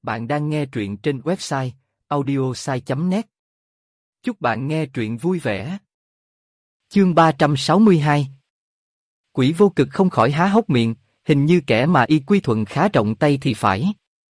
Bạn đang nghe truyện trên website audiosai.net. Chúc bạn nghe truyện vui vẻ. Chương 362. Quỷ vô cực không khỏi há hốc miệng, hình như kẻ mà y quy thuận khá rộng tay thì phải.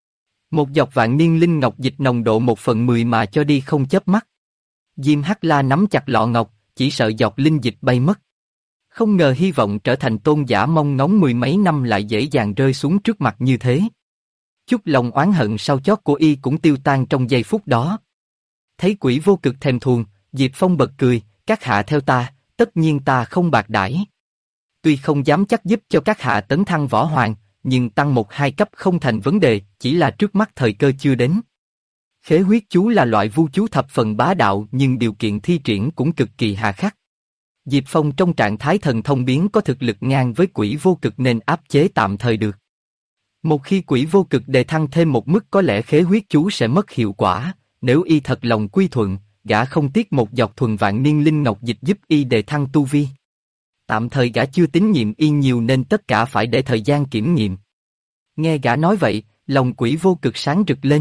Một giọt vạn niên linh ngọc dịch nồng độ 1/10 mà cho đi không chớp mắt. Diêm Hắc La nắm chặt lọ ngọc, chỉ sợ giọt linh dịch bay mất. Không ngờ hy vọng trở thành tôn giả mong ngóng mười mấy năm lại dễ dàng rơi xuống trước mặt như thế. Chút lòng oán hận sau chót của y cũng tiêu tan trong giây phút đó. Thấy quỷ vô cực thèm thuồng, Diệp Phong bật cười, các hạ theo ta, tất nhiên ta không bạc đãi. Tuy không dám chắc giúp cho các hạ tấn thăng võ hoàng, nhưng tăng 1-2 cấp không thành vấn đề, chỉ là trước mắt thời cơ chưa đến. Khế huyết chú là loại vu chú thập phần bá đạo nhưng điều kiện thi triển cũng cực kỳ hà khắc. Diệp Phong trong trạng thái thần thông biến có thực lực ngang với quỷ vô cực nên áp chế tạm thời được. Một khi quỷ vô cực đề thăng thêm một mức có lẽ khế huyết chú sẽ mất hiệu quả, nếu y thật lòng quy thuận, gã không tiếc một giọt thuần vạn niên linh ngọc dịch giúp y đề thăng tu vi. Tạm thời gã chưa tín nhiệm y nhiều nên tất cả phải để thời gian kiểm nghiệm. Nghe gã nói vậy, lòng quỷ vô cực sáng rực lên.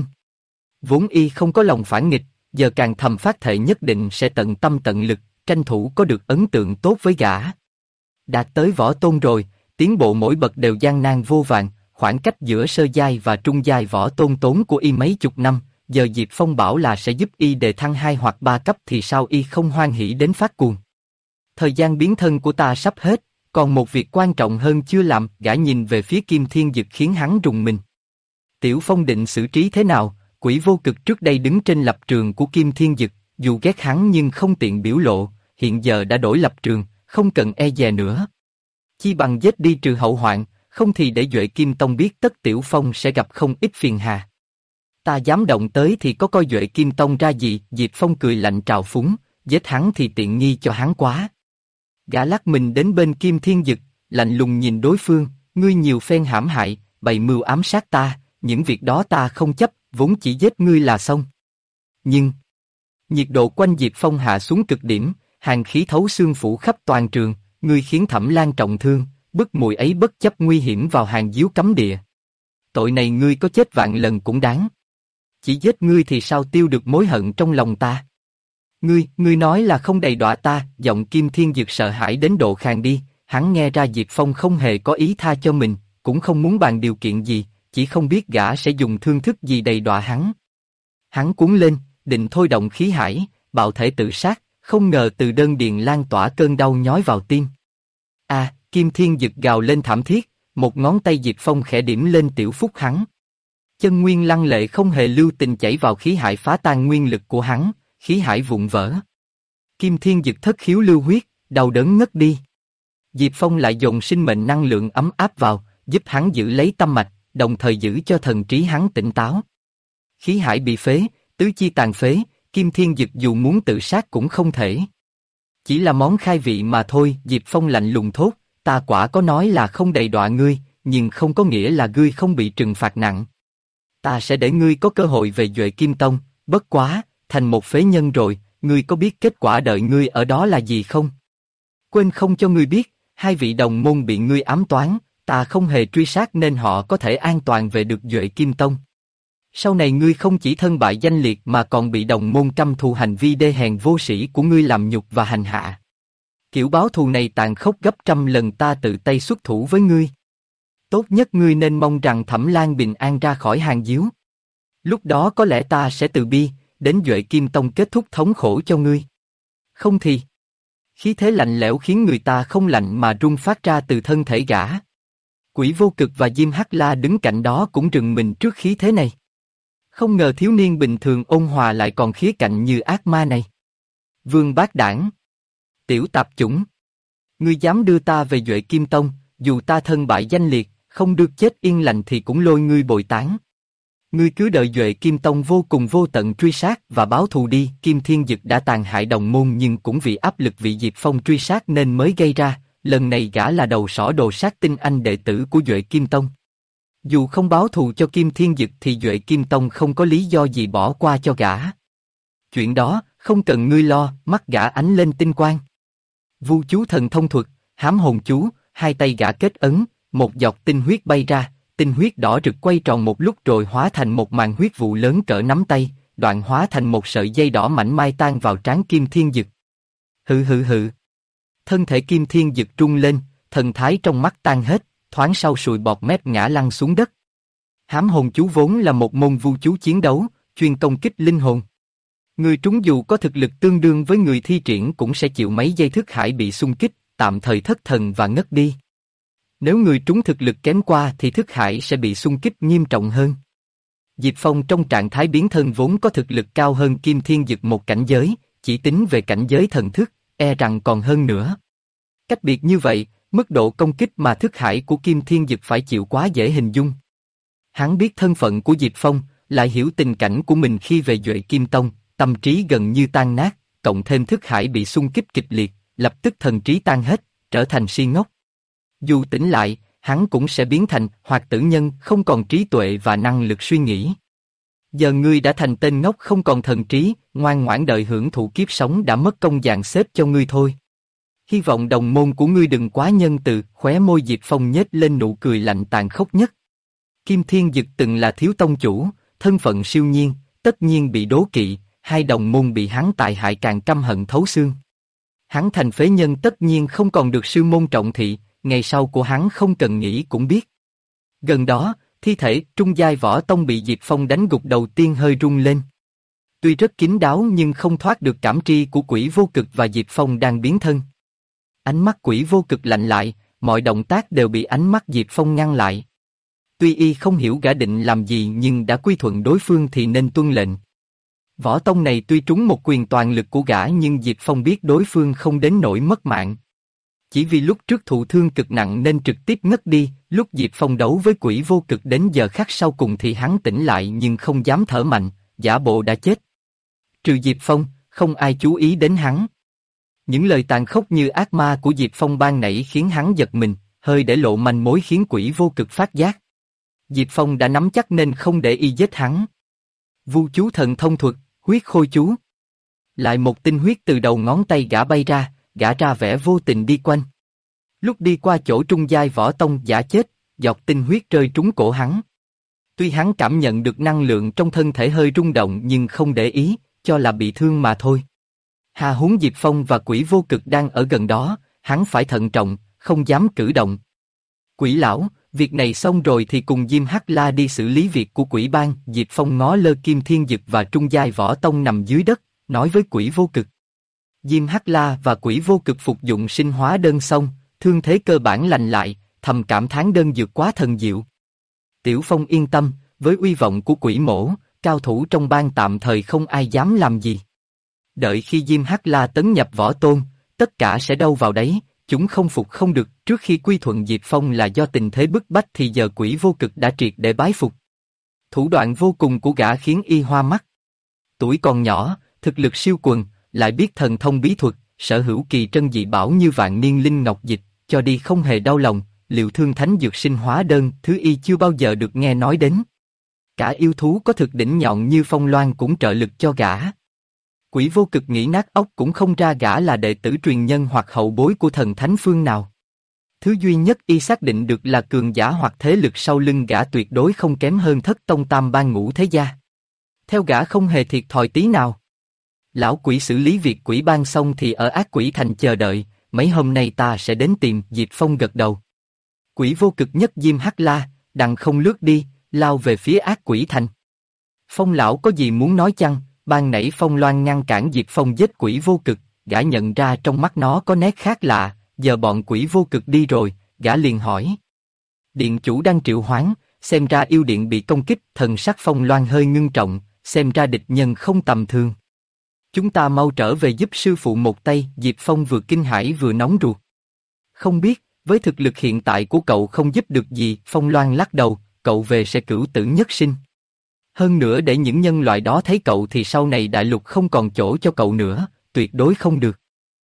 Vốn y không có lòng phản nghịch, giờ càng thầm phát thệ nhất định sẽ tận tâm tận lực, tranh thủ có được ấn tượng tốt với gã. Đạt tới võ tôn rồi, tiến bộ mỗi bậc đều gian nan vô vàn. Khoảng cách giữa sơ giai và trung giai võ tôn tốn của y mấy chục năm, giờ Diệp Phong bảo là sẽ giúp y đề thăng 2 hoặc 3 cấp thì sao y không hoan hỉ đến phát cuồng. Thời gian biến thân của ta sắp hết, còn một việc quan trọng hơn chưa làm, gã nhìn về phía Kim Thiên Dực khiến hắn rùng mình. Tiểu Phong định xử trí thế nào? Quỷ vô cực trước đây đứng trên lập trường của Kim Thiên Dực, dù ghét hắn nhưng không tiện biểu lộ, hiện giờ đã đổi lập trường, không cần e dè nữa. Chi bằng giết đi trừ hậu hoạn. Không thì để Duệ Kim Tông biết tất Tiểu Phong sẽ gặp không ít phiền hà. Ta dám động tới thì có coi Duệ Kim Tông ra gì? Diệp Phong cười lạnh trào phúng, giết hắn thì tiện nghi cho hắn quá. Gã lắc mình đến bên Kim Thiên Dực, lạnh lùng nhìn đối phương, ngươi nhiều phen hãm hại, bày mưu ám sát ta, những việc đó ta không chấp, vốn chỉ giết ngươi là xong. Nhưng, nhiệt độ quanh Diệp Phong hạ xuống cực điểm, hàn khí thấu xương phủ khắp toàn trường, ngươi khiến Thẩm Lan trọng thương. Bức mùi ấy bất chấp nguy hiểm vào hàng diếu cấm địa. Tội này ngươi có chết vạn lần cũng đáng. Chỉ giết ngươi thì sao tiêu được mối hận trong lòng ta? Ngươi nói là không đầy đọa ta, giọng Kim Thiên Dực sợ hãi đến độ khàn đi, hắn nghe ra Diệp Phong không hề có ý tha cho mình, cũng không muốn bàn điều kiện gì, chỉ không biết gã sẽ dùng thương thức gì đầy đọa hắn. Hắn cuốn lên, định thôi động khí hải, bạo thể tự sát, không ngờ từ đơn điền lan tỏa cơn đau nhói vào tim. Kim Thiên Dực gào lên thảm thiết, một ngón tay Diệp Phong khẽ điểm lên tiểu phúc hắn. Chân nguyên lăng lệ không hề lưu tình chảy vào khí hải phá tan nguyên lực của hắn, khí hải vụn vỡ. Kim Thiên Dực thất khiếu lưu huyết, đau đớn ngất đi. Diệp Phong lại dồn sinh mệnh năng lượng ấm áp vào, giúp hắn giữ lấy tâm mạch, đồng thời giữ cho thần trí hắn tỉnh táo. Khí hải bị phế, tứ chi tàn phế, Kim Thiên Dực dù muốn tự sát cũng không thể. Chỉ là món khai vị mà thôi, Diệp Phong lạnh lùng thốt. Ta quả có nói là không đầy đọa ngươi, nhưng không có nghĩa là ngươi không bị trừng phạt nặng. Ta sẽ để ngươi có cơ hội về Duệ Kim Tông, bất quá, thành một phế nhân rồi, ngươi có biết kết quả đợi ngươi ở đó là gì không? Quên không cho ngươi biết, hai vị đồng môn bị ngươi ám toán, ta không hề truy sát nên họ có thể an toàn về được Duệ Kim Tông. Sau này ngươi không chỉ thân bại danh liệt mà còn bị đồng môn căm thù hành vi đê hèn vô sĩ của ngươi làm nhục và hành hạ. Kiểu báo thù này tàn khốc gấp trăm lần ta tự tay xuất thủ với ngươi. Tốt nhất ngươi nên mong rằng Thẩm Lan bình an ra khỏi hàng diếu. Lúc đó có lẽ ta sẽ từ bi, đến Duệ Kim Tông kết thúc thống khổ cho ngươi. Không thì... Khí thế lạnh lẽo khiến người ta không lạnh mà run phát ra từ thân thể gã. Quỷ vô cực và Diêm Hắc La đứng cạnh đó cũng rùng mình trước khí thế này. Không ngờ thiếu niên bình thường ôn hòa lại còn khía cạnh như ác ma này. Vương bát đảng. Tiểu tạp chủng. Ngươi dám đưa ta về Duệ Kim Tông, dù ta thân bại danh liệt, không được chết yên lành thì cũng lôi ngươi bồi táng. Ngươi cứ đợi Duệ Kim Tông vô cùng vô tận truy sát và báo thù đi. Kim Thiên Dực đã tàn hại đồng môn nhưng cũng vì áp lực vị Diệp Phong truy sát nên mới gây ra, lần này gã là đầu sỏ đồ sát tinh anh đệ tử của Duệ Kim Tông. Dù không báo thù cho Kim Thiên Dực thì Duệ Kim Tông không có lý do gì bỏ qua cho gã. Chuyện đó, không cần ngươi lo, mắt gã ánh lên tinh quang. Vu chú thần thông thuật, hám hồn chú, hai tay gã kết ấn, một giọt tinh huyết bay ra, tinh huyết đỏ rực quay tròn một lúc rồi hóa thành một màn huyết vụ lớn cỡ nắm tay, đoạn hóa thành một sợi dây đỏ mảnh mai tan vào trán Kim Thiên Dực. Hự hự hự. Thân thể Kim Thiên Dực rung lên, thần thái trong mắt tan hết, thoáng sau sùi bọt mép ngã lăn xuống đất. Hám hồn chú vốn là một môn vu chú chiến đấu, chuyên công kích linh hồn. Người trúng dù có thực lực tương đương với người thi triển cũng sẽ chịu mấy giây thức hải bị xung kích, tạm thời thất thần và ngất đi. Nếu người trúng thực lực kém qua thì thức hải sẽ bị xung kích nghiêm trọng hơn. Diệp Phong trong trạng thái biến thân vốn có thực lực cao hơn Kim Thiên Dực một cảnh giới, chỉ tính về cảnh giới thần thức, e rằng còn hơn nữa. Cách biệt như vậy, mức độ công kích mà thức hải của Kim Thiên Dực phải chịu quá dễ hình dung. Hắn biết thân phận của Diệp Phong, lại hiểu tình cảnh của mình khi về Duệ Kim Tông, tâm trí gần như tan nát, cộng thêm thức hải bị xung kích kịch liệt, lập tức thần trí tan hết, trở thành si ngốc. Dù tỉnh lại, hắn cũng sẽ biến thành hoạt tử nhân, không còn trí tuệ và năng lực suy nghĩ. Giờ ngươi đã thành tên ngốc không còn thần trí, ngoan ngoãn đợi hưởng thụ kiếp sống đã mất công dàn xếp cho ngươi thôi. Hy vọng đồng môn của ngươi đừng quá nhân từ, khóe môi Diệp Phong nhếch lên nụ cười lạnh tàn khốc nhất. Kim Thiên Dực từng là thiếu tông chủ, thân phận siêu nhiên, tất nhiên bị đố kỵ, hai đồng môn bị hắn tài hại càng căm hận thấu xương. Hắn thành phế nhân tất nhiên không còn được sư môn trọng thị, ngày sau của hắn không cần nghĩ cũng biết. Gần đó, thi thể trung giai võ tông bị Diệp Phong đánh gục đầu tiên hơi rung lên. Tuy rất kín đáo nhưng không thoát được cảm tri của Quỷ Vô Cực và Diệp Phong đang biến thân. Ánh mắt Quỷ Vô Cực lạnh lại, mọi động tác đều bị ánh mắt Diệp Phong ngăn lại. Tuy y không hiểu gã định làm gì nhưng đã quy thuận đối phương thì nên tuân lệnh. Võ tông này tuy trúng một quyền toàn lực của gã nhưng Diệp Phong biết đối phương không đến nỗi mất mạng. Chỉ vì lúc trước thụ thương cực nặng nên trực tiếp ngất đi, lúc Diệp Phong đấu với Quỷ Vô Cực đến giờ khắc sau cùng thì hắn tỉnh lại nhưng không dám thở mạnh, giả bộ đã chết. Trừ Diệp Phong, không ai chú ý đến hắn. Những lời tàn khốc như ác ma của Diệp Phong ban nãy khiến hắn giật mình, hơi để lộ manh mối khiến Quỷ Vô Cực phát giác. Diệp Phong đã nắm chắc nên không để y giết hắn. Vu chú thần thông thuật, huyết khôi chú. Lại một tinh huyết từ đầu ngón tay gã bay ra, gã ra vẻ vô tình đi quanh. Lúc đi qua chỗ trung giai võ tông giả chết, giọt tinh huyết rơi trúng cổ hắn. Tuy hắn cảm nhận được năng lượng trong thân thể hơi rung động nhưng không để ý, cho là bị thương mà thôi. Hà huống Diệp Phong và Quỷ Vô Cực đang ở gần đó, hắn phải thận trọng, không dám cử động. Quỷ lão, việc này xong rồi thì cùng Diêm Hắc La đi xử lý việc của quỷ bang. Diệp Phong ngó lơ Kim Thiên Dực và trung giai võ tông nằm dưới đất, nói với Quỷ Vô Cực. Diêm Hắc La và Quỷ Vô Cực phục dụng sinh hóa đơn xong, thương thế cơ bản lành lại, thầm cảm thán đơn dược quá thần diệu. Tiểu Phong yên tâm, với uy vọng của Quỷ Mỗ, cao thủ trong bang tạm thời không ai dám làm gì. Đợi khi Diêm Hắc La tấn nhập võ tôn, tất cả sẽ đâu vào đấy, chúng không phục không được. Trước khi quy thuận Diệp Phong là do tình thế bức bách thì giờ Quỷ Vô Cực đã triệt để bái phục. Thủ đoạn vô cùng của gã khiến y hoa mắt. Tuổi còn nhỏ, thực lực siêu quần, lại biết thần thông bí thuật, sở hữu kỳ trân dị bảo như vạn niên linh ngọc dịch, cho đi không hề đau lòng, liệu thương thánh dược sinh hóa đơn, thứ y chưa bao giờ được nghe nói đến. Cả yêu thú có thực đỉnh nhọn như Phong Loan cũng trợ lực cho gã. Quỷ Vô Cực nghĩ nát óc cũng không ra gã là đệ tử truyền nhân hoặc hậu bối của thần thánh phương nào. Thứ duy nhất y xác định được là cường giả hoặc thế lực sau lưng gã tuyệt đối không kém hơn Thất Tông Tam Bang Ngũ Thế Gia. Theo gã không hề thiệt thòi tí nào. Lão quỷ xử lý việc quỷ bang xong thì ở ác quỷ thành chờ đợi, mấy hôm nay ta sẽ đến tìm. Diệp Phong gật đầu. Quỷ Vô Cực nhất Diêm Hắc La, đằng không lướt đi, lao về phía ác quỷ thành. Phong lão có gì muốn nói chăng? Ban nãy Phong Loan ngăn cản Diệp Phong giết Quỷ Vô Cực, gã nhận ra trong mắt nó có nét khác lạ, giờ bọn Quỷ Vô Cực đi rồi, gã liền hỏi. Điện chủ đang triệu hoán, xem ra yêu điện bị công kích. Thần sắc Phong Loan hơi ngưng trọng, xem ra địch nhân không tầm thường. Chúng ta mau trở về giúp sư phụ một tay. Diệp Phong vừa kinh hãi vừa nóng ruột. Không biết, với thực lực hiện tại của cậu không giúp được gì. Phong Loan lắc đầu, cậu về sẽ cửu tử nhất sinh. Hơn nữa để những nhân loại đó thấy cậu thì sau này đại lục không còn chỗ cho cậu nữa, tuyệt đối không được.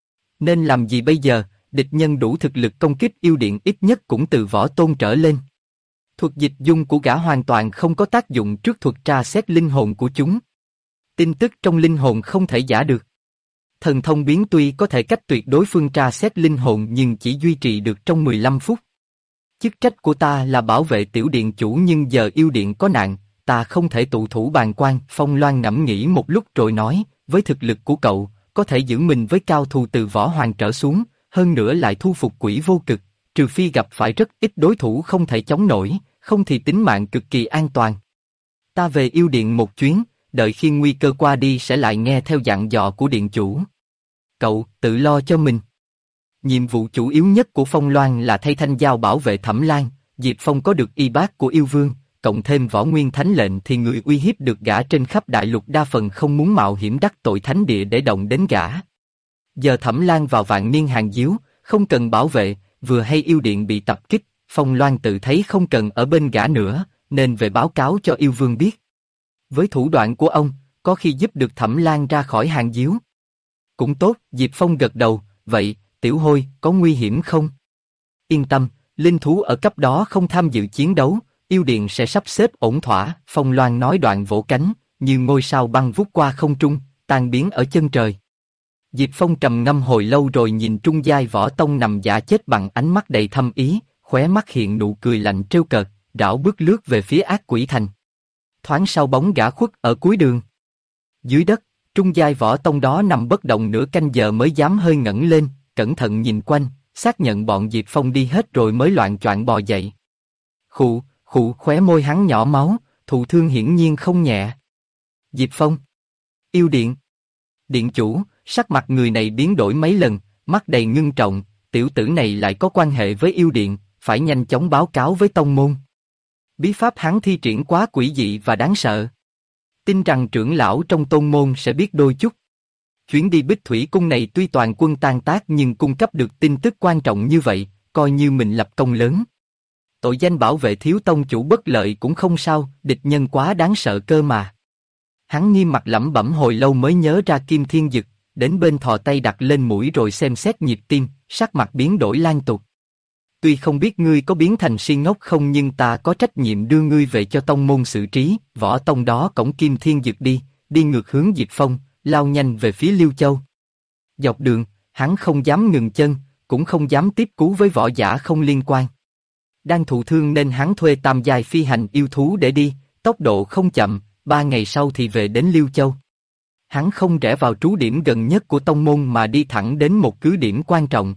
Nên làm gì bây giờ? Địch nhân đủ thực lực công kích yêu điện ít nhất cũng từ võ tôn trở lên. Thuật dịch dung của gã hoàn toàn không có tác dụng trước thuật tra xét linh hồn của chúng. Tin tức trong linh hồn không thể giả được. Thần thông biến tuy có thể cách tuyệt đối phương tra xét linh hồn nhưng chỉ duy trì được trong 15 phút. Chức trách của ta là bảo vệ tiểu điện chủ nhưng giờ yêu điện có nạn, ta không thể tụ thủ bàn quan. Phong Loan ngẫm nghĩ một lúc rồi nói, với thực lực của cậu, có thể giữ mình với cao thủ từ võ hoàng trở xuống, hơn nữa lại thu phục quỷ vô cực, trừ phi gặp phải rất ít đối thủ không thể chống nổi, không thì tính mạng cực kỳ an toàn. Ta về yêu điện một chuyến, đợi khi nguy cơ qua đi sẽ lại nghe theo dặn dò của điện chủ. Cậu tự lo cho mình. Nhiệm vụ chủ yếu nhất của Phong Loan là thay Thanh Giao bảo vệ Thẩm Lan. Diệp Phong có được y bát của yêu vương, cộng thêm võ nguyên thánh lệnh thì người uy hiếp được gã trên khắp đại lục đa phần không muốn mạo hiểm đắc tội thánh địa để động đến gã. Giờ Thẩm Lan vào vạn niên hàng diếu, không cần bảo vệ, vừa hay yêu điện bị tập kích, Phong Loan tự thấy không cần ở bên gã nữa, nên về báo cáo cho yêu vương biết. Với thủ đoạn của ông, có khi giúp được Thẩm Lan ra khỏi hàng diếu. Cũng tốt, Diệp Phong gật đầu, vậy, Tiểu Hôi, có nguy hiểm không? Yên tâm, linh thú ở cấp đó không tham dự chiến đấu, yêu điện sẽ sắp xếp ổn thỏa. Phong Loan nói đoạn vỗ cánh, như ngôi sao băng vút qua không trung, tan biến ở chân trời. Diệp Phong trầm ngâm hồi lâu rồi nhìn trung giai võ tông nằm giả chết bằng ánh mắt đầy thâm ý, khóe mắt hiện nụ cười lạnh trêu cợt, rảo bước lướt về phía ác quỷ thành. Thoáng sau bóng gã khuất ở cuối đường. Dưới đất, trung giai võ tông đó nằm bất động nửa canh giờ mới dám hơi ngẩng lên, cẩn thận nhìn quanh, xác nhận bọn Diệp Phong đi hết rồi mới loạng choạng bò dậy. Khụ, khóe môi hắn nhỏ máu, thụ thương hiển nhiên không nhẹ. Diệp Phong. Yêu điện. Điện chủ, sắc mặt người này biến đổi mấy lần, mắt đầy ngưng trọng, tiểu tử này lại có quan hệ với yêu điện, phải nhanh chóng báo cáo với tông môn. Bí pháp hắn thi triển quá quỷ dị và đáng sợ. Tin rằng trưởng lão trong tôn môn sẽ biết đôi chút. Chuyến đi Bích Thủy Cung này tuy toàn quân tan tác nhưng cung cấp được tin tức quan trọng như vậy, coi như mình lập công lớn. Tội danh bảo vệ thiếu tông chủ bất lợi cũng không sao, địch nhân quá đáng sợ cơ mà. Hắn nghiêm mặt lẩm bẩm hồi lâu mới nhớ ra Kim Thiên Dực, đến bên thò tay đặt lên mũi rồi xem xét nhịp tim, sắc mặt biến đổi lan tột. Tuy không biết ngươi có biến thành si ngốc không nhưng ta có trách nhiệm đưa ngươi về cho tông môn xử trí. Võ tông đó cổng Kim Thiên Dực đi ngược hướng Diệp Phong, lao nhanh về phía Liêu Châu. Dọc đường, hắn không dám ngừng chân, cũng không dám tiếp cú với võ giả không liên quan. Đang thụ thương nên hắn thuê tam giai phi hành yêu thú để đi, tốc độ không chậm, 3 ngày sau thì về đến Liêu Châu. Hắn không rẽ vào trú điểm gần nhất của tông môn mà đi thẳng đến một cứ điểm quan trọng.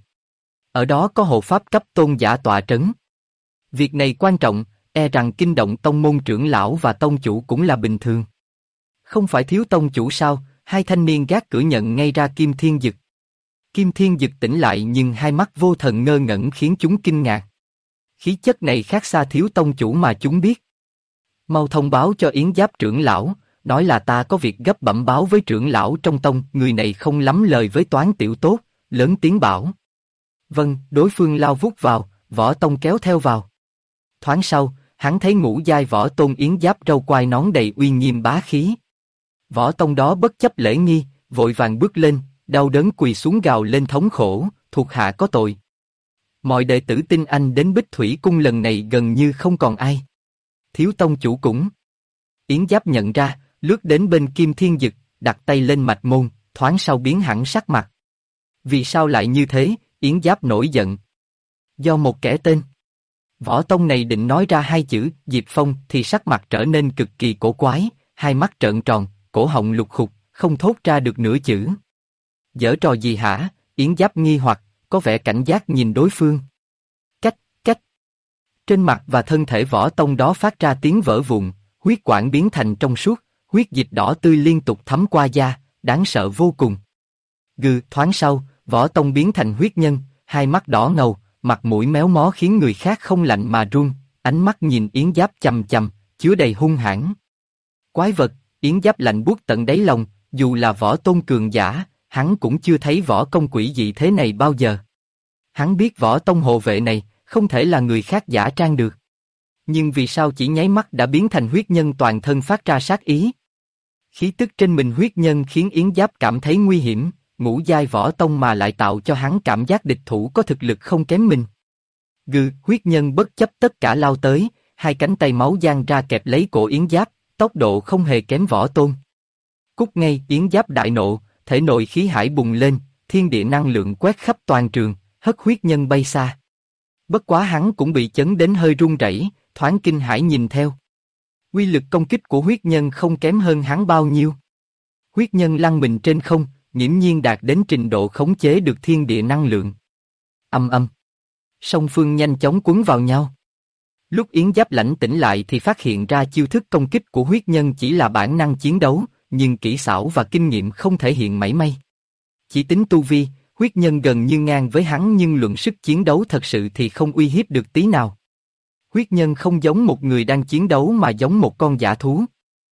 Ở đó có hộ pháp cấp tôn giả tọa trấn. Việc này quan trọng, e rằng kinh động tông môn trưởng lão và tông chủ cũng là bình thường. Không phải thiếu tông chủ sao? Hai thanh niên gác cửa nhận ngay ra Kim Thiên Dực. Kim Thiên Dực tỉnh lại nhưng hai mắt vô thần ngơ ngẩn khiến chúng kinh ngạc. Khí chất này khác xa thiếu tông chủ mà chúng biết. Mau thông báo cho Yến Giáp trưởng lão, nói là ta có việc gấp bẩm báo với trưởng lão trong tông. Người này không lắm lời với toán tiểu tốt, lớn tiếng bảo. Vâng, đối phương lao vút vào, võ tông kéo theo vào. Thoáng sau, hắn thấy ngũ giai võ tôn Yến Giáp râu quai nón đầy uy nghiêm bá khí. Võ tông đó bất chấp lễ nghi, vội vàng bước lên, đau đớn quỳ xuống gào lên thống khổ, thuộc hạ có tội. Mọi đệ tử tin anh đến Bích Thủy Cung lần này gần như không còn ai. Thiếu tông chủ cũng. Yến Giáp nhận ra, lướt đến bên Kim Thiên Dực, đặt tay lên mạch môn, thoáng sau biến hẳn sắc mặt. Vì sao lại như thế? Yến Giáp nổi giận. Do một kẻ tên Võ tông này định nói ra hai chữ Diệp Phong thì sắc mặt trở nên cực kỳ cổ quái, hai mắt trợn tròn, cổ họng lục khục, không thốt ra được nửa chữ. Giở trò gì hả? Yến Giáp nghi hoặc, có vẻ cảnh giác nhìn đối phương. Cách. Trên mặt và thân thể võ tông đó phát ra tiếng vỡ vụn, huyết quản biến thành trong suốt, huyết dịch đỏ tươi liên tục thấm qua da, đáng sợ vô cùng. Thoáng sau, võ tông biến thành huyết nhân, hai mắt đỏ ngầu, mặt mũi méo mó khiến người khác không lạnh mà run, ánh mắt nhìn Yến Giáp chằm chằm, chứa đầy hung hãn. Quái vật, Yến Giáp lạnh buốt tận đáy lòng, dù là võ tôn cường giả, hắn cũng chưa thấy võ công quỷ dị thế này bao giờ. Hắn biết võ tông hộ vệ này, không thể là người khác giả trang được. Nhưng vì sao chỉ nháy mắt đã biến thành huyết nhân toàn thân phát ra sát ý? Khí tức trên mình huyết nhân khiến Yến Giáp cảm thấy nguy hiểm, ngũ giai võ tông mà lại tạo cho hắn cảm giác địch thủ có thực lực không kém mình. Huyết nhân bất chấp tất cả lao tới, hai cánh tay máu giang ra kẹp lấy cổ Yến Giáp, tốc độ không hề kém võ tôn. Cút ngay! Yến Giáp đại nộ, thể nội khí hải bùng lên, thiên địa năng lượng quét khắp toàn trường, hất huyết nhân bay xa. Bất quá hắn cũng bị chấn đến hơi run rẩy, thoáng kinh hãi nhìn theo. Uy lực công kích của huyết nhân không kém hơn hắn bao nhiêu. Huyết nhân lăn mình trên không, nghiễm nhiên đạt đến trình độ khống chế được thiên địa năng lượng. Âm âm. Song phương nhanh chóng quấn vào nhau. Lúc Yến Giáp lãnh tỉnh lại thì phát hiện ra chiêu thức công kích của huyết nhân chỉ là bản năng chiến đấu, nhưng kỹ xảo và kinh nghiệm không thể hiện mảy may. Chỉ tính tu vi, huyết nhân gần như ngang với hắn nhưng luận sức chiến đấu thật sự thì không uy hiếp được tí nào. Huyết nhân không giống một người đang chiến đấu mà giống một con dã thú.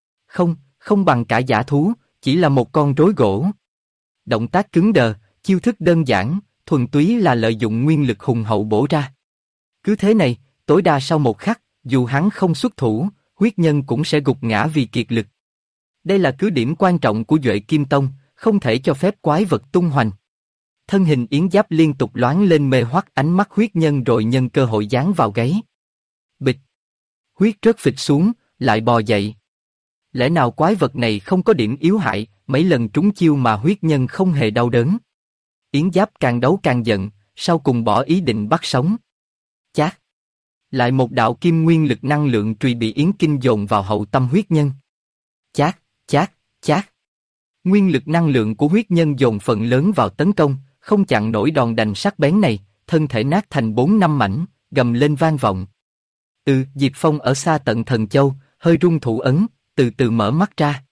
Không bằng cả dã thú, chỉ là một con rối gỗ. Động tác cứng đờ, chiêu thức đơn giản, thuần túy là lợi dụng nguyên lực hùng hậu bổ ra. Cứ thế này, tối đa sau một khắc, dù hắn không xuất thủ, huyết nhân cũng sẽ gục ngã vì kiệt lực. Đây là cứ điểm quan trọng của Duệ Kim Tông, không thể cho phép quái vật tung hoành. Thân hình Yến Giáp liên tục loáng lên mê hoắt ánh mắt huyết nhân rồi nhân cơ hội giáng vào gáy. Bịch! Huyết rớt phịch xuống, lại bò dậy. Lẽ nào quái vật này không có điểm yếu hại, mấy lần trúng chiêu mà huyết nhân không hề đau đớn. Yến Giáp càng đấu càng giận, sau cùng bỏ ý định bắt sống. Chát! Lại một đạo kim nguyên lực năng lượng truy bị Yến Kinh dồn vào hậu tâm huyết nhân. Chát, chát, chát. Nguyên lực năng lượng của huyết nhân dồn phần lớn vào tấn công, không chặn nổi đòn đành sắc bén này, thân thể nát thành 4-5 mảnh, gầm lên vang vọng. Diệp Phong ở xa tận Thần Châu, hơi rung thủ ấn, từ từ mở mắt ra.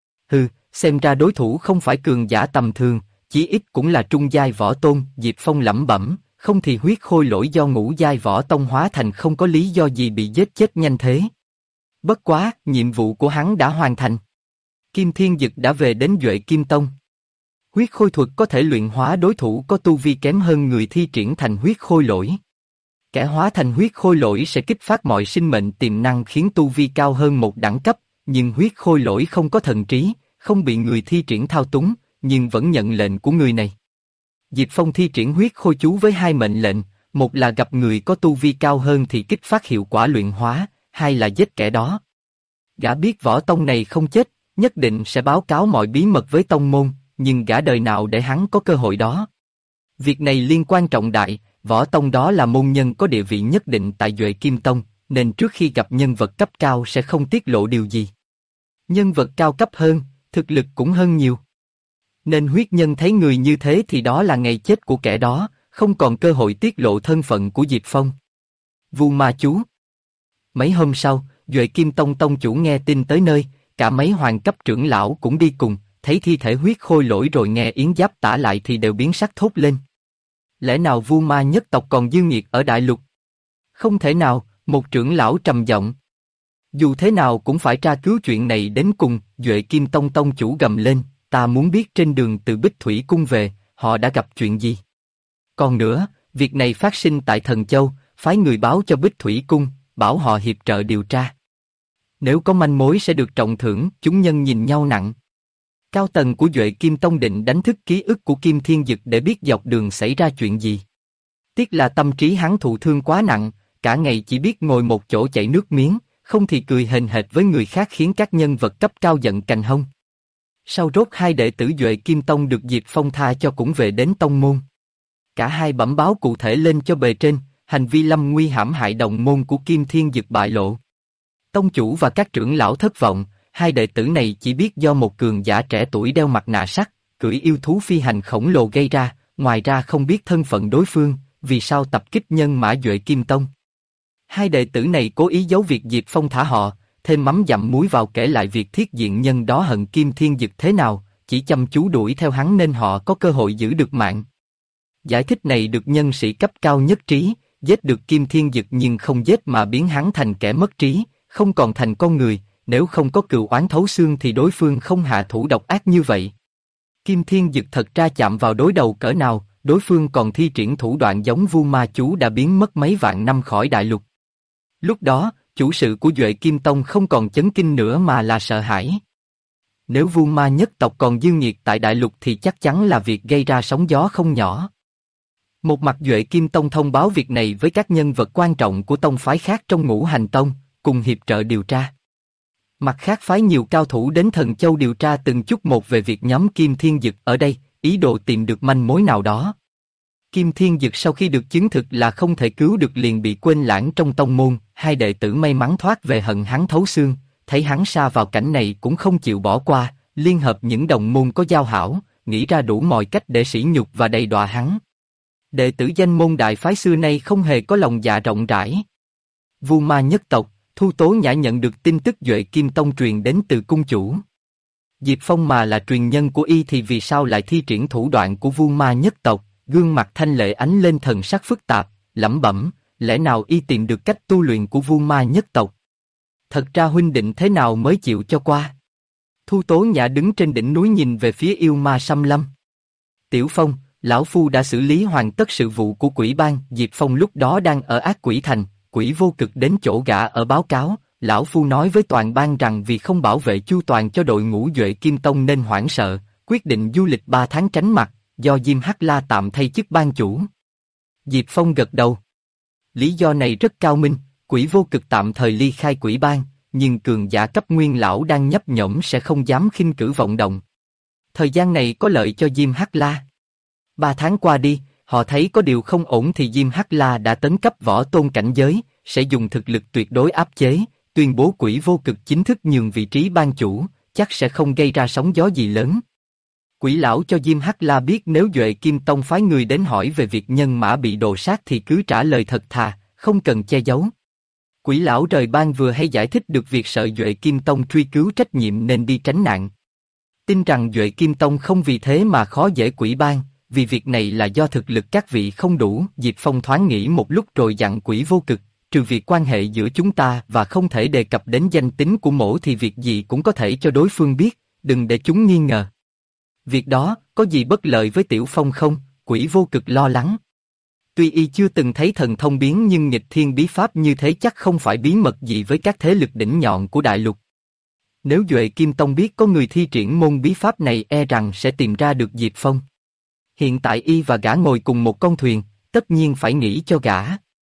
Xem ra đối thủ không phải cường giả tầm thường, chí ít cũng là trung giai võ tôn, Diệp Phong lẩm bẩm, không thì huyết khôi lỗi do ngũ giai võ tông hóa thành không có lý do gì bị giết chết nhanh thế. Bất quá, nhiệm vụ của hắn đã hoàn thành. Kim Thiên Dực đã về đến Duệ Kim Tông. Huyết khôi thuật có thể luyện hóa đối thủ có tu vi kém hơn người thi triển thành huyết khôi lỗi. Kẻ hóa thành huyết khôi lỗi sẽ kích phát mọi sinh mệnh tiềm năng khiến tu vi cao hơn một đẳng cấp, nhưng huyết khôi lỗi không có thần trí, không bị người thi triển thao túng, nhưng vẫn nhận lệnh của người này. Diệp Phong thi triển huyết khôi chú với 2 mệnh lệnh, một là gặp người có tu vi cao hơn thì kích phát hiệu quả luyện hóa, 2 là giết kẻ đó. Gã biết võ tông này không chết, nhất định sẽ báo cáo mọi bí mật với tông môn, nhưng gã đời nào để hắn có cơ hội đó. Việc này liên quan trọng đại, võ tông đó là môn nhân có địa vị nhất định tại Duệ Kim Tông, nên trước khi gặp nhân vật cấp cao sẽ không tiết lộ điều gì. Nhân vật cao cấp hơn, thực lực cũng hơn nhiều. Nên huyết nhân thấy người như thế thì đó là ngày chết của kẻ đó, không còn cơ hội tiết lộ thân phận của Diệp Phong. Vu Ma Chú. Mấy hôm sau, Duệ Kim Tông tông chủ nghe tin tới nơi, cả mấy hoàng cấp trưởng lão cũng đi cùng, thấy thi thể huyết khôi lỗi rồi nghe Yến Giáp tả lại thì đều biến sắc thốt lên. Lẽ nào Vu Ma nhất tộc còn dư nghiệt ở Đại Lục? Không thể nào, một trưởng lão trầm giọng. Dù thế nào cũng phải tra cứu chuyện này đến cùng, Duệ Kim Tông tông chủ gầm lên, ta muốn biết trên đường từ Bích Thủy Cung về, họ đã gặp chuyện gì. Còn nữa, việc này phát sinh tại Thần Châu, phái người báo cho Bích Thủy Cung, bảo họ hiệp trợ điều tra. Nếu có manh mối sẽ được trọng thưởng, chúng nhân nhìn nhau nặng. Cao tầng của Duệ Kim Tông định đánh thức ký ức của Kim Thiên Dực để biết dọc đường xảy ra chuyện gì. Tiếc là tâm trí hắn thụ thương quá nặng, cả ngày chỉ biết ngồi một chỗ chảy nước miếng, không thì cười hềnh hệt với người khác khiến các nhân vật cấp cao giận cành hông. Sau rốt 2 đệ tử Duệ Kim Tông được Diệp Phong tha cho cũng về đến tông môn. Cả hai bẩm báo cụ thể lên cho bề trên, hành vi lâm nguy hãm hại đồng môn của Kim Thiên Dực bại lộ. Tông chủ và các trưởng lão thất vọng, 2 đệ tử này chỉ biết do một cường giả trẻ tuổi đeo mặt nạ sắt, cưỡi yêu thú phi hành khổng lồ gây ra, ngoài ra không biết thân phận đối phương, vì sao tập kích nhân mã Duệ Kim Tông. 2 đệ tử này cố ý giấu việc Diệp Phong thả họ, thêm mắm dặm muối vào kể lại việc thiết diện nhân đó hận Kim Thiên Dực thế nào, chỉ chăm chú đuổi theo hắn nên họ có cơ hội giữ được mạng. Giải thích này được nhân sĩ cấp cao nhất trí, giết được Kim Thiên Dực nhưng không giết mà biến hắn thành kẻ mất trí, không còn thành con người, nếu không có cừu oán thấu xương thì đối phương không hạ thủ độc ác như vậy. Kim Thiên Dực thật ra chạm vào đối đầu cỡ nào, đối phương còn thi triển thủ đoạn giống Vu Ma Chú đã biến mất mấy vạn năm khỏi đại lục. Lúc đó, chủ sự của Duệ Kim Tông không còn chấn kinh nữa mà là sợ hãi. Nếu Vu Ma nhất tộc còn dư nghiệt tại đại lục thì chắc chắn là việc gây ra sóng gió không nhỏ. Một mặt Duệ Kim Tông thông báo việc này với các nhân vật quan trọng của tông phái khác trong Ngũ Hành Tông, cùng hiệp trợ điều tra. Mặt khác phái nhiều cao thủ đến Thần Châu điều tra từng chút một về việc nhóm Kim Thiên Dực ở đây, ý đồ tìm được manh mối nào đó. Kim Thiên Dực sau khi được chứng thực là không thể cứu được liền bị quên lãng trong tông môn, hai đệ tử may mắn thoát về hận hắn thấu xương, thấy hắn sa vào cảnh này cũng không chịu bỏ qua, liên hợp những đồng môn có giao hảo, nghĩ ra đủ mọi cách để sỉ nhục và đầy đọa hắn. Đệ tử danh môn đại phái xưa nay không hề có lòng dạ rộng rãi. Vu Ma nhất tộc, Thu Tố Nhã nhận được tin tức Duệ Kim Tông truyền đến từ cung chủ. Diệp Phong mà là truyền nhân của y thì vì sao lại thi triển thủ đoạn của Vu Ma nhất tộc? Gương mặt Thanh Lệ ánh lên thần sắc phức tạp, lẩm bẩm, lẽ nào y tìm được cách tu luyện của Vu Ma nhất tộc? Thật ra huynh định thế nào mới chịu cho qua? Thu Tố Nhã đứng trên đỉnh núi nhìn về phía yêu ma xâm lâm. Tiểu Phong, lão phu đã xử lý hoàn tất sự vụ của quỷ bang. Diệp Phong lúc đó đang ở Ác Quỷ Thành, Quỷ Vô Cực đến chỗ gã ở báo cáo. Lão phu nói với toàn bang rằng vì không bảo vệ chu toàn cho đội ngũ Duệ Kim Tông nên hoảng sợ, quyết định du lịch 3 tháng tránh mặt, do Diêm Hắc La tạm thay chức ban chủ. Diệp Phong gật đầu. Lý do này rất cao minh, Quỷ Vô Cực tạm thời ly khai quỷ bang, nhưng cường giả cấp nguyên lão đang nhấp nhổm sẽ không dám khinh cử vọng động. Thời gian này có lợi cho Diêm Hắc La. 3 tháng qua đi, họ thấy có điều không ổn thì Diêm Hắc La đã tấn cấp võ tôn cảnh giới, sẽ dùng thực lực tuyệt đối áp chế, tuyên bố Quỷ Vô Cực chính thức nhường vị trí ban chủ, chắc sẽ không gây ra sóng gió gì lớn. Quỷ lão cho Diêm Hắc La biết nếu Duệ Kim Tông phái người đến hỏi về việc nhân mã bị đồ sát thì cứ trả lời thật thà, không cần che giấu. Quỷ lão rời bang vừa hay giải thích được việc sợ Duệ Kim Tông truy cứu trách nhiệm nên đi tránh nạn. Tin rằng Duệ Kim Tông không vì thế mà khó dễ quỷ bang, vì việc này là do thực lực các vị không đủ. Diệp Phong thoáng nghĩ một lúc rồi dặn Quỷ Vô Cực, trừ việc quan hệ giữa chúng ta và không thể đề cập đến danh tính của mỗ thì việc gì cũng có thể cho đối phương biết, đừng để chúng nghi ngờ. Việc đó, có gì bất lợi với Tiểu Phong không? Quỷ Vô Cực lo lắng. Tuy y chưa từng thấy thần thông biến nhưng nghịch thiên bí pháp như thế chắc không phải bí mật gì với các thế lực đỉnh nhọn của đại lục. Nếu Duệ Kim Tông biết có người thi triển môn bí pháp này e rằng sẽ tìm ra được Diệp Phong. Hiện tại y và gã ngồi cùng một con thuyền, tất nhiên phải nghĩ cho gã.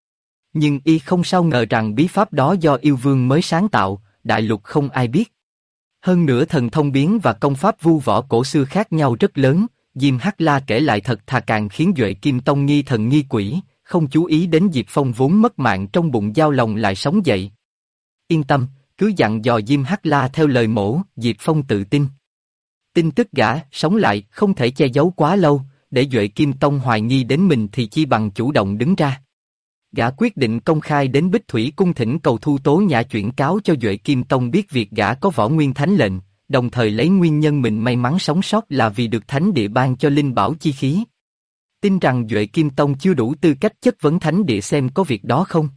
Nhưng y không sao ngờ rằng bí pháp đó do yêu vương mới sáng tạo, đại lục không ai biết. Hơn nữa thần thông biến và công pháp vu võ cổ xưa khác nhau rất lớn, Diêm Hắc La kể lại thật thà càng khiến Duệ Kim Tông nghi thần nghi quỷ, không chú ý đến Diệp Phong vốn mất mạng trong bụng dao lòng lại sống dậy. Yên tâm, cứ dặn dò Diêm Hắc La theo lời mổ, Diệp Phong tự tin. Tin tức gã sống lại không thể che giấu quá lâu, để Duệ Kim Tông hoài nghi đến mình thì chi bằng chủ động đứng ra. Gã quyết định công khai đến Bích Thủy Cung thỉnh cầu Thu Tố Nhã chuyển cáo cho Duệ Kim Tông biết việc gã có võ nguyên thánh lệnh, đồng thời lấy nguyên nhân mình may mắn sống sót là vì được thánh địa ban cho linh bảo chi khí. Tin rằng Duệ Kim Tông chưa đủ tư cách chất vấn thánh địa xem có việc đó không.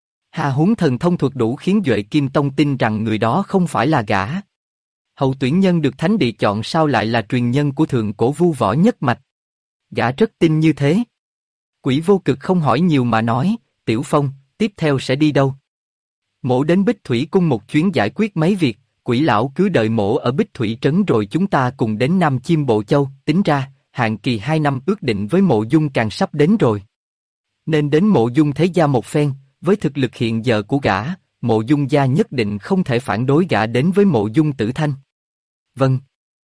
Hà huống thần thông thuật đủ khiến Duệ Kim Tông tin rằng người đó không phải là gã. Hậu tuyển nhân được thánh địa chọn sao lại là truyền nhân của thượng cổ vu võ nhất mạch. Gã rất tin như thế. Quỷ Vô Cực không hỏi nhiều mà nói, Tiểu Phong, tiếp theo sẽ đi đâu? Mỗ đến Bích Thủy Cung một chuyến giải quyết mấy việc, Quỷ lão cứ đợi mỗ ở Bích Thủy Trấn rồi chúng ta cùng đến Nam Chiêm Bộ Châu. Tính ra, hạn kỳ 2 năm ước định với Mộ Dung càng sắp đến rồi. Nên đến Mộ Dung thế gia một phen, với thực lực hiện giờ của gã, Mộ Dung gia nhất định không thể phản đối gã đến với Mộ Dung Tử Thanh. Vâng.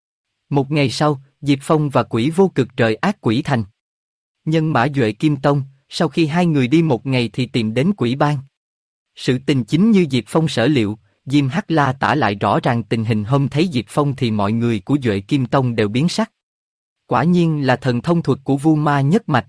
Một ngày sau, Diệp Phong và Quỷ Vô Cực rời Ác Quỷ Thành. Nhân mã Duệ Kim Tông, sau khi hai người đi một ngày thì tìm đến quỷ bang. Sự tình chính như Diệp Phong sở liệu, Diêm Hắc La tả lại rõ ràng tình hình hôm thấy Diệp Phong thì mọi người của Duệ Kim Tông đều biến sắc. Quả nhiên là thần thông thuật của Vu Ma nhất mạch.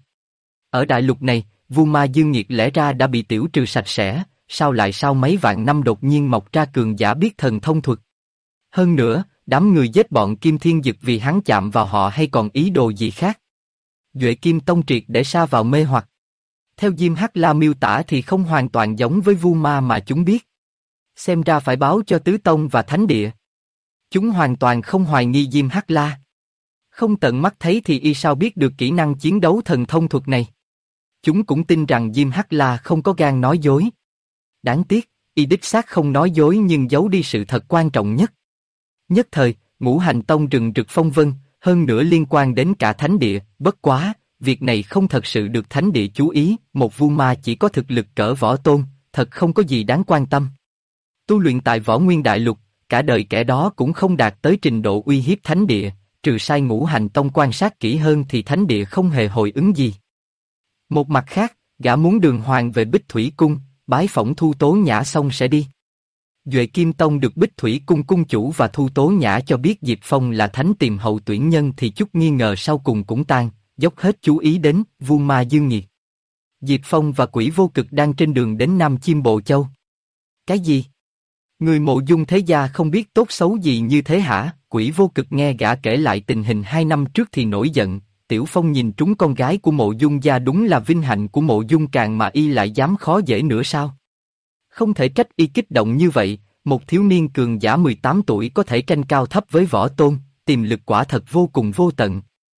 Ở đại lục này, Vu Ma dương nhiệt lẽ ra đã bị tiểu trừ sạch sẽ, sao lại sau mấy vạn năm đột nhiên mọc ra cường giả biết thần thông thuật. Hơn nữa, đám người giết bọn Kim Thiên Dực vì hắn chạm vào họ hay còn ý đồ gì khác. Duệ Kim Tông triệt để sa vào mê hoặc. Theo Diêm Hắc La miêu tả thì không hoàn toàn giống với Vu Ma mà chúng biết. Xem ra phải báo cho Tứ Tông và Thánh Địa. Chúng hoàn toàn không hoài nghi Diêm Hắc La. Không tận mắt thấy thì y sao biết được kỹ năng chiến đấu thần thông thuật này. Chúng cũng tin rằng Diêm Hắc La không có gan nói dối. Đáng tiếc, y đích xác không nói dối nhưng giấu đi sự thật quan trọng nhất. Nhất thời, Ngũ Hành Tông rừng rực phong vân, hơn nữa liên quan đến cả Thánh Địa, bất quá, việc này không thật sự được Thánh Địa chú ý, một Vu Ma chỉ có thực lực cỡ võ tôn, thật không có gì đáng quan tâm. Tu luyện tại Võ Nguyên Đại Lục, cả đời kẻ đó cũng không đạt tới trình độ uy hiếp Thánh Địa, trừ sai Ngũ Hành Tông quan sát kỹ hơn thì Thánh Địa không hề hồi ứng gì. Một mặt khác, gã muốn đường hoàng về Bích Thủy Cung, bái phỏng Thu Tố Nhã xong sẽ đi. Duệ Kim Tông được Bích Thủy Cung cung chủ và Thu Tố Nhã cho biết Diệp Phong là thánh tìm hậu tuyển nhân thì chút nghi ngờ sau cùng cũng tan, dốc hết chú ý đến Vu Ma Dương Nghiệt. Diệp Phong và Quỷ Vô Cực đang trên đường đến Nam Chiêm Bộ Châu. Cái gì? Người Mộ Dung thế gia không biết tốt xấu gì như thế hả? Quỷ Vô Cực nghe gã kể lại tình hình 2 năm trước thì nổi giận. Tiểu Phong nhìn trúng con gái của Mộ Dung gia đúng là vinh hạnh của Mộ Dung Càn mà y lại dám khó dễ nữa sao? Không thể trách y kích động như vậy, một thiếu niên cường giả 18 tuổi có thể tranh cao thấp với võ tôn, tiềm lực quả thật vô cùng vô tận.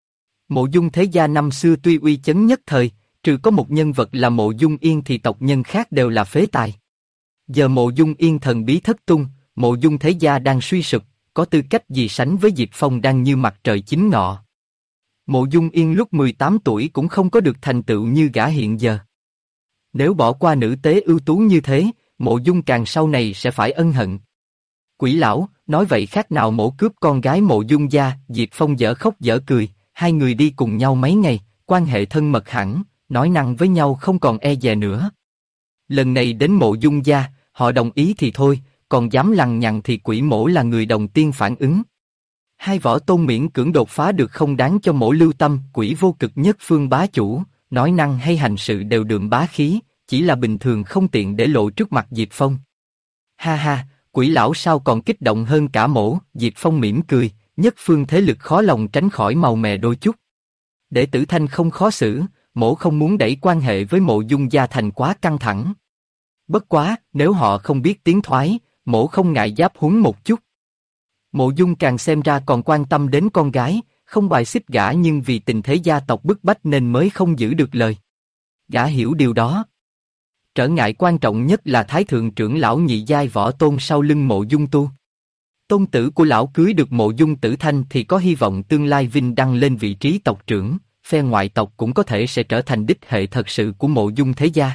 Mộ Dung thế gia năm xưa tuy uy chấn nhất thời, trừ có một nhân vật là Mộ Dung Yên thì tộc nhân khác đều là phế tài. Giờ Mộ Dung Yên thần bí thất tung, Mộ Dung thế gia đang suy sụp, có tư cách gì sánh với Diệp Phong đang như mặt trời chính ngọ. Mộ Dung Yên lúc 18 tuổi cũng không có được thành tựu như gã hiện giờ. Nếu bỏ qua nữ tế ưu tú như thế, Mộ Dung Càn sau này sẽ phải ân hận. Quỷ lão, nói vậy khác nào mổ cướp con gái Mộ Dung gia? Diệp Phong dở khóc dở cười, hai người đi cùng nhau mấy ngày, quan hệ thân mật hẳn, nói năng với nhau không còn e dè nữa. Lần này đến Mộ Dung gia, họ đồng ý thì thôi, còn dám lằng nhằng thì Quỷ mổ là người đầu tiên phản ứng. Hai võ tôn miễn cưỡng đột phá được không đáng cho mổ lưu tâm. Quỷ Vô Cực nhất phương bá chủ, nói năng hay hành sự đều đượm bá khí, chỉ là bình thường không tiện để lộ trước mặt Diệp Phong. Ha ha, Quỷ lão sao còn kích động hơn cả mổ? Diệp Phong mỉm cười, nhất phương thế lực khó lòng tránh khỏi màu mè đôi chút. Để Tử Thanh không khó xử, mổ không muốn đẩy quan hệ với Mộ Dung gia thành quá căng thẳng. Bất quá, nếu họ không biết tiến thoái, mổ không ngại giáp huấn một chút. Mộ Dung càng xem ra còn quan tâm đến con gái, không bài xích gã nhưng vì tình thế gia tộc bức bách nên mới không giữ được lời. Gã hiểu điều đó. Trở ngại quan trọng nhất là Thái Thượng trưởng lão nhị giai võ tôn sau lưng Mộ Dung tu. Tôn tử của lão cưới được Mộ Dung Tử Thanh thì có hy vọng tương lai vinh đăng lên vị trí tộc trưởng, phe ngoại tộc cũng có thể sẽ trở thành đích hệ thật sự của Mộ Dung thế gia.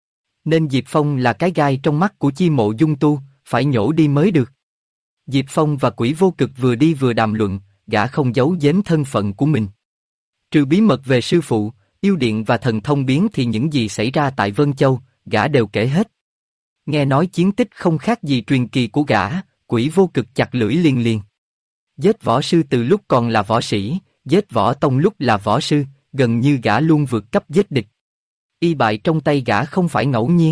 Nên Diệp Phong là cái gai trong mắt của chi Mộ Dung tu, phải nhổ đi mới được. Diệp Phong và Quỷ Vô Cực vừa đi vừa đàm luận, gã không giấu giếm thân phận của mình. Trừ bí mật về sư phụ, yêu điện và thần thông biến thì những gì xảy ra tại Vân Châu, gã đều kể hết. Nghe nói chiến tích không khác gì truyền kỳ của gã, Quỷ Vô Cực chặt lưỡi liền liền. Giết võ sư từ lúc còn là võ sĩ, giết võ tông lúc là võ sư, gần như gã luôn vượt cấp giết địch. Y bại trong tay gã không phải ngẫu nhiên.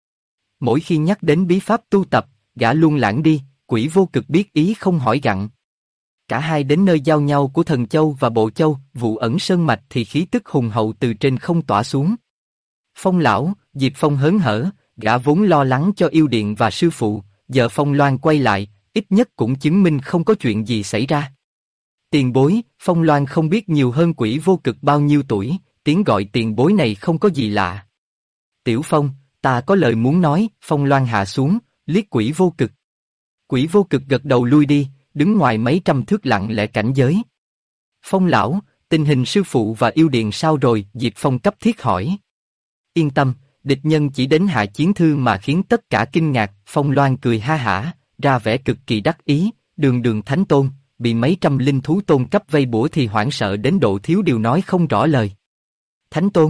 Mỗi khi nhắc đến bí pháp tu tập, gã luôn lãng đi. Quỷ Vô Cực biết ý không hỏi gặng. Cả hai đến nơi giao nhau của Thần Châu và Bộ Châu, Vụ Ẩn Sơn Mạch thì khí tức hùng hậu từ trên không tỏa xuống. Phong lão, Diệp Phong hớn hở, gã vốn lo lắng cho yêu điện và sư phụ, giờ Phong Loan quay lại, ít nhất cũng chứng minh không có chuyện gì xảy ra. Tiền bối, Phong Loan không biết nhiều hơn Quỷ Vô Cực bao nhiêu tuổi, tiếng gọi tiền bối này không có gì lạ. Tiểu Phong, ta có lời muốn nói. Phong Loan hạ xuống, liếc Quỷ Vô Cực. Quỷ Vô Cực gật đầu lui đi, đứng ngoài mấy trăm thước lặng lẽ cảnh giới. Phong lão, tình hình sư phụ và yêu điện sao rồi? Diệp Phong cấp thiết hỏi. Yên tâm, địch nhân chỉ đến hạ chiến thư mà khiến tất cả kinh ngạc. Phong Loan cười ha hả, ra vẻ cực kỳ đắc ý. Đường đường thánh tôn, bị mấy trăm linh thú tôn cấp vây bủa thì hoảng sợ đến độ thiếu điều nói không rõ lời. Thánh tôn,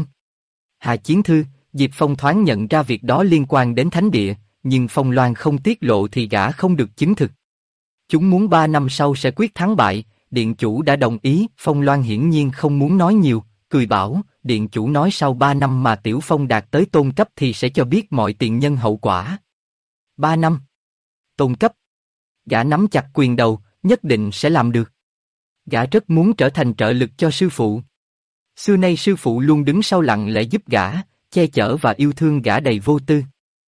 hạ chiến thư. Diệp Phong thoáng nhận ra việc đó liên quan đến thánh địa, nhưng Phong Loan không tiết lộ thì gã không được chứng thực. Chúng muốn 3 năm sau sẽ quyết thắng bại, điện chủ đã đồng ý. Phong Loan hiển nhiên không muốn nói nhiều, cười bảo, điện chủ nói sau 3 năm mà Tiểu Phong đạt tới tôn cấp thì sẽ cho biết mọi tiền nhân hậu quả. 3 năm? Tôn cấp? Gã nắm chặt quyền đầu, nhất định sẽ làm được. Gã rất muốn trở thành trợ lực cho sư phụ. Xưa nay sư phụ luôn đứng sau lặng lẽ giúp gã, che chở và yêu thương gã đầy vô tư.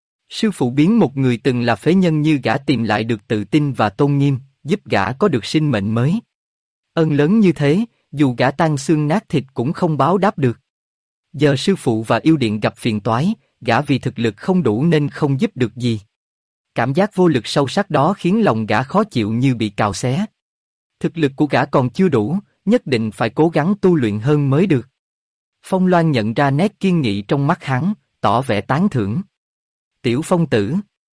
Sư phụ biến một người từng là phế nhân như gã tìm lại được tự tin và tôn nghiêm, giúp gã có được sinh mệnh mới. Ơn lớn như thế, dù gã tan xương nát thịt cũng không báo đáp được. Giờ sư phụ và yêu điện gặp phiền toái, gã vì thực lực không đủ nên không giúp được gì. Cảm giác vô lực sâu sắc đó khiến lòng gã khó chịu như bị cào xé. Thực lực của gã còn chưa đủ, nhất định phải cố gắng tu luyện hơn mới được. Phong Loan nhận ra nét kiên nghị trong mắt hắn, tỏ vẻ tán thưởng. Tiểu Phong tử,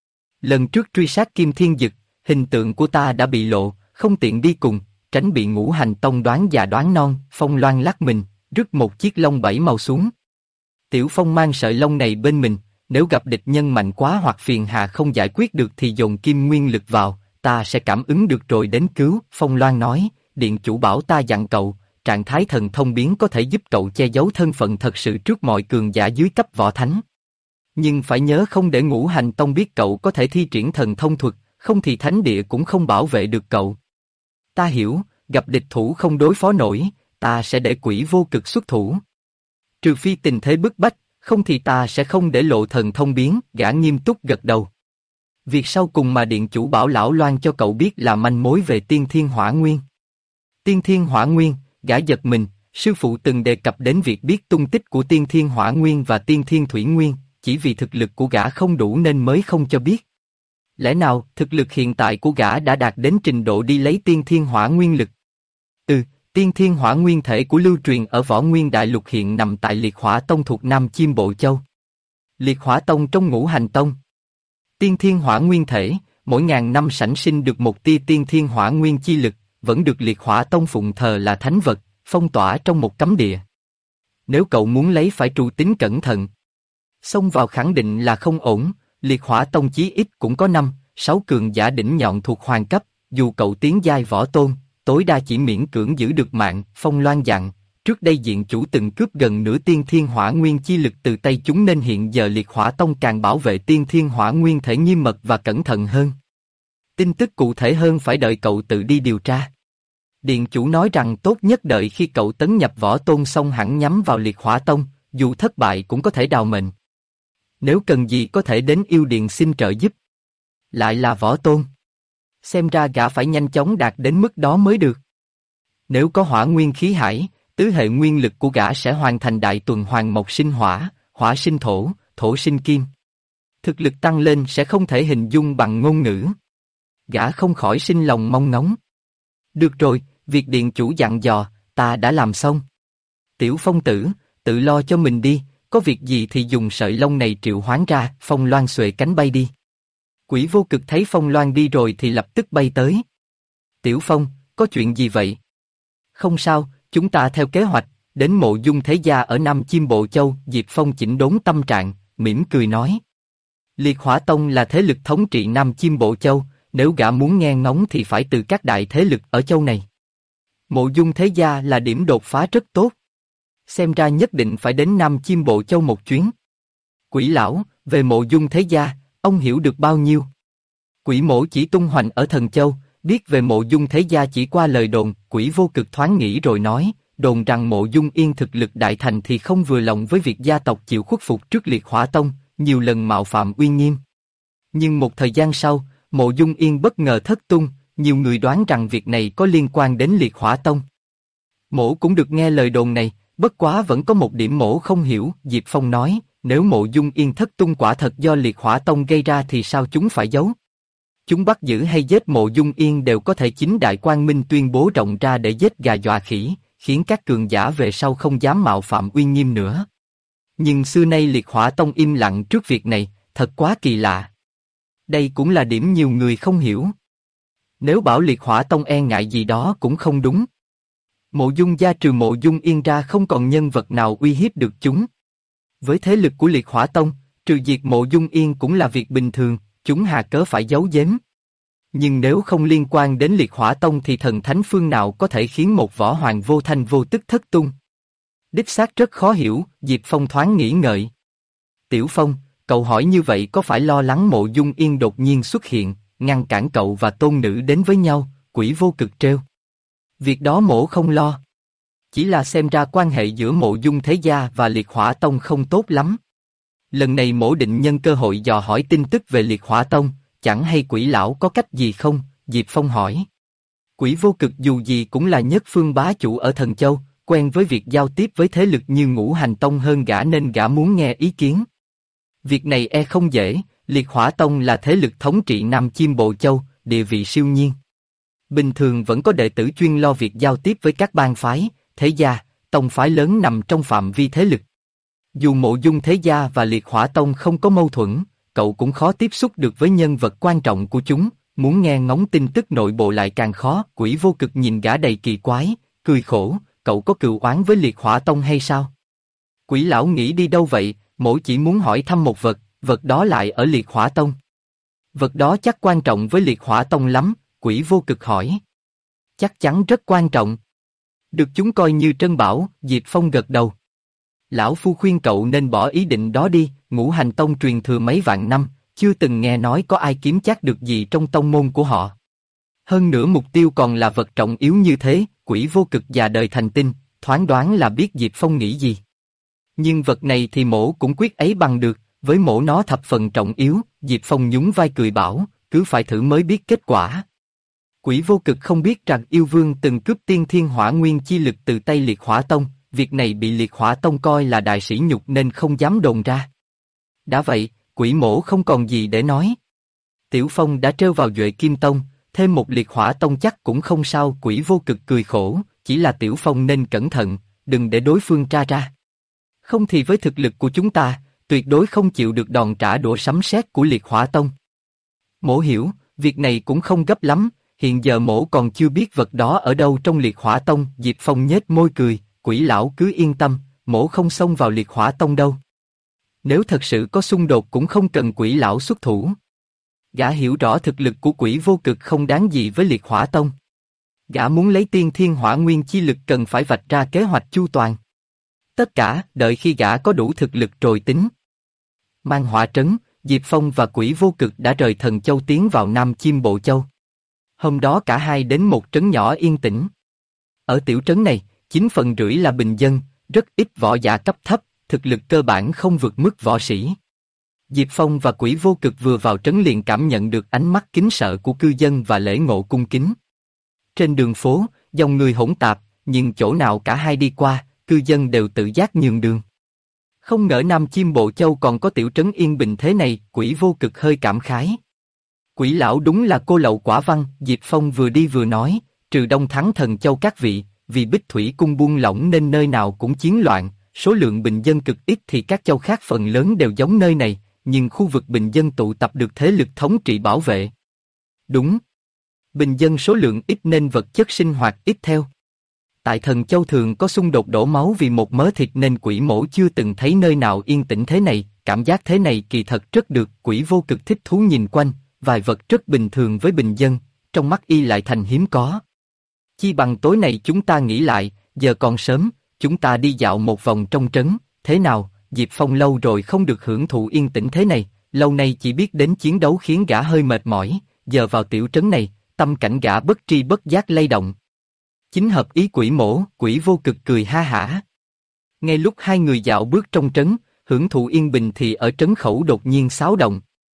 lần trước truy sát Kim Thiên Dực, hình tượng của ta đã bị lộ, không tiện đi cùng, tránh bị Ngũ Hành Tông đoán già đoán non. Phong Loan lắc mình, rứt một chiếc lông 7 màu xuống. Tiểu Phong mang sợi lông này bên mình, nếu gặp địch nhân mạnh quá hoặc phiền hà không giải quyết được thì dồn kim nguyên lực vào, ta sẽ cảm ứng được rồi đến cứu. Phong Loan nói, điện chủ bảo ta dặn cậu, trạng thái thần thông biến có thể giúp cậu che giấu thân phận thật sự trước mọi cường giả dưới cấp võ thánh. Nhưng phải nhớ không để Ngũ Hành Tông biết cậu có thể thi triển thần thông thuật, không thì thánh địa cũng không bảo vệ được cậu. Ta hiểu, gặp địch thủ không đối phó nổi, ta sẽ để Quỷ Vô Cực xuất thủ. Trừ phi tình thế bức bách, không thì ta sẽ không để lộ thần thông biến. Gã nghiêm túc gật đầu. Việc sau cùng mà điện chủ bảo lão Loan cho cậu biết là manh mối về Tiên Thiên Hỏa Nguyên. Tiên Thiên Hỏa Nguyên, gã giật mình, sư phụ từng đề cập đến việc biết tung tích của Tiên Thiên Hỏa Nguyên và Tiên Thiên Thủy Nguyên, chỉ vì thực lực của gã không đủ nên mới không cho biết. Lẽ nào thực lực hiện tại của gã đã đạt đến trình độ đi lấy Tiên Thiên Hỏa Nguyên lực? Tiên Thiên Hỏa Nguyên thể của lưu truyền ở Võ Nguyên Đại Lục hiện nằm tại Liệt Hỏa Tông thuộc Nam Chiêm Bộ Châu. Liệt Hỏa Tông trong Ngũ Hành Tông. Tiên Thiên Hỏa Nguyên thể, mỗi ngàn năm sản sinh được một tia Tiên Thiên Hỏa Nguyên chi lực, vẫn được Liệt Hỏa Tông phụng thờ là thánh vật, phong tỏa trong một cấm địa. Nếu cậu muốn lấy phải trụ tính cẩn thận. Xông vào khẳng định là không ổn, Liệt Hỏa Tông chí ít cũng có 5-6 cường giả đỉnh nhọn thuộc hoàng cấp, dù cậu tiến giai võ tôn, tối đa chỉ miễn cưỡng giữ được mạng. Phong Loan dặn, trước đây diện chủ từng cướp gần nửa Tiên Thiên Hỏa Nguyên chi lực từ tay chúng nên hiện giờ Liệt Hỏa Tông càng bảo vệ Tiên Thiên Hỏa Nguyên thể nghiêm mật và cẩn thận hơn. Tin tức cụ thể hơn phải đợi cậu tự đi điều tra. Điện chủ nói rằng tốt nhất đợi khi cậu tấn nhập võ tôn xong hẳn nhắm vào Liệt Hỏa Tông, dù thất bại cũng có thể đào mệnh. Nếu cần gì có thể đến yêu điện xin trợ giúp. Lại là võ tôn. Xem ra gã phải nhanh chóng đạt đến mức đó mới được. Nếu có hỏa nguyên khí hải, tứ hệ nguyên lực của gã sẽ hoàn thành đại tuần hoàn mộc sinh hỏa, hỏa sinh thổ, thổ sinh kim. Thực lực tăng lên sẽ không thể hình dung bằng ngôn ngữ. Gã không khỏi sinh lòng mong ngóng. Được rồi, việc điện chủ dặn dò, ta đã làm xong. Tiểu Phong tử, tự lo cho mình đi, có việc gì thì dùng sợi lông này triệu hoán ra. Phong Loan xuề cánh bay đi. Quỷ Vô Cực thấy Phong Loan đi rồi thì lập tức bay tới. Tiểu Phong, có chuyện gì vậy? Không sao, chúng ta theo kế hoạch, đến mộ dung thế gia ở Nam Chiêm Bộ Châu. Diệp Phong chỉnh đốn tâm trạng, mỉm cười nói. Liệt Hỏa Tông là thế lực thống trị Nam Chiêm Bộ Châu, nếu gã muốn nghe ngóng thì phải từ các đại thế lực ở châu này. Mộ dung thế gia là điểm đột phá rất tốt. Xem ra nhất định phải đến Nam Chiêm Bộ Châu một chuyến. Quỷ lão, về mộ dung thế gia, ông hiểu được bao nhiêu? Quỷ mổ chỉ tung hoành ở Thần Châu, biết về mộ dung thế gia chỉ qua lời đồn. Quỷ Vô Cực thoáng nghĩ rồi nói, đồn rằng mộ dung yên thực lực đại thành thì không vừa lòng với việc gia tộc chịu khuất phục trước Liệt Hỏa Tông, nhiều lần mạo phạm uy nghiêm. Nhưng một thời gian sau, mộ dung yên bất ngờ thất tung, nhiều người đoán rằng việc này có liên quan đến Liệt Hỏa Tông. Mổ cũng được nghe lời đồn này, bất quá vẫn có một điểm mổ không hiểu. Diệp Phong nói, nếu mộ dung yên thất tung quả thật do Liệt Hỏa Tông gây ra thì sao chúng phải giấu? Chúng bắt giữ hay giết mộ dung yên đều có thể chính Đại Quang Minh tuyên bố rộng ra để giết gà dọa khỉ, khiến các cường giả về sau không dám mạo phạm uy nghiêm nữa. Nhưng xưa nay Liệt Hỏa Tông im lặng trước việc này, thật quá kỳ lạ. Đây cũng là điểm nhiều người không hiểu. Nếu bảo Liệt Hỏa Tông e ngại gì đó cũng không đúng. Mộ dung gia trừ mộ dung yên ra không còn nhân vật nào uy hiếp được chúng. Với thế lực của Liệt Hỏa Tông, trừ diệt mộ dung yên cũng là việc bình thường, chúng hà cớ phải giấu giếm. Nhưng nếu không liên quan đến Liệt Hỏa Tông thì thần thánh phương nào có thể khiến một võ hoàng vô thanh vô tức thất tung? Đích xác rất khó hiểu. Diệp Phong thoáng nghĩ ngợi. Tiểu Phong, cậu hỏi như vậy có phải lo lắng mộ dung yên đột nhiên xuất hiện, ngăn cản cậu và tôn nữ đến với nhau? Quỷ Vô Cực trêu. Việc đó mổ không lo. Chỉ là xem ra quan hệ giữa mộ dung thế gia và Liệt Hỏa Tông không tốt lắm. Lần này mổ định nhân cơ hội dò hỏi tin tức về Liệt Hỏa Tông, chẳng hay quỷ lão có cách gì không? Diệp Phong hỏi. Quỷ Vô Cực dù gì cũng là nhất phương bá chủ ở Thần Châu, quen với việc giao tiếp với thế lực như Ngũ Hành Tông hơn gã nên gã muốn nghe ý kiến. Việc này e không dễ, Liệt Hỏa Tông là thế lực thống trị Nam Chiêm Bộ Châu, địa vị siêu nhiên. Bình thường vẫn có đệ tử chuyên lo việc giao tiếp với các bang phái, thế gia, tông phái lớn nằm trong phạm vi thế lực. Dù mộ dung thế gia và Liệt Hỏa Tông không có mâu thuẫn, cậu cũng khó tiếp xúc được với nhân vật quan trọng của chúng, muốn nghe ngóng tin tức nội bộ lại càng khó. Quỷ Vô Cực nhìn gã đầy kỳ quái, cười khổ, cậu có cừu oán với Liệt Hỏa Tông hay sao? Quỷ lão nghĩ đi đâu vậy, mỗ chỉ muốn hỏi thăm một vật, vật đó lại ở Liệt Hỏa Tông. Vật đó chắc quan trọng với Liệt Hỏa Tông lắm, Quỷ Vô Cực hỏi. Chắc chắn rất quan trọng. Được chúng coi như trân bảo, Diệp Phong gật đầu. Lão phu khuyên cậu nên bỏ ý định đó đi, Ngũ Hành Tông truyền thừa mấy vạn năm, chưa từng nghe nói có ai kiếm chắc được gì trong tông môn của họ. Hơn nữa mục tiêu còn là vật trọng yếu như thế, Quỷ Vô Cực già đời thành tinh, thoáng đoán là biết Diệp Phong nghĩ gì. Nhưng vật này thì mỗ cũng quyết ấy bằng được, với mỗ nó thập phần trọng yếu, Diệp Phong nhún vai cười bảo, cứ phải thử mới biết kết quả. Quỷ Vô Cực không biết rằng yêu vương từng cướp tiên thiên hỏa nguyên chi lực từ tay Liệt Hỏa Tông, việc này bị Liệt Hỏa Tông coi là đại sỉ nhục nên không dám đồn ra. Đã vậy, Quỷ mỗ không còn gì để nói. Tiểu Phong đã trêu vào Duệ Kim Tông, thêm một Liệt Hỏa Tông chắc cũng không sao. Quỷ Vô Cực cười khổ, chỉ là Tiểu Phong nên cẩn thận, đừng để đối phương tra ra. Không thì với thực lực của chúng ta, tuyệt đối không chịu được đòn trả đũa sấm sét của Liệt Hỏa Tông. Mỗ hiểu, việc này cũng không gấp lắm, hiện giờ mỗ còn chưa biết vật đó ở đâu trong Liệt Hỏa Tông. Diệp Phong nhếch môi cười, Quỷ lão cứ yên tâm, mỗ không xông vào Liệt Hỏa Tông đâu. Nếu thật sự có xung đột cũng không cần Quỷ lão xuất thủ. Gã hiểu rõ thực lực của Quỷ Vô Cực không đáng gì với Liệt Hỏa Tông. Gã muốn lấy tiên thiên hỏa nguyên chi lực cần phải vạch ra kế hoạch chu toàn. Tất cả đợi khi gã có đủ thực lực rồi tính. Mang hỏa trấn, Diệp Phong và Quỷ Vô Cực đã rời Thần Châu tiến vào Nam Chiêm Bộ Châu. Hôm đó cả hai đến một trấn nhỏ yên tĩnh. Ở tiểu trấn này, 9/10 là bình dân, rất ít võ giả cấp thấp, thực lực cơ bản không vượt mức võ sĩ. Diệp Phong và Quỷ Vô Cực vừa vào trấn liền cảm nhận được ánh mắt kính sợ của cư dân và lễ ngộ cung kính. Trên đường phố, dòng người hỗn tạp, nhưng chỗ nào cả hai đi qua, cư dân đều tự giác nhường đường. Không ngờ Nam Chiêm Bộ Châu còn có tiểu trấn yên bình thế này, Quỷ Vô Cực hơi cảm khái. Quỷ lão đúng là cô lậu quả văn, Diệp Phong vừa đi vừa nói, trừ Đông Thắng Thần Châu các vị, vì Bích Thủy cung buông lỏng nên nơi nào cũng chiến loạn, số lượng bình dân cực ít thì các châu khác phần lớn đều giống nơi này, nhưng khu vực bình dân tụ tập được thế lực thống trị bảo vệ. Đúng. Bình dân số lượng ít nên vật chất sinh hoạt ít theo. Tại Thần Châu thường có xung đột đổ máu vì một mớ thịt nên Quỷ mỗ chưa từng thấy nơi nào yên tĩnh thế này, cảm giác thế này kỳ thật rất được. Quỷ Vô Cực thích thú nhìn quanh, vài vật rất bình thường với bình dân, trong mắt y lại thành hiếm có. Chi bằng tối nay chúng ta nghĩ lại, giờ còn sớm, chúng ta đi dạo một vòng trong trấn, thế nào? Diệp Phong lâu rồi không được hưởng thụ yên tĩnh thế này, lâu nay chỉ biết đến chiến đấu khiến gã hơi mệt mỏi, giờ vào tiểu trấn này, tâm cảnh gã bất tri bất giác lay động. Chính hợp ý Quỷ mỗ, Quỷ Vô Cực cười ha hả. Ngay lúc hai người dạo bước trong trấn, hưởng thụ yên bình thì ở trấn khẩu đột nhiên xáo động.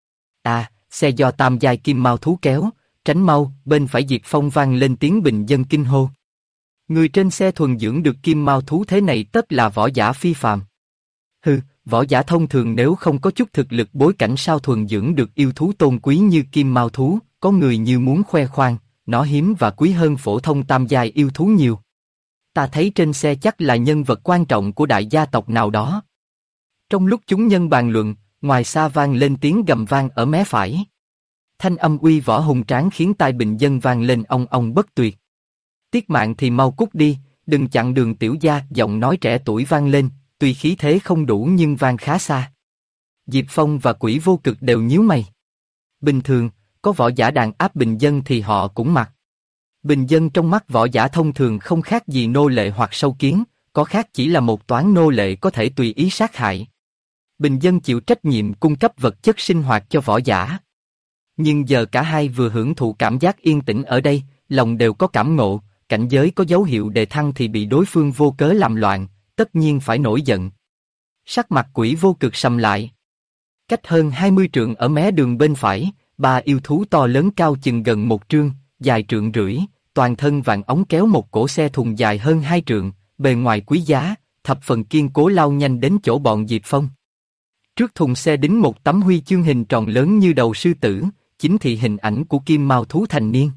À, xe do tam giai kim mao thú kéo, tránh mau, bên phải Diệp Phong vang lên tiếng bình dân kinh hô. Người trên xe thuần dưỡng được kim mao thú thế này tất là võ giả phi phàm. Hừ, võ giả thông thường nếu không có chút thực lực bối cảnh sao thuần dưỡng được yêu thú tôn quý như kim mao thú, có người như muốn khoe khoang, nó hiếm và quý hơn phổ thông tam giai yêu thú nhiều. Ta thấy trên xe chắc là nhân vật quan trọng của đại gia tộc nào đó. Trong lúc chúng nhân bàn luận, ngoài xa vang lên tiếng gầm vang ở mé phải. Thanh âm uy võ hùng tráng khiến tai bình dân vang lên ong ong bất tuyệt. Tiết mạng thì mau cút đi, đừng chặn đường tiểu gia. Giọng nói trẻ tuổi vang lên, tuy khí thế không đủ nhưng vang khá xa. Diệp Phong và Quỷ Vô Cực đều nhíu mày. Bình thường, có võ giả đàn áp bình dân thì họ cũng mặc. Bình dân trong mắt võ giả thông thường không khác gì nô lệ hoặc sâu kiến, có khác chỉ là một toán nô lệ có thể tùy ý sát hại. Bình dân chịu trách nhiệm cung cấp vật chất sinh hoạt cho võ giả. Nhưng giờ cả hai vừa hưởng thụ cảm giác yên tĩnh ở đây, lòng đều có cảm ngộ, cảnh giới có dấu hiệu đề thăng thì bị đối phương vô cớ làm loạn, tất nhiên phải nổi giận. Sắc mặt Quỷ Vô Cực sầm lại. Cách hơn 20 trượng ở mé đường bên phải, ba yêu thú to lớn cao chừng gần 1 trượng, dài 1,5 trượng, toàn thân vàng ống kéo một cỗ xe thùng dài hơn 2 trượng, bề ngoài quý giá, thập phần kiên cố lao nhanh đến chỗ bọn Diệp Phong. Trước thùng xe đính một tấm huy chương hình tròn lớn như đầu sư tử, chính thị hình ảnh của kim mao thú thành niên.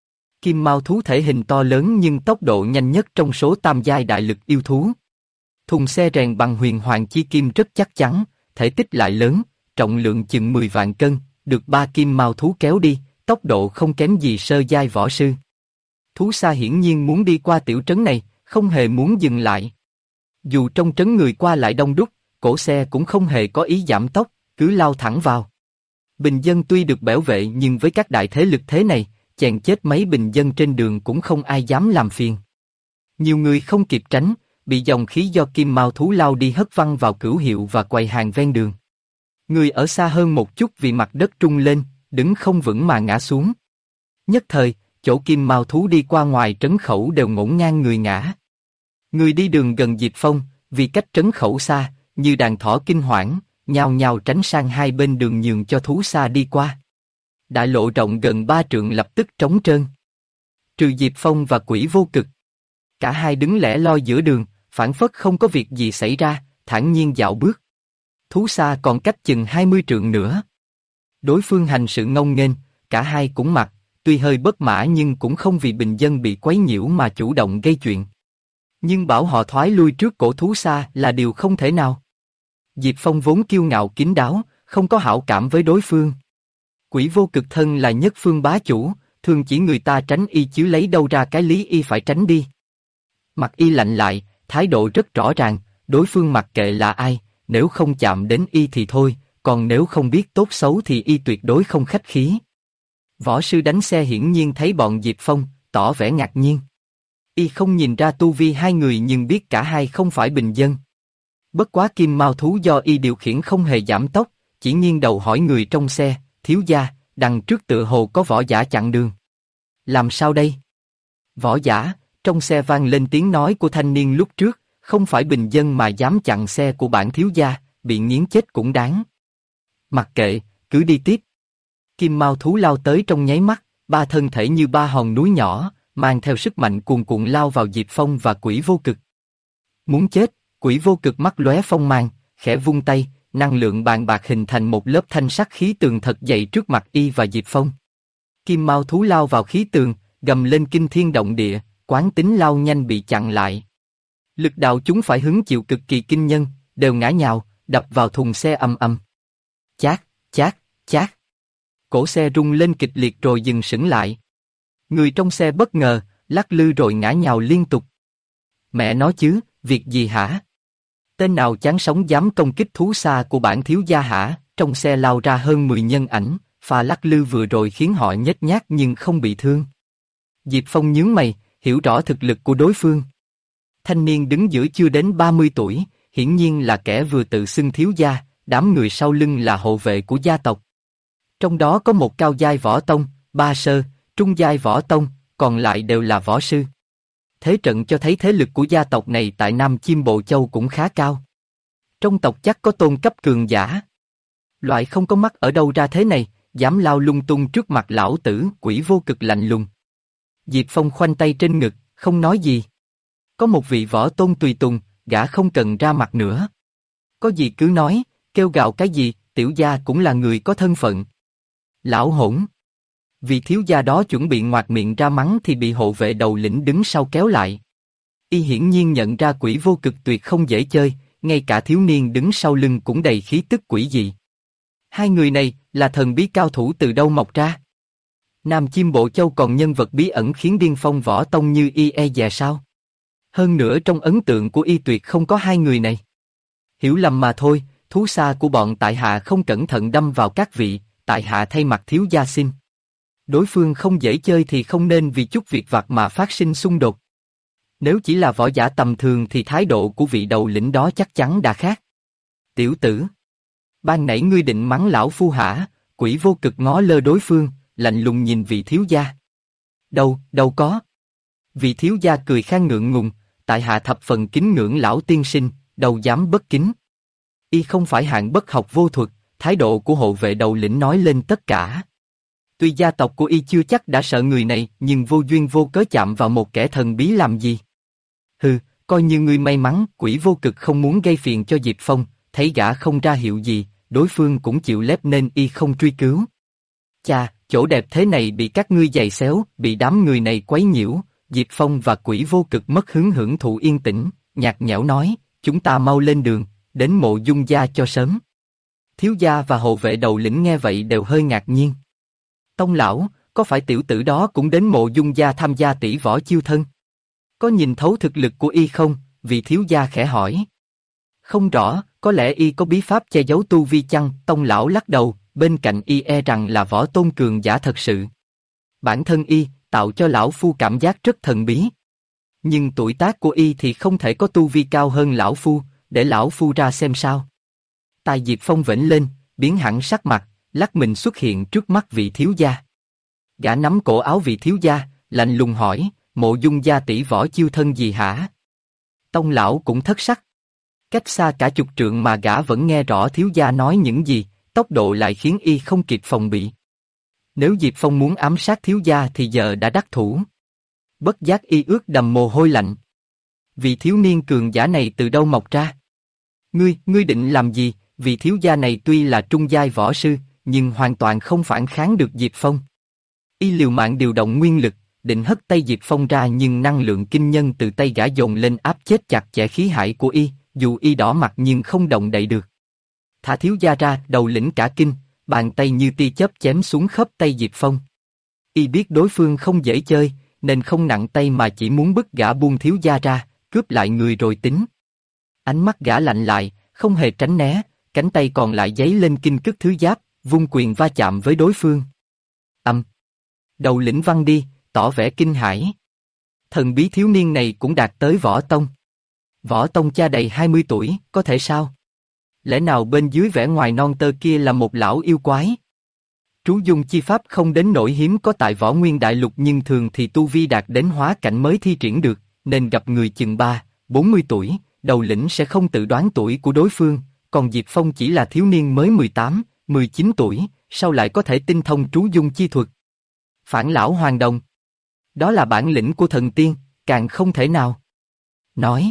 Kim mao thú thể hình to lớn nhưng tốc độ nhanh nhất trong số tam giai đại lực yêu thú. Thùng xe rèn bằng huyền hoàng chi kim rất chắc chắn, thể tích lại lớn, trọng lượng chừng 10 vạn cân, được 3 kim mao thú kéo đi, tốc độ không kém gì sơ giai võ sư. Thú xa hiển nhiên muốn đi qua tiểu trấn này, không hề muốn dừng lại. Dù trong trấn người qua lại đông đúc, cổ xe cũng không hề có ý giảm tốc, cứ lao thẳng vào. Bình dân tuy được bảo vệ nhưng với các đại thế lực thế này, chèn chết mấy bình dân trên đường cũng không ai dám làm phiền. Nhiều người không kịp tránh, bị dòng khí do kim mao thú lao đi hất văng vào cửu hiệu và quầy hàng ven đường. Người ở xa hơn một chút vì mặt đất trung lên, đứng không vững mà ngã xuống. Nhất thời, chỗ kim mao thú đi qua ngoài trấn khẩu đều ngổn ngang người ngã. Người đi đường gần Diệp Phong, vì cách trấn khẩu xa, như đàn thỏ kinh hoảng, nhao nhao tránh sang hai bên đường nhường cho thú xa đi qua. Đại lộ rộng gần 3 trượng lập tức trống trơn. Trừ Diệp Phong và Quỷ Vô Cực. Cả hai đứng lẻ loi giữa đường, phảng phất không có việc gì xảy ra, thản nhiên dạo bước. Thú xa còn cách chừng 20 trượng nữa. Đối phương hành sự ngông nghênh, cả hai cũng mặc, tuy hơi bất mã nhưng cũng không vì bình dân bị quấy nhiễu mà chủ động gây chuyện. Nhưng bảo họ thoái lui trước cổ thú xa là điều không thể nào. Diệp Phong vốn kiêu ngạo kín đáo, không có hảo cảm với đối phương. Quỷ Vô Cực thân là nhất phương bá chủ, thường chỉ người ta tránh y chứ lấy đâu ra cái lý y phải tránh đi. Mặt y lạnh lại, thái độ rất rõ ràng, đối phương mặc kệ là ai, nếu không chạm đến y thì thôi, còn nếu không biết tốt xấu thì y tuyệt đối không khách khí. Võ sư đánh xe hiển nhiên thấy bọn Diệp Phong, tỏ vẻ ngạc nhiên. Y không nhìn ra tu vi hai người nhưng biết cả hai không phải bình dân. Bất quá kim mao thú do y điều khiển không hề giảm tốc, chỉ nghiêng đầu hỏi người trong xe, thiếu gia, đằng trước tựa hồ có võ giả chặn đường. Làm sao đây? Võ giả, trong xe vang lên tiếng nói của thanh niên lúc trước, không phải bình dân mà dám chặn xe của bản thiếu gia, bị nghiến chết cũng đáng. Mặc kệ, cứ đi tiếp. Kim mao thú lao tới trong nháy mắt, ba thân thể như ba hòn núi nhỏ, mang theo sức mạnh cuồn cuộn lao vào Diệp Phong và Quỷ Vô Cực. Muốn chết, Quỷ Vô Cực mắt lóe phong mang, khẽ vung tay, năng lượng bàn bạc hình thành một lớp thanh sắc khí tường thật dày trước mặt y và Diệp Phong. Kim mao thú lao vào khí tường, gầm lên kinh thiên động địa, quán tính lao nhanh bị chặn lại. Lực đạo chúng phải hứng chịu cực kỳ kinh nhân, đều ngã nhào, đập vào thùng xe ầm ầm. Chát, chát, chát. Cổ xe rung lên kịch liệt rồi dừng sững lại. Người trong xe bất ngờ, lắc lư rồi ngã nhào liên tục. Mẹ nói chứ, việc gì hả? Tên nào chán sống dám công kích thú xa của bản thiếu gia hả? Trong xe lao ra hơn 10 nhân ảnh, pha lắc lư vừa rồi khiến họ nhếch nhác nhưng không bị thương. Diệp Phong nhướng mày, hiểu rõ thực lực của đối phương. Thanh niên đứng giữa chưa đến 30 tuổi, hiển nhiên là kẻ vừa tự xưng thiếu gia, đám người sau lưng là hộ vệ của gia tộc. Trong đó có một cao giai võ tông, ba sơ, trung giai võ tông, còn lại đều là võ sư. Thế trận cho thấy thế lực của gia tộc này tại Nam Chiêm Bộ Châu cũng khá cao. Trong tộc chắc có tôn cấp cường giả. Loại không có mắt ở đâu ra thế này, dám lao lung tung trước mặt lão tử. Quỷ Vô Cực lạnh lùng. Diệp Phong khoanh tay trên ngực, không nói gì. Có một vị võ tôn tùy tùng, gã không cần ra mặt nữa. Có gì cứ nói, kêu gào cái gì, tiểu gia cũng là người có thân phận. Lão hỗn. Vì thiếu gia đó chuẩn bị ngoạc miệng ra mắng thì bị hộ vệ đầu lĩnh đứng sau kéo lại. Y hiển nhiên nhận ra Quỷ Vô Cực tuyệt không dễ chơi, ngay cả thiếu niên đứng sau lưng cũng đầy khí tức quỷ dị. Hai người này là thần bí cao thủ từ đâu mọc ra? Nam Chiêm Bộ Châu còn nhân vật bí ẩn khiến điên phong võ tông như y e dè sao? Hơn nữa trong ấn tượng của y tuyệt không có hai người này. Hiểu lầm mà thôi, thú xa của bọn tại hạ không cẩn thận đâm vào các vị, tại hạ thay mặt thiếu gia xin. Đối phương không dễ chơi thì không nên vì chút việc vặt mà phát sinh xung đột. Nếu chỉ là võ giả tầm thường thì thái độ của vị đầu lĩnh đó chắc chắn đã khác. Tiểu tử, ban nãy ngươi định mắng lão phu hả? Quỷ Vô Cực ngó lơ đối phương, lạnh lùng nhìn vị thiếu gia. Đâu có. Vị thiếu gia cười khan ngượng ngùng, tại hạ thập phần kính ngưỡng lão tiên sinh, đâu dám bất kính. Y không phải hạng bất học vô thuật, thái độ của hộ vệ đầu lĩnh nói lên tất cả. Tuy gia tộc của y chưa chắc đã sợ người này, nhưng vô duyên vô cớ chạm vào một kẻ thần bí làm gì? Hừ, coi như ngươi may mắn. Quỷ Vô Cực không muốn gây phiền cho Diệp Phong, thấy gã không ra hiệu gì, đối phương cũng chịu lép nên y không truy cứu. Chà, chỗ đẹp thế này bị các ngươi giày xéo, bị đám người này quấy nhiễu. Diệp Phong và Quỷ Vô Cực mất hứng hưởng thụ yên tĩnh, nhạt nhẽo nói, chúng ta mau lên đường, đến Mộ Dung gia cho sớm. Thiếu gia và hộ vệ đầu lĩnh nghe vậy đều hơi ngạc nhiên. Tông lão, có phải tiểu tử đó cũng đến Mộ Dung gia tham gia tỷ võ chiêu thân? Có nhìn thấu thực lực của y không? vị thiếu gia khẽ hỏi. Không rõ, có lẽ y có bí pháp che giấu tu vi chăng? Tông lão lắc đầu, bên cạnh y e rằng là võ tôn cường giả thật sự. Bản thân y, tạo cho lão phu cảm giác rất thần bí. Nhưng tuổi tác của y thì không thể có tu vi cao hơn lão phu, để lão phu ra xem sao. Tai Diệp Phong vểnh lên, biến hẳn sắc mặt, lắc mình xuất hiện trước mắt vị thiếu gia. Gã nắm cổ áo vị thiếu gia, lạnh lùng hỏi, Mộ Dung gia tỷ võ chiêu thân gì hả? Tông lão cũng thất sắc. Cách xa cả chục trượng mà gã vẫn nghe rõ thiếu gia nói những gì, tốc độ lại khiến y không kịp phòng bị. Nếu Diệp Phong muốn ám sát thiếu gia thì giờ đã đắc thủ. Bất giác y ướt đầm mồ hôi lạnh. Vị thiếu niên cường giả này từ đâu mọc ra? Ngươi định làm gì? Vị thiếu gia này tuy là trung giai võ sư, nhưng hoàn toàn không phản kháng được Diệp Phong. Y liều mạng điều động nguyên lực, định hất tay Diệp Phong ra nhưng năng lượng kinh nhân từ tay gã dồn lên áp chết chặt chẽ khí hải của y, dù y đỏ mặt nhưng không động đậy được. Thả thiếu gia ra, đầu lĩnh cả kinh, bàn tay như tia chớp chém xuống khớp tay Diệp Phong. Y biết đối phương không dễ chơi, nên không nặng tay mà chỉ muốn bức gã buông thiếu gia ra, cướp lại người rồi tính. Ánh mắt gã lạnh lại, không hề tránh né, cánh tay còn lại giấy lên kinh cức thứ giáp, vung quyền va chạm với đối phương. Đầu lĩnh văng đi, tỏ vẻ kinh hãi. Thần bí thiếu niên này cũng đạt tới võ tông. Võ tông cha đầy 20 tuổi, có thể sao? Lẽ nào bên dưới vẻ ngoài non tơ kia là một lão yêu quái? Trú dung chi pháp không đến nỗi hiếm có tại Võ Nguyên Đại Lục nhưng thường thì tu vi đạt đến hóa cảnh mới thi triển được, nên gặp người chừng 40 tuổi, đầu lĩnh sẽ không tự đoán tuổi của đối phương, còn Diệp Phong chỉ là thiếu niên mới 19 tuổi, sao lại có thể tinh thông trú dung chi thuật? Phản lão hoàng đồng. Đó là bản lĩnh của thần tiên, càng không thể nào. Nói.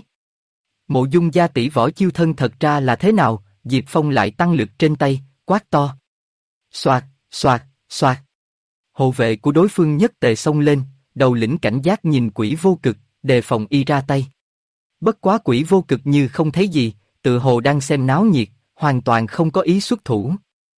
Mộ Dung gia tỷ võ chiêu thân thật ra là thế nào? Diệp Phong lại tăng lực trên tay, quát to. Xoạt, xoạt, xoạt. Hộ vệ của đối phương nhất tề xông lên, đầu lĩnh cảnh giác nhìn Quỷ Vô Cực, đề phòng y ra tay. Bất quá Quỷ Vô Cực như không thấy gì, tự hồ đang xem náo nhiệt, hoàn toàn không có ý xuất thủ.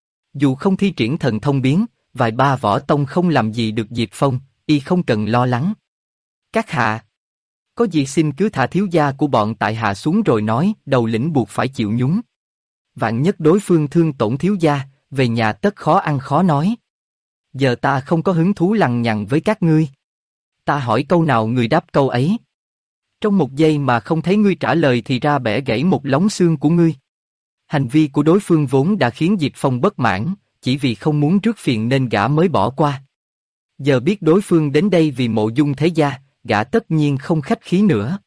Dù không thi triển thần thông biến, vài ba võ tông không làm gì được Diệp Phong, y không cần lo lắng. Các hạ, có gì xin cứ thả thiếu gia của bọn tại hạ xuống rồi nói, đầu lĩnh buộc phải chịu nhúng. Vạn nhất đối phương thương tổn thiếu gia, về nhà tất khó ăn khó nói. Giờ ta không có hứng thú lằng nhằng với các ngươi. Ta hỏi câu nào người đáp câu ấy. Trong một giây mà không thấy ngươi trả lời thì ra bẻ gãy một lóng xương của ngươi. Hành vi của đối phương vốn đã khiến Diệp Phong bất mãn, chỉ vì không muốn rước phiền nên gã mới bỏ qua. Giờ biết đối phương đến đây vì Mộ Dung thế gia, gã tất nhiên không khách khí nữa.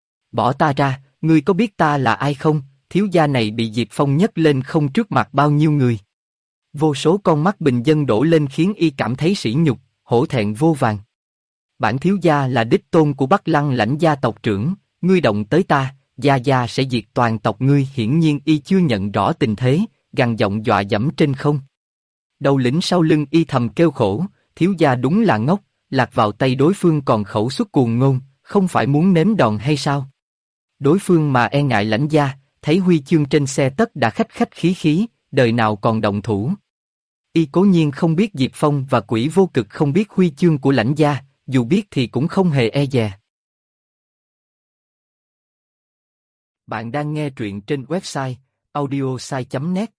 Bỏ ta ra, ngươi có biết ta là ai không? Thiếu gia này bị Diệp Phong nhấc lên không trước mặt bao nhiêu người. Vô số con mắt bình dân đổ lên khiến y cảm thấy sỉ nhục, hổ thẹn vô vàn. Bản thiếu gia là đích tôn của Bắc Lăng lãnh gia tộc trưởng, ngươi động tới ta, gia sẽ diệt toàn tộc ngươi. Hiển nhiên y chưa nhận rõ tình thế, gằn giọng dọa dẫm trên không. Đầu lĩnh sau lưng y thầm kêu khổ, thiếu gia đúng là ngốc, lạc vào tay đối phương còn khẩu xuất cuồng ngôn, không phải muốn nếm đòn hay sao? Đối phương mà e ngại lãnh gia, thấy huy chương trên xe tất đã khách khách khí khí, đời nào còn động thủ. Y cố nhiên không biết Diệp Phong và Quỷ Vô Cực không biết huy chương của lãnh gia, dù biết thì cũng không hề e dè. Bạn đang nghe truyện trên website audiosai.net.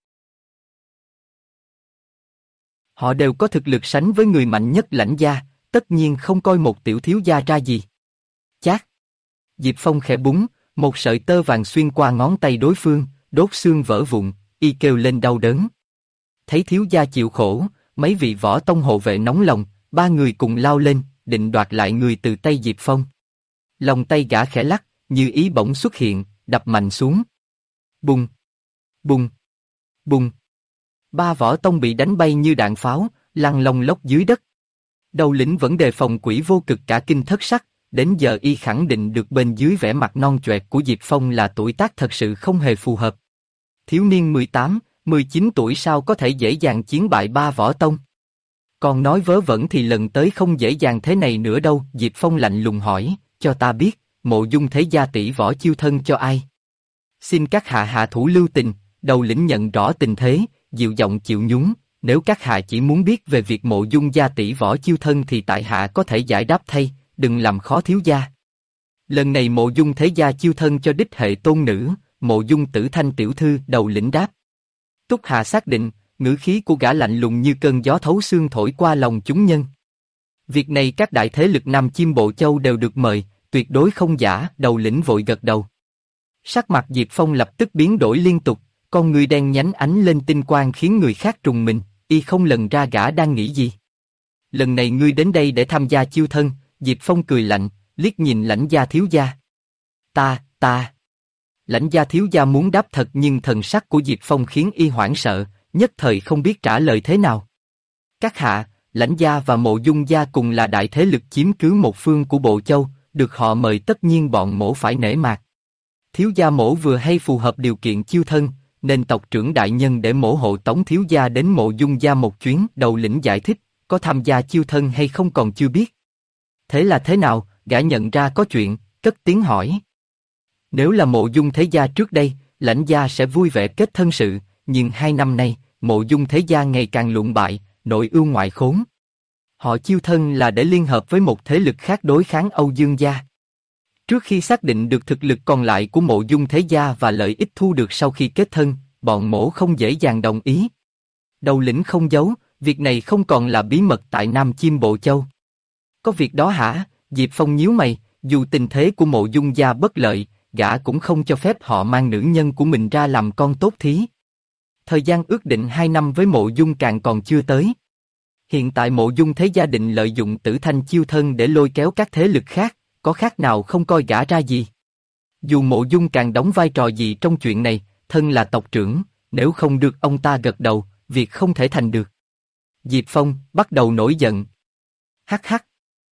Họ đều có thực lực sánh với người mạnh nhất lãnh gia, tất nhiên không coi một tiểu thiếu gia ra gì. Chát. Diệp Phong khẽ búng, một sợi tơ vàng xuyên qua ngón tay đối phương, đốt xương vỡ vụn, y kêu lên đau đớn. Thấy thiếu gia chịu khổ, mấy vị võ tông hộ vệ nóng lòng, ba người cùng lao lên, định đoạt lại người từ tay Diệp Phong. Lòng tay gã khẽ lắc, như ý bỗng xuất hiện, đập mạnh xuống. Bùng, bùng, bùng. Ba võ tông bị đánh bay như đạn pháo, lăn lông lốc dưới đất. Đầu lĩnh vẫn đề phòng Quỷ Vô Cực cả kinh thất sắc, đến giờ y khẳng định được bên dưới vẻ mặt non choẹt của Diệp Phong là tuổi tác thật sự không hề phù hợp. Thiếu niên 19 tuổi sao có thể dễ dàng chiến bại ba võ tông? Còn nói vớ vẩn thì lần tới không dễ dàng thế này nữa đâu. Diệp Phong lạnh lùng hỏi, cho ta biết, Mộ Dung thế gia tỷ võ chiêu thân cho ai? Xin các hạ hạ thủ lưu tình. Đầu lĩnh nhận rõ tình thế, dịu giọng chịu nhún, nếu các hạ chỉ muốn biết về việc Mộ Dung gia tỷ võ chiêu thân thì tại hạ có thể giải đáp thay, đừng làm khó thiếu gia. Lần này Mộ Dung thế gia chiêu thân cho đích hệ tôn nữ, Mộ Dung Tử Thanh tiểu thư. Đầu lĩnh đáp. Túc Hà xác định, ngữ khí của gã lạnh lùng như cơn gió thấu xương thổi qua lòng chúng nhân. Việc này các đại thế lực Nam Chiêm Bộ Châu đều được mời, tuyệt đối không giả. Đầu lĩnh vội gật đầu. Sắc mặt Diệp Phong lập tức biến đổi liên tục, con ngươi đen nhánh ánh lên tinh quang khiến người khác trùng mình, y không lần ra gã đang nghĩ gì. Lần này ngươi đến đây để tham gia chiêu thân. Diệp Phong cười lạnh, liếc nhìn Lãnh gia thiếu gia. Ta. Lãnh gia thiếu gia muốn đáp thật nhưng thần sắc của Diệp Phong khiến y hoảng sợ, nhất thời không biết trả lời thế nào. Các hạ, Lãnh gia và Mộ Dung gia cùng là đại thế lực chiếm cứ một phương của Bộ Châu, được họ mời tất nhiên bọn mỗ phải nể mặt. Thiếu gia mỗ vừa hay phù hợp điều kiện chiêu thân, nên tộc trưởng đại nhân để mỗ hộ tống thiếu gia đến Mộ Dung gia một chuyến. Đầu lĩnh giải thích, có tham gia chiêu thân hay không còn chưa biết. Thế là thế nào? Gã nhận ra có chuyện, cất tiếng hỏi. Nếu là Mộ Dung thế gia trước đây, Lãnh gia sẽ vui vẻ kết thân sự, nhưng 2 năm nay, Mộ Dung thế gia ngày càng lụn bại, nội ưu ngoại khốn. Họ chiêu thân là để liên hợp với một thế lực khác đối kháng Âu Dương gia. Trước khi xác định được thực lực còn lại của Mộ Dung thế gia và lợi ích thu được sau khi kết thân, bọn mỗ không dễ dàng đồng ý. Đầu lĩnh không giấu, việc này không còn là bí mật tại Nam Chiêm Bộ Châu. Có việc đó hả? Diệp Phong nhíu mày, dù tình thế của Mộ Dung gia bất lợi, gã cũng không cho phép họ mang nữ nhân của mình ra làm con tốt thí. Thời gian ước định 2 năm với Mộ Dung càng còn chưa tới. Hiện tại Mộ Dung thế gia định lợi dụng Tử Thanh chiêu thân để lôi kéo các thế lực khác, có khác nào không coi gã ra gì. Dù Mộ Dung càng đóng vai trò gì trong chuyện này, thân là tộc trưởng, nếu không được ông ta gật đầu, việc không thể thành được. Diệp Phong bắt đầu nổi giận. Hắc hắc.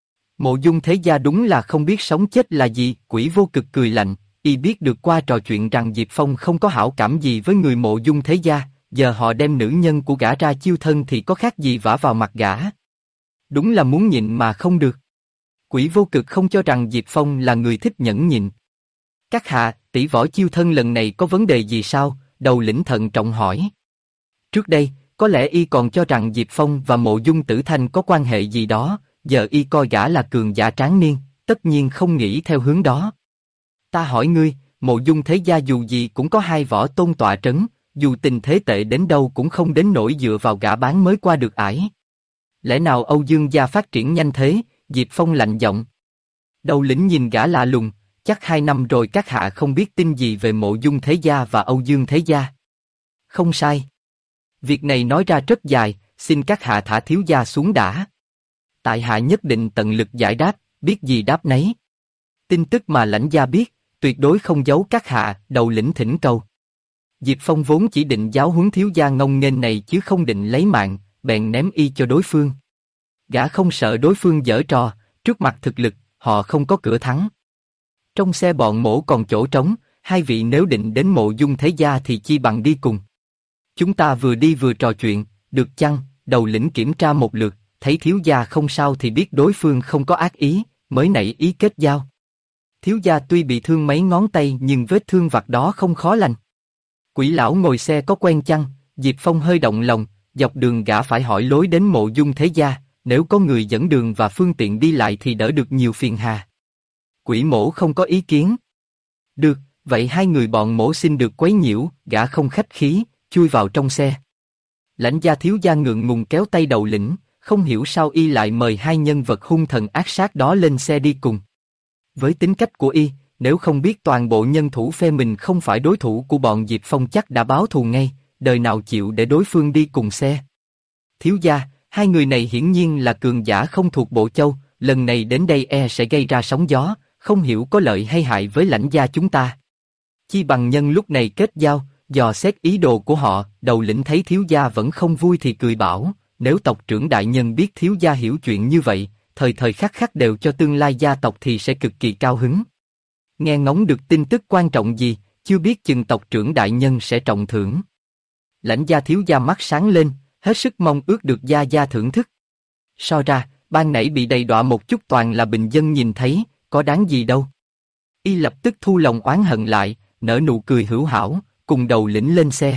Mộ Dung thế gia đúng là không biết sống chết là gì. Quỷ Vô Cực cười lạnh, y biết được qua trò chuyện rằng Diệp Phong không có hảo cảm gì với người Mộ Dung thế gia, giờ họ đem nữ nhân của gã ra chiêu thân thì có khác gì vả vào mặt gã. Đúng là muốn nhịn mà không được. Quỷ Vô Cực không cho rằng Diệp Phong là người thích nhẫn nhịn. Các hạ, tỷ võ chiêu thân lần này có vấn đề gì sao? Đầu lĩnh thận trọng hỏi. Trước đây, có lẽ y còn cho rằng Diệp Phong và Mộ Dung Tử Thanh có quan hệ gì đó, giờ y coi gã là cường giả tráng niên, tất nhiên không nghĩ theo hướng đó. Ta hỏi ngươi, Mộ Dung thế gia dù gì cũng có 2 võ tôn tọa trấn, dù tình thế tệ đến đâu cũng không đến nỗi dựa vào gã bán mới qua được ải. Lẽ nào Âu Dương gia phát triển nhanh thế? Diệp Phong lạnh giọng. Đầu lĩnh nhìn gã lạ lùng, chắc 2 năm rồi các hạ không biết tin gì về Mộ Dung thế gia và Âu Dương thế gia. Không sai. Việc này nói ra rất dài, xin các hạ thả thiếu gia xuống đã. Tại hạ nhất định tận lực giải đáp, biết gì đáp nấy. Tin tức mà Lãnh gia biết, tuyệt đối không giấu các hạ. Đầu lĩnh thỉnh cầu. Diệp Phong vốn chỉ định giáo huấn thiếu gia ngông nghênh này chứ không định lấy mạng, bèn ném y cho đối phương. Gã không sợ đối phương giở trò, trước mặt thực lực, họ không có cửa thắng. Trong xe bọn mỗ còn chỗ trống, 2 vị nếu định đến Mộ Dung thế gia thì chi bằng đi cùng. Chúng ta vừa đi vừa trò chuyện, được chăng? Đầu lĩnh kiểm tra một lượt, thấy thiếu gia không sao thì biết đối phương không có ác ý, mới nảy ý kết giao. Thiếu gia tuy bị thương mấy ngón tay nhưng vết thương vặt đó không khó lành. Quỷ lão ngồi xe có quen chăng? Diệp Phong hơi động lòng, dọc đường gã phải hỏi lối đến Mộ Dung thế gia, nếu có người dẫn đường và phương tiện đi lại thì đỡ được nhiều phiền hà. Quỷ mổ không có ý kiến. Được, vậy 2 người bọn mổ xin được quấy nhiễu. Gã không khách khí, chui vào trong xe. Lãnh gia thiếu gia ngượng ngùng kéo tay đầu lĩnh, không hiểu sao y lại mời 2 nhân vật hung thần ác sát đó lên xe đi cùng. Với tính cách của y, nếu không biết toàn bộ nhân thủ phe mình không phải đối thủ của bọn Diệp Phong chắc đã báo thù ngay, đời nào chịu để đối phương đi cùng xe. Thiếu gia, 2 người này hiển nhiên là cường giả không thuộc Bộ Châu, lần này đến đây sẽ gây ra sóng gió, không hiểu có lợi hay hại với Lãnh gia chúng ta. Chi bằng nhân lúc này kết giao, dò xét ý đồ của họ. Đầu lĩnh thấy thiếu gia vẫn không vui thì cười bảo, nếu tộc trưởng đại nhân biết thiếu gia hiểu chuyện như vậy, thời thời khắc khắc đều cho tương lai gia tộc thì sẽ cực kỳ cao hứng. Nghe ngóng được tin tức quan trọng gì, chưa biết chừng tộc trưởng đại nhân sẽ trọng thưởng. Lãnh gia thiếu gia mắt sáng lên, hết sức mong ước được gia gia thưởng thức. So ra, ban nãy bị đầy đọa một chút toàn là bình dân nhìn thấy, có đáng gì đâu. Y lập tức thu lòng oán hận lại, nở nụ cười hữu hảo, cùng đầu lĩnh lên xe.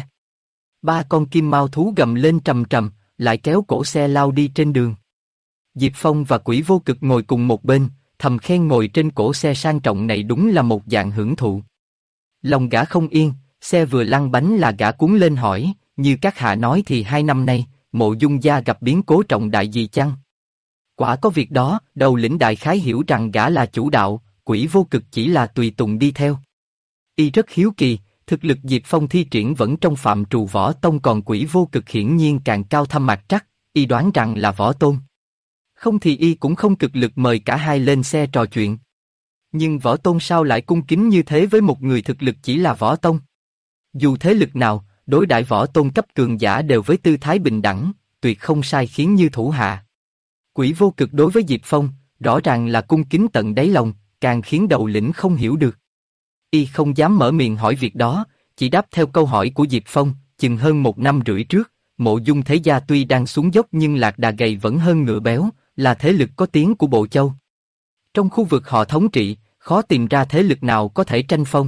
3 con kim mao thú gầm lên trầm trầm, lại kéo cổ xe lao đi trên đường. Diệp Phong và Quỷ Vô Cực ngồi cùng một bên, thầm khen ngồi trên cỗ xe sang trọng này đúng là một dạng hưởng thụ. Lòng gã không yên, xe vừa lăn bánh là gã cuống lên hỏi, như các hạ nói thì 2 năm nay, Mộ Dung gia gặp biến cố trọng đại gì chăng? Quả có việc đó, đầu lĩnh đại khái hiểu rằng gã là chủ đạo, Quỷ Vô Cực chỉ là tùy tùng đi theo. Y rất hiếu kỳ, thực lực Diệp Phong thi triển vẫn trong phạm trù võ tông, còn Quỷ Vô Cực hiển nhiên càng cao thâm mạc trắc, y đoán rằng là võ tôn. Không thì y cũng không cực lực mời cả hai lên xe trò chuyện. Nhưng võ tôn sao lại cung kính như thế với một người thực lực chỉ là võ tông? Dù thế lực nào, đối đãi võ tôn cấp cường giả đều với tư thái bình đẳng, tuyệt không sai khiến như thủ hạ. Quỷ Vô Cực đối với Diệp Phong, rõ ràng là cung kính tận đáy lòng, càng khiến đầu lĩnh không hiểu được. Y không dám mở miệng hỏi việc đó, chỉ đáp theo câu hỏi của Diệp Phong, chừng hơn 1 năm rưỡi trước, Mộ Dung thế gia tuy đang xuống dốc nhưng lạc đà gầy vẫn hơn ngựa béo, là thế lực có tiếng của Bộ Châu. Trong khu vực họ thống trị, khó tìm ra thế lực nào có thể tranh phong.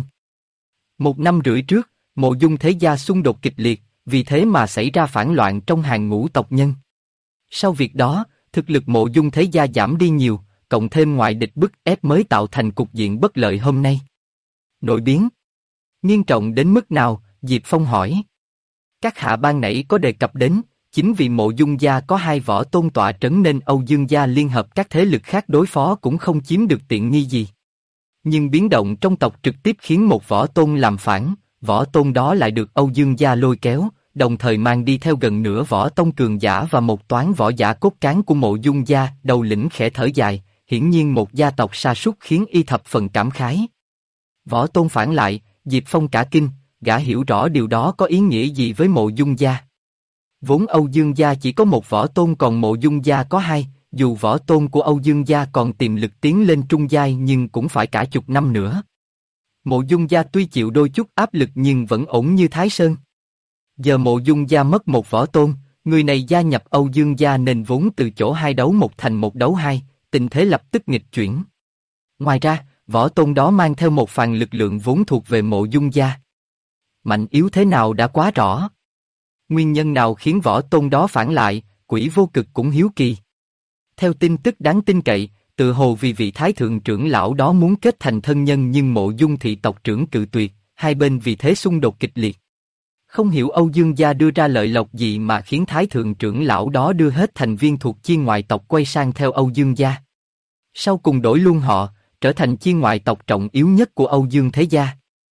1 năm rưỡi trước, Mộ Dung thế gia xung đột kịch liệt, vì thế mà xảy ra phản loạn trong hàng ngũ tộc nhân. Sau việc đó, thực lực Mộ Dung thế gia giảm đi nhiều, cộng thêm ngoại địch bức ép mới tạo thành cục diện bất lợi hôm nay. Nội biến nghiêm trọng đến mức nào? Diệp Phong hỏi. Các hạ ban nãy có đề cập đến, chính vì Mộ Dung gia có 2 võ tôn tọa trấn nên Âu Dương gia liên hợp các thế lực khác đối phó cũng không chiếm được tiện nghi gì. Nhưng biến động trong tộc trực tiếp khiến một võ tôn làm phản, võ tôn đó lại được Âu Dương gia lôi kéo, đồng thời mang đi theo gần nửa võ tông cường giả và một toán võ giả cốt cán của Mộ Dung gia. Đầu lĩnh khẽ thở dài, hiển nhiên một gia tộc sa sút khiến y thập phần cảm khái. Võ tôn phản lại, Diệp Phong cả kinh, gã hiểu rõ điều đó có ý nghĩa gì với Mộ Dung gia. Vốn Âu Dương gia chỉ có một võ tôn còn Mộ Dung gia có 2, dù võ tôn của Âu Dương gia còn tiềm lực tiến lên trung giai nhưng cũng phải cả chục năm nữa. Mộ Dung gia tuy chịu đôi chút áp lực nhưng vẫn ổn như Thái Sơn. Giờ Mộ Dung gia mất một võ tôn, người này gia nhập Âu Dương gia nên vốn từ chỗ 2 đấu 1 thành 1 đấu 2, tình thế lập tức nghịch chuyển. Ngoài ra, võ tôn đó mang theo một phần lực lượng vốn thuộc về Mộ Dung gia. Mạnh yếu thế nào đã quá rõ. Nguyên nhân nào khiến võ tôn đó phản lại, Quỷ Vô Cực cũng hiếu kỳ. Theo tin tức đáng tin cậy, tự hồ vì vị thái thượng trưởng lão đó muốn kết thành thân nhân nhưng Mộ Dung thị tộc trưởng cự tuyệt, hai bên vì thế xung đột kịch liệt. Không hiểu Âu Dương gia đưa ra lợi lộc gì mà khiến thái thượng trưởng lão đó đưa hết thành viên thuộc chi ngoại tộc quay sang theo Âu Dương gia. Sau cùng đổi luôn họ, trở thành chi ngoại tộc trọng yếu nhất của Âu Dương thế gia.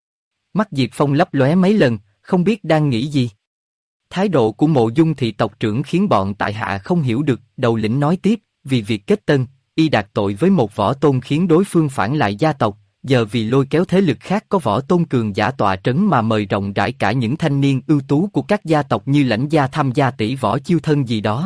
Mắt Diệp Phong lấp lóe mấy lần, không biết đang nghĩ gì. Thái độ của Mộ Dung thị tộc trưởng khiến bọn tại hạ không hiểu được. Đầu lĩnh nói tiếp, vì việc kết tân, y đạt tội với một võ tôn khiến đối phương phản lại gia tộc, giờ vì lôi kéo thế lực khác có võ tôn cường giả tọa trấn mà mời rộng rãi cả những thanh niên ưu tú của các gia tộc như Lãnh gia tham gia tỷ võ chiêu thân gì đó.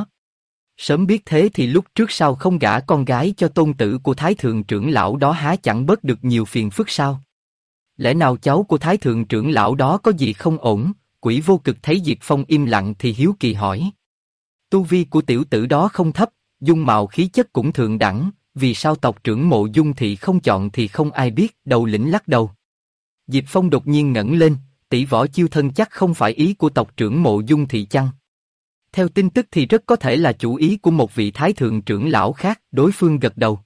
Sớm biết thế thì lúc trước sao không gả con gái cho tôn tử của thái thượng trưởng lão đó, há chẳng bớt được nhiều phiền phức sao? Lẽ nào cháu của thái thượng trưởng lão đó có gì không ổn? Quỷ Vô Cực thấy Diệp Phong im lặng thì hiếu kỳ hỏi. Tu vi của tiểu tử đó không thấp, dung mạo khí chất cũng thượng đẳng, vì sao tộc trưởng Mộ Dung thị không chọn thì không ai biết. Đầu lĩnh lắc đầu. Diệp Phong đột nhiên ngẩng lên, tỷ võ chiêu thân chắc không phải ý của tộc trưởng Mộ Dung thị chăng? Theo tin tức thì rất có thể là chủ ý của một vị thái thượng trưởng lão khác. Đối phương gật đầu.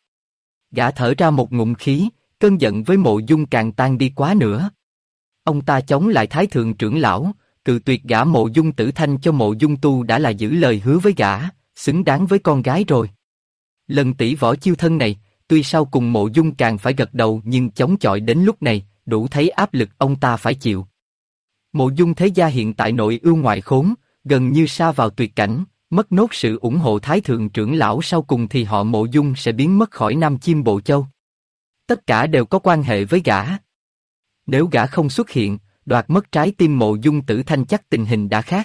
Gã thở ra một ngụm khí, cơn giận với Mộ Dung càng tan đi quá nữa. Ông ta chống lại thái thượng trưởng lão, cự tuyệt gả Mộ Dung Tử Thanh cho Mộ Dung Tu đã là giữ lời hứa với gã, xứng đáng với con gái rồi. Lần tỷ võ chiêu thân này, tuy sau cùng Mộ Dung càng phải gật đầu nhưng chống chọi đến lúc này, đủ thấy áp lực ông ta phải chịu. Mộ Dung thế gia hiện tại nội ưu ngoại khốn, gần như sa vào tuyệt cảnh, mất nốt sự ủng hộ thái thượng trưởng lão sau cùng thì họ Mộ Dung sẽ biến mất khỏi Nam Chiêm Bộ Châu. Tất cả đều có quan hệ với gã. Nếu gã không xuất hiện, đoạt mất trái tim Mộ Dung Tử Thanh chắc tình hình đã khác.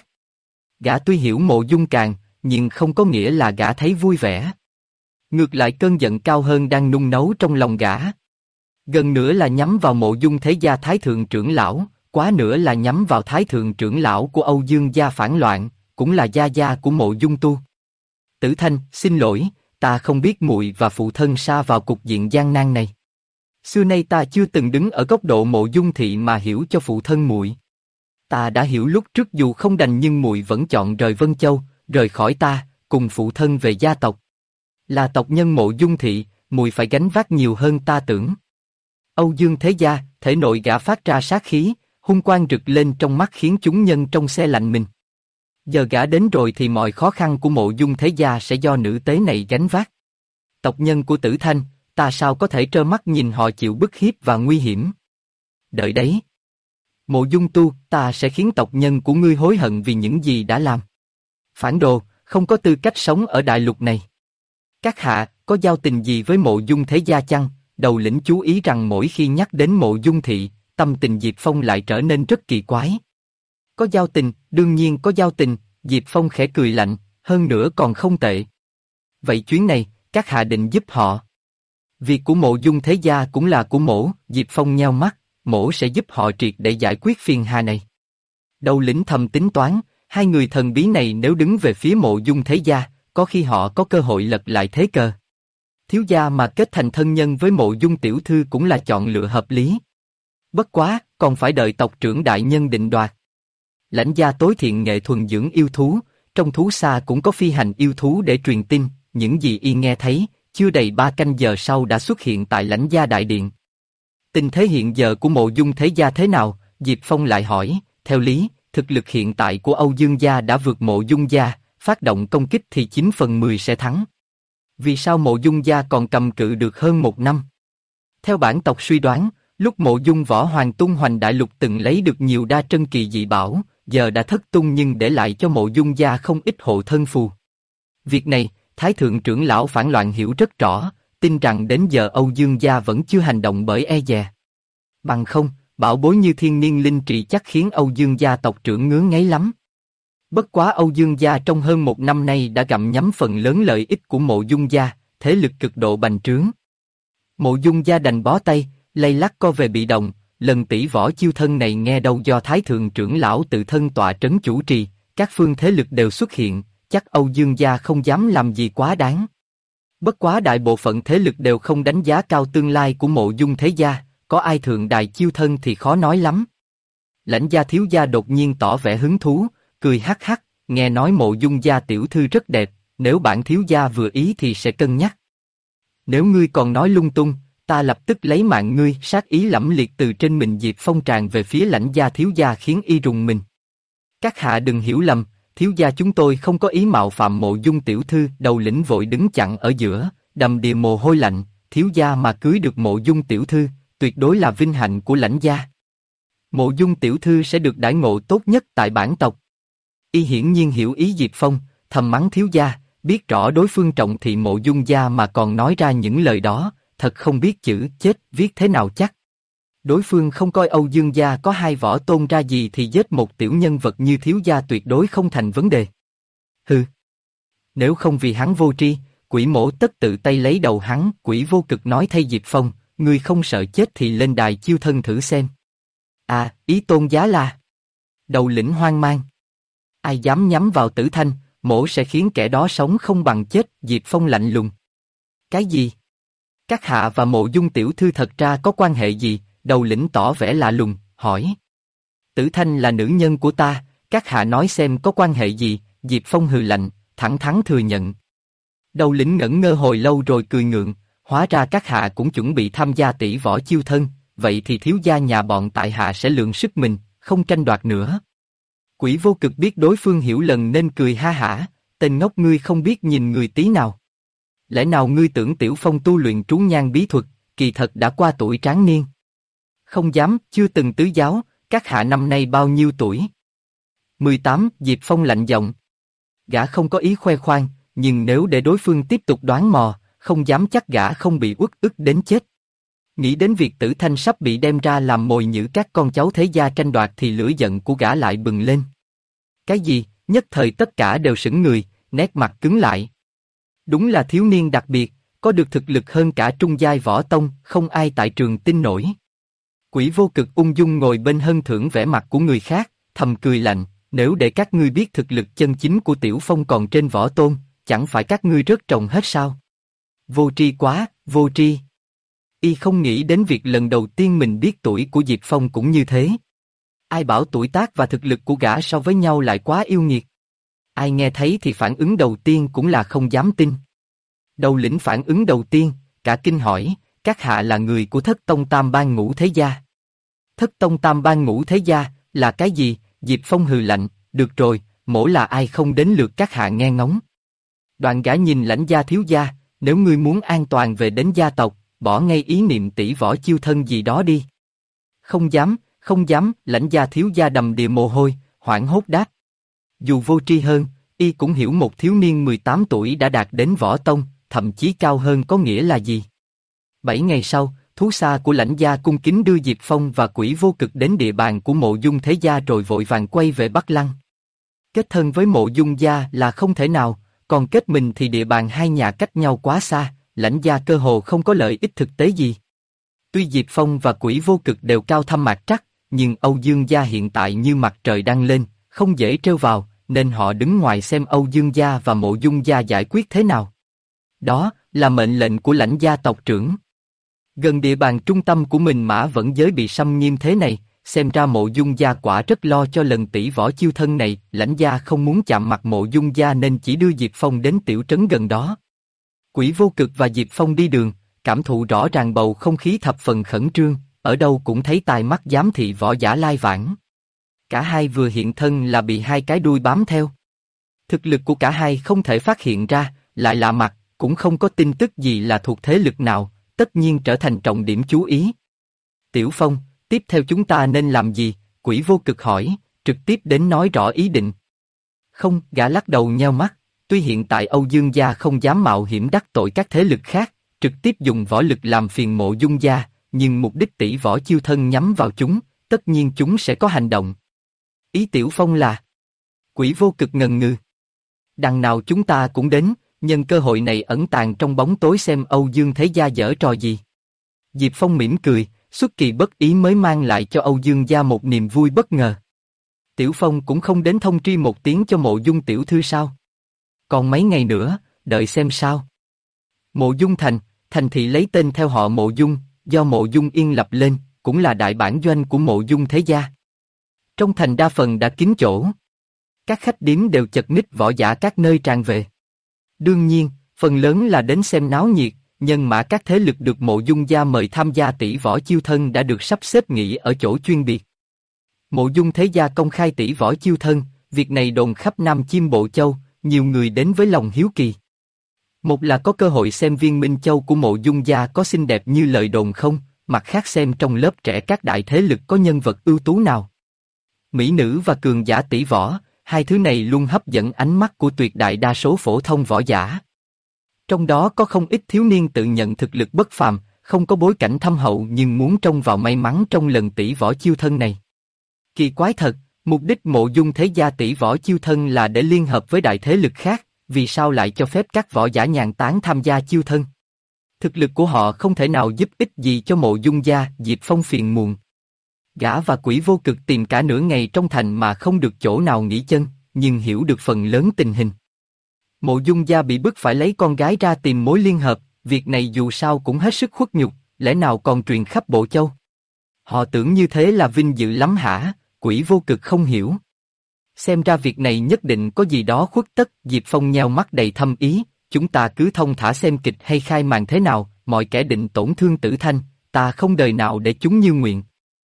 Gã tuy hiểu Mộ Dung càng, nhưng không có nghĩa là gã thấy vui vẻ. Ngược lại cơn giận cao hơn đang nung nấu trong lòng gã. Gần nữa là nhắm vào Mộ Dung thế gia thái thượng trưởng lão, quá nữa là nhắm vào thái thượng trưởng lão của Âu Dương gia phản loạn, cũng là gia gia của Mộ Dung Tu. Tử Thanh, xin lỗi, ta không biết muội và phụ thân sa vào cục diện gian nan này. Xưa nay ta chưa từng đứng ở góc độ Mộ Dung thị mà hiểu cho phụ thân muội. Ta đã hiểu lúc trước dù không đành nhưng muội vẫn chọn rời Vân Châu, rời khỏi ta, cùng phụ thân về gia tộc. Là tộc nhân Mộ Dung thị, mùi phải gánh vác nhiều hơn ta tưởng. Âu Dương Thế Gia, thể nội gã phát ra sát khí, hung quang rực lên trong mắt khiến chúng nhân trong xe lạnh mình. Giờ gã đến rồi thì mọi khó khăn của Mộ Dung Thế Gia sẽ do nữ tế này gánh vác. Tộc nhân của Tử Thanh, ta sao có thể trơ mắt nhìn họ chịu bức hiếp và nguy hiểm. Đợi đấy. Mộ Dung Tu, ta sẽ khiến tộc nhân của ngươi hối hận vì những gì đã làm. Phản đồ, không có tư cách sống ở đại lục này. Các hạ, có giao tình gì với Mộ Dung Thế Gia chăng? Đầu lĩnh chú ý rằng mỗi khi nhắc đến Mộ Dung Thị, tâm tình Diệp Phong lại trở nên rất kỳ quái. Có giao tình, đương nhiên có giao tình, Diệp Phong khẽ cười lạnh, hơn nữa còn không tệ. Vậy chuyến này, các hạ định giúp họ. Việc của Mộ Dung Thế Gia cũng là của mỗ, Diệp Phong nheo mắt, mỗ sẽ giúp họ triệt để giải quyết phiền hà này. Đầu lĩnh thầm tính toán, hai người thần bí này nếu đứng về phía Mộ Dung Thế Gia, có khi họ có cơ hội lật lại thế cờ. Thiếu gia mà kết thành thân nhân với Mộ Dung tiểu thư cũng là chọn lựa hợp lý. Bất quá, còn phải đợi tộc trưởng đại nhân định đoạt. Lãnh gia tối thiện nghệ thuần dưỡng yêu thú, trong thú xa cũng có phi hành yêu thú để truyền tin, những gì y nghe thấy, chưa đầy 3 canh giờ sau đã xuất hiện tại lãnh gia đại điện. Tình thế hiện giờ của Mộ Dung Thế Gia thế nào? Diệp Phong lại hỏi, theo lý, thực lực hiện tại của Âu Dương gia đã vượt Mộ Dung gia, phát động công kích thì 9 phần 10 sẽ thắng. Vì sao Mộ Dung gia còn cầm cự được hơn 1 năm? Theo bản tộc suy đoán, lúc Mộ Dung Võ Hoàng tung hoành đại lục từng lấy được nhiều đa trân kỳ dị bảo, giờ đã thất tung nhưng để lại cho Mộ Dung gia không ít hộ thân phù. Việc này, Thái thượng trưởng lão phản loạn hiểu rất rõ, tin rằng đến giờ Âu Dương gia vẫn chưa hành động bởi e dè. Bằng không, bảo bối như thiên niên linh trì chắc khiến Âu Dương gia tộc trưởng ngứa ngáy lắm. Bất quá Âu Dương gia trong hơn 1 năm nay đã gặm nhấm phần lớn lợi ích của Mộ Dung gia, thế lực cực độ bành trướng. Mộ Dung gia đành bó tay, lay lắc co về bị động, lần tỷ võ chiêu thân này nghe đâu do Thái thượng trưởng lão tự thân tọa trấn chủ trì, các phương thế lực đều xuất hiện, chắc Âu Dương gia không dám làm gì quá đáng. Bất quá đại bộ phận thế lực đều không đánh giá cao tương lai của Mộ Dung Thế Gia, có ai thượng đài chiêu thân thì khó nói lắm. Lãnh gia thiếu gia đột nhiên tỏ vẻ hứng thú, cười hắc hắc, nghe nói Mộ Dung gia tiểu thư rất đẹp, nếu bản thiếu gia vừa ý thì sẽ cân nhắc. Nếu ngươi còn nói lung tung, ta lập tức lấy mạng ngươi. Sát ý lẫm liệt từ trên mình Diệp Phong tràn về phía lãnh gia thiếu gia khiến y rùng mình. Các hạ đừng hiểu lầm, thiếu gia chúng tôi không có ý mạo phạm Mộ Dung tiểu thư. Đầu lĩnh vội đứng chặn ở giữa, đầm đìa mồ hôi lạnh, thiếu gia mà cưới được Mộ Dung tiểu thư, tuyệt đối là vinh hạnh của lãnh gia. Mộ Dung tiểu thư sẽ được đãi ngộ tốt nhất tại bản tộc. Y hiển nhiên hiểu ý Diệp Phong, thầm mắng thiếu gia, biết rõ đối phương trọng thị Mộ Dung gia mà còn nói ra những lời đó, thật không biết chữ chết viết thế nào chắc. Đối phương không coi Âu Dương gia có 2 võ tôn ra gì thì giết một tiểu nhân vật như thiếu gia tuyệt đối không thành vấn đề. Hừ. Nếu không vì hắn vô tri, quỷ mổ tất tự tay lấy đầu hắn. Quỷ vô cực nói thay Diệp Phong, ngươi không sợ chết thì lên đài chiêu thân thử xem. À, ý tôn giá là. Đầu lĩnh hoang mang. Ai dám nhắm vào Tử Thanh, mổ sẽ khiến kẻ đó sống không bằng chết. Diệp Phong lạnh lùng. Cái gì? Các hạ và Mộ Dung tiểu thư thật ra có quan hệ gì? Đầu lĩnh tỏ vẻ lạ lùng, hỏi. Tử Thanh là nữ nhân của ta, các hạ nói xem có quan hệ gì? Diệp Phong hừ lạnh, thẳng thắn thừa nhận. Đầu lĩnh ngẩn ngơ hồi lâu rồi cười ngượng, hóa ra các hạ cũng chuẩn bị tham gia tỷ võ chiêu thân, vậy thì thiếu gia nhà bọn tại hạ sẽ lượng sức mình, không tranh đoạt nữa. Quỷ vô cực biết đối phương hiểu lần nên cười ha hả, tên ngốc ngươi không biết nhìn người tí nào. Lẽ nào ngươi tưởng Tiểu Phong tu luyện trú nhan bí thuật, kỳ thật đã qua tuổi tráng niên? Không dám, chưa từng tứ giáo, các hạ năm nay bao nhiêu tuổi? 18, Diệp Phong lạnh giọng. Gã không có ý khoe khoang, nhưng nếu để đối phương tiếp tục đoán mò, không dám chắc gã không bị uất ức đến chết. Nghĩ đến việc Tử Thanh sắp bị đem ra làm mồi nhử các con cháu thế gia tranh đoạt thì lửa giận của gã lại bừng lên. Cái gì? Nhất thời tất cả đều sững người, nét mặt cứng lại. Đúng là thiếu niên đặc biệt, có được thực lực hơn cả trung giai võ tông, không ai tại trường tin nổi. Quỷ vô cực ung dung ngồi bên hân thưởng vẻ mặt của người khác, thầm cười lạnh, nếu để các ngươi biết thực lực chân chính của Tiểu Phong còn trên võ tôn, chẳng phải các ngươi rớt trồng hết sao? Vô tri quá, vô tri. Y không nghĩ đến việc lần đầu tiên mình biết tuổi của Diệp Phong cũng như thế. Ai bảo tuổi tác và thực lực của gã so với nhau lại quá yêu nghiệt. Ai nghe thấy thì phản ứng đầu tiên cũng là không dám tin. Đầu lĩnh phản ứng đầu tiên, cả kinh hỏi, các hạ là người của Thất Tông Tam Bang Ngũ Thế Gia. Thất Tông Tam Bang Ngũ Thế Gia, là cái gì? Diệp Phong hừ lạnh, được rồi, mỗ là ai không đến lượt các hạ nghe ngóng. Đoạn gã nhìn Lãnh Gia thiếu gia, nếu ngươi muốn an toàn về đến gia tộc, bỏ ngay ý niệm tỷ võ chiêu thân gì đó đi. Không dám, không dám, Lãnh Gia thiếu gia đầm đìa mồ hôi, hoảng hốt đáp. Dù vô tri hơn, y cũng hiểu một thiếu niên 18 tuổi đã đạt đến võ tông, thậm chí cao hơn có nghĩa là gì. 7 ngày sau, thú xa của Lãnh Gia cung kính đưa Diệp Phong và Quỷ Vô Cực đến địa bàn của Mộ Dung Thế Gia rồi vội vàng quay về Bắc Lăng. Kết thân với Mộ Dung Gia là không thể nào, còn kết mình thì địa bàn hai nhà cách nhau quá xa, Lãnh Gia cơ hồ không có lợi ích thực tế gì. Tuy Diệp Phong và Quỷ Vô Cực đều cao thâm mạc trắc, nhưng Âu Dương Gia hiện tại như mặt trời đang lên, không dễ trêu vào, nên họ đứng ngoài xem Âu Dương Gia và Mộ Dung Gia giải quyết thế nào. Đó là mệnh lệnh của Lãnh Gia tộc trưởng. Gần địa bàn trung tâm của mình Mã Vẫn Giới bị xâm nghiêm thế này, xem ra Mộ Dung Gia quả rất lo cho lần tỷ võ chiêu thân này. Lãnh Gia không muốn chạm mặt Mộ Dung Gia nên chỉ đưa Diệp Phong đến tiểu trấn gần đó. Quỷ Vô Cực và Diệp Phong đi đường, cảm thụ rõ ràng bầu không khí thập phần khẩn trương, ở đâu cũng thấy tai mắt giám thị võ giả lai vãng. Cả hai vừa hiện thân là bị hai cái đuôi bám theo. Thực lực của cả hai không thể phát hiện ra, lại lạ mặt, cũng không có tin tức gì là thuộc thế lực nào, tất nhiên trở thành trọng điểm chú ý. Tiểu Phong, tiếp theo chúng ta nên làm gì? Quỷ Vô Cực hỏi, trực tiếp đến nói rõ ý định. Không, gã lắc đầu nheo mắt, tuy hiện tại Âu Dương Gia không dám mạo hiểm đắc tội các thế lực khác, trực tiếp dùng võ lực làm phiền Mộ Dung Gia, nhưng mục đích tỷ võ chiêu thân nhắm vào chúng, tất nhiên chúng sẽ có hành động. Ý Tiểu Phong là... Quỷ Vô Cực ngần ngừ. Đằng nào chúng ta cũng đến, nhân cơ hội này ẩn tàng trong bóng tối xem Âu Dương Thế Gia giở trò gì. Diệp Phong mỉm cười, xuất kỳ bất ý mới mang lại cho Âu Dương Gia một niềm vui bất ngờ. Tiểu Phong cũng không đến thông tri một tiếng cho Mộ Dung tiểu thư sao? Còn mấy ngày nữa, đợi xem sao. Mộ Dung thành, thành thị lấy tên theo họ Mộ Dung, do Mộ Dung Yên lập lên, cũng là đại bản doanh của Mộ Dung Thế Gia. Trong thành đa phần đã kín chỗ. Các khách điếm đều chật ních võ giả các nơi tràn về. Đương nhiên, phần lớn là đến xem náo nhiệt, nhân mã các thế lực được Mộ Dung Gia mời tham gia tỷ võ chiêu thân đã được sắp xếp nghỉ ở chỗ chuyên biệt. Mộ Dung Thế Gia công khai tỷ võ chiêu thân, việc này đồn khắp Nam Chiêm Bộ Châu, nhiều người đến với lòng hiếu kỳ. Một là có cơ hội xem Viên Minh Châu của Mộ Dung Gia có xinh đẹp như lời đồn không, mặt khác xem trong lớp trẻ các đại thế lực có nhân vật ưu tú nào. Mỹ nữ và cường giả tỷ võ, hai thứ này luôn hấp dẫn ánh mắt của tuyệt đại đa số phổ thông võ giả. Trong đó có không ít thiếu niên tự nhận thực lực bất phàm, không có bối cảnh thâm hậu nhưng muốn trông vào may mắn trong lần tỷ võ chiêu thân này. Kỳ quái thật, mục đích Mộ Dung Thế Gia tỷ võ chiêu thân là để liên hợp với đại thế lực khác, vì sao lại cho phép các võ giả nhàn tán tham gia chiêu thân? Thực lực của họ không thể nào giúp ích gì cho Mộ Dung Gia. Diệp Phong phiền muộn. Gã và Quỷ Vô Cực tìm cả nửa ngày trong thành mà không được chỗ nào nghỉ chân, nhưng hiểu được phần lớn tình hình. Mộ Dung Gia bị bức phải lấy con gái ra tìm mối liên hợp, việc này dù sao cũng hết sức khuất nhục, lẽ nào còn truyền khắp Bộ Châu? Họ tưởng như thế là vinh dự lắm hả? Quỷ Vô Cực không hiểu. Xem ra việc này nhất định có gì đó khuất tất. Diệp Phong nheo mắt đầy thâm ý, chúng ta cứ thông thả xem kịch hay khai màn thế nào, mọi kẻ định tổn thương Tử Thanh, ta không đời nào để chúng như nguyện.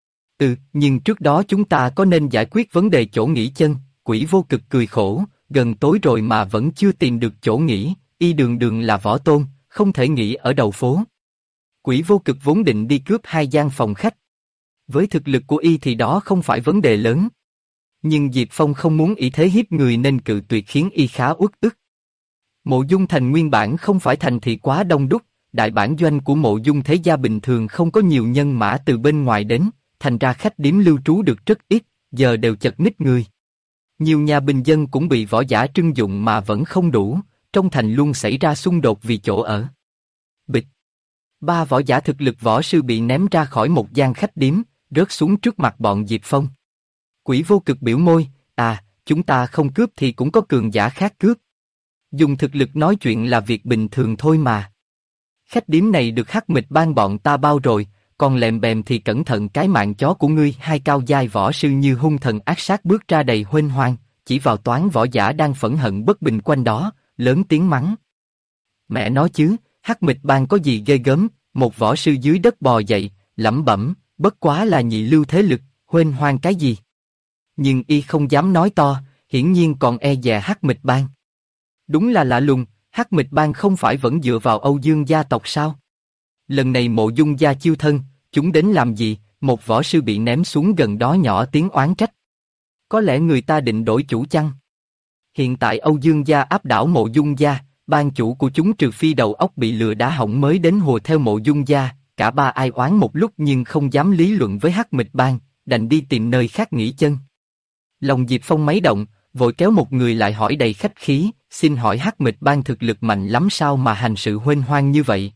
Nhưng trước đó chúng ta có nên giải quyết vấn đề chỗ nghỉ chân? Quỷ Vô Cực cười khổ, gần tối rồi mà vẫn chưa tìm được chỗ nghỉ, y đường đường là võ tôn, không thể nghỉ ở đầu phố. Quỷ Vô Cực vốn định đi cướp hai gian phòng khách. Với thực lực của y thì đó không phải vấn đề lớn. Nhưng Diệp Phong không muốn ý thế hiếp người nên cự tuyệt khiến y khá uất ức. Mộ Dung thành nguyên bản không phải thành thị quá đông đúc, đại bản doanh của Mộ Dung Thế Gia bình thường không có nhiều nhân mã từ bên ngoài đến, thành ra khách điếm lưu trú được rất ít, giờ đều chật ních người. Nhiều nhà bình dân cũng bị võ giả trưng dụng mà vẫn không đủ, trong thành luôn xảy ra xung đột vì chỗ ở. Bịch! 3 võ giả thực lực võ sư bị ném ra khỏi một gian khách điếm, rớt xuống trước mặt bọn Diệp Phong. Quỷ Vô Cực biểu môi, chúng ta không cướp thì cũng có cường giả khác cướp. Dùng thực lực nói chuyện là việc bình thường thôi mà. Khách điếm này được Hắc Mịch Bang bọn ta bao rồi, còn lèm bèm thì cẩn thận cái mạng chó của ngươi. Hai cao giai võ sư như hung thần ác sát bước ra đầy huênh hoang, chỉ vào toán võ giả đang phẫn hận bất bình quanh đó, lớn tiếng mắng. Mẹ nói chứ, Hắc Mịch Bang có gì ghê gớm? Một võ sư dưới đất bò dậy, lẩm bẩm, bất quá là nhị lưu thế lực, huênh hoang cái gì? Nhưng y không dám nói to, hiển nhiên còn e dè Hắc Mịch Bang. Đúng là lạ lùng, Hắc Mịch Bang không phải vẫn dựa vào Âu Dương gia tộc sao? Lần này Mộ Dung gia chiêu thân, chúng đến làm gì? Một võ sư bị ném xuống gần đó nhỏ tiếng oán trách. Có lẽ người ta định đổi chủ chăng? Hiện tại Âu Dương gia áp đảo Mộ Dung gia, ban chủ của chúng trừ phi đầu óc bị lừa đá hỏng mới đến hùa theo Mộ Dung gia, cả ba ai oán một lúc nhưng không dám lý luận với Hắc Mịch Bang, đành đi tìm nơi khác nghỉ chân. Lòng Diệp Phong máy động, vội kéo một người lại hỏi đầy khách khí, xin hỏi Hắc Mịch Bang thực lực mạnh lắm sao mà hành sự huênh hoang như vậy?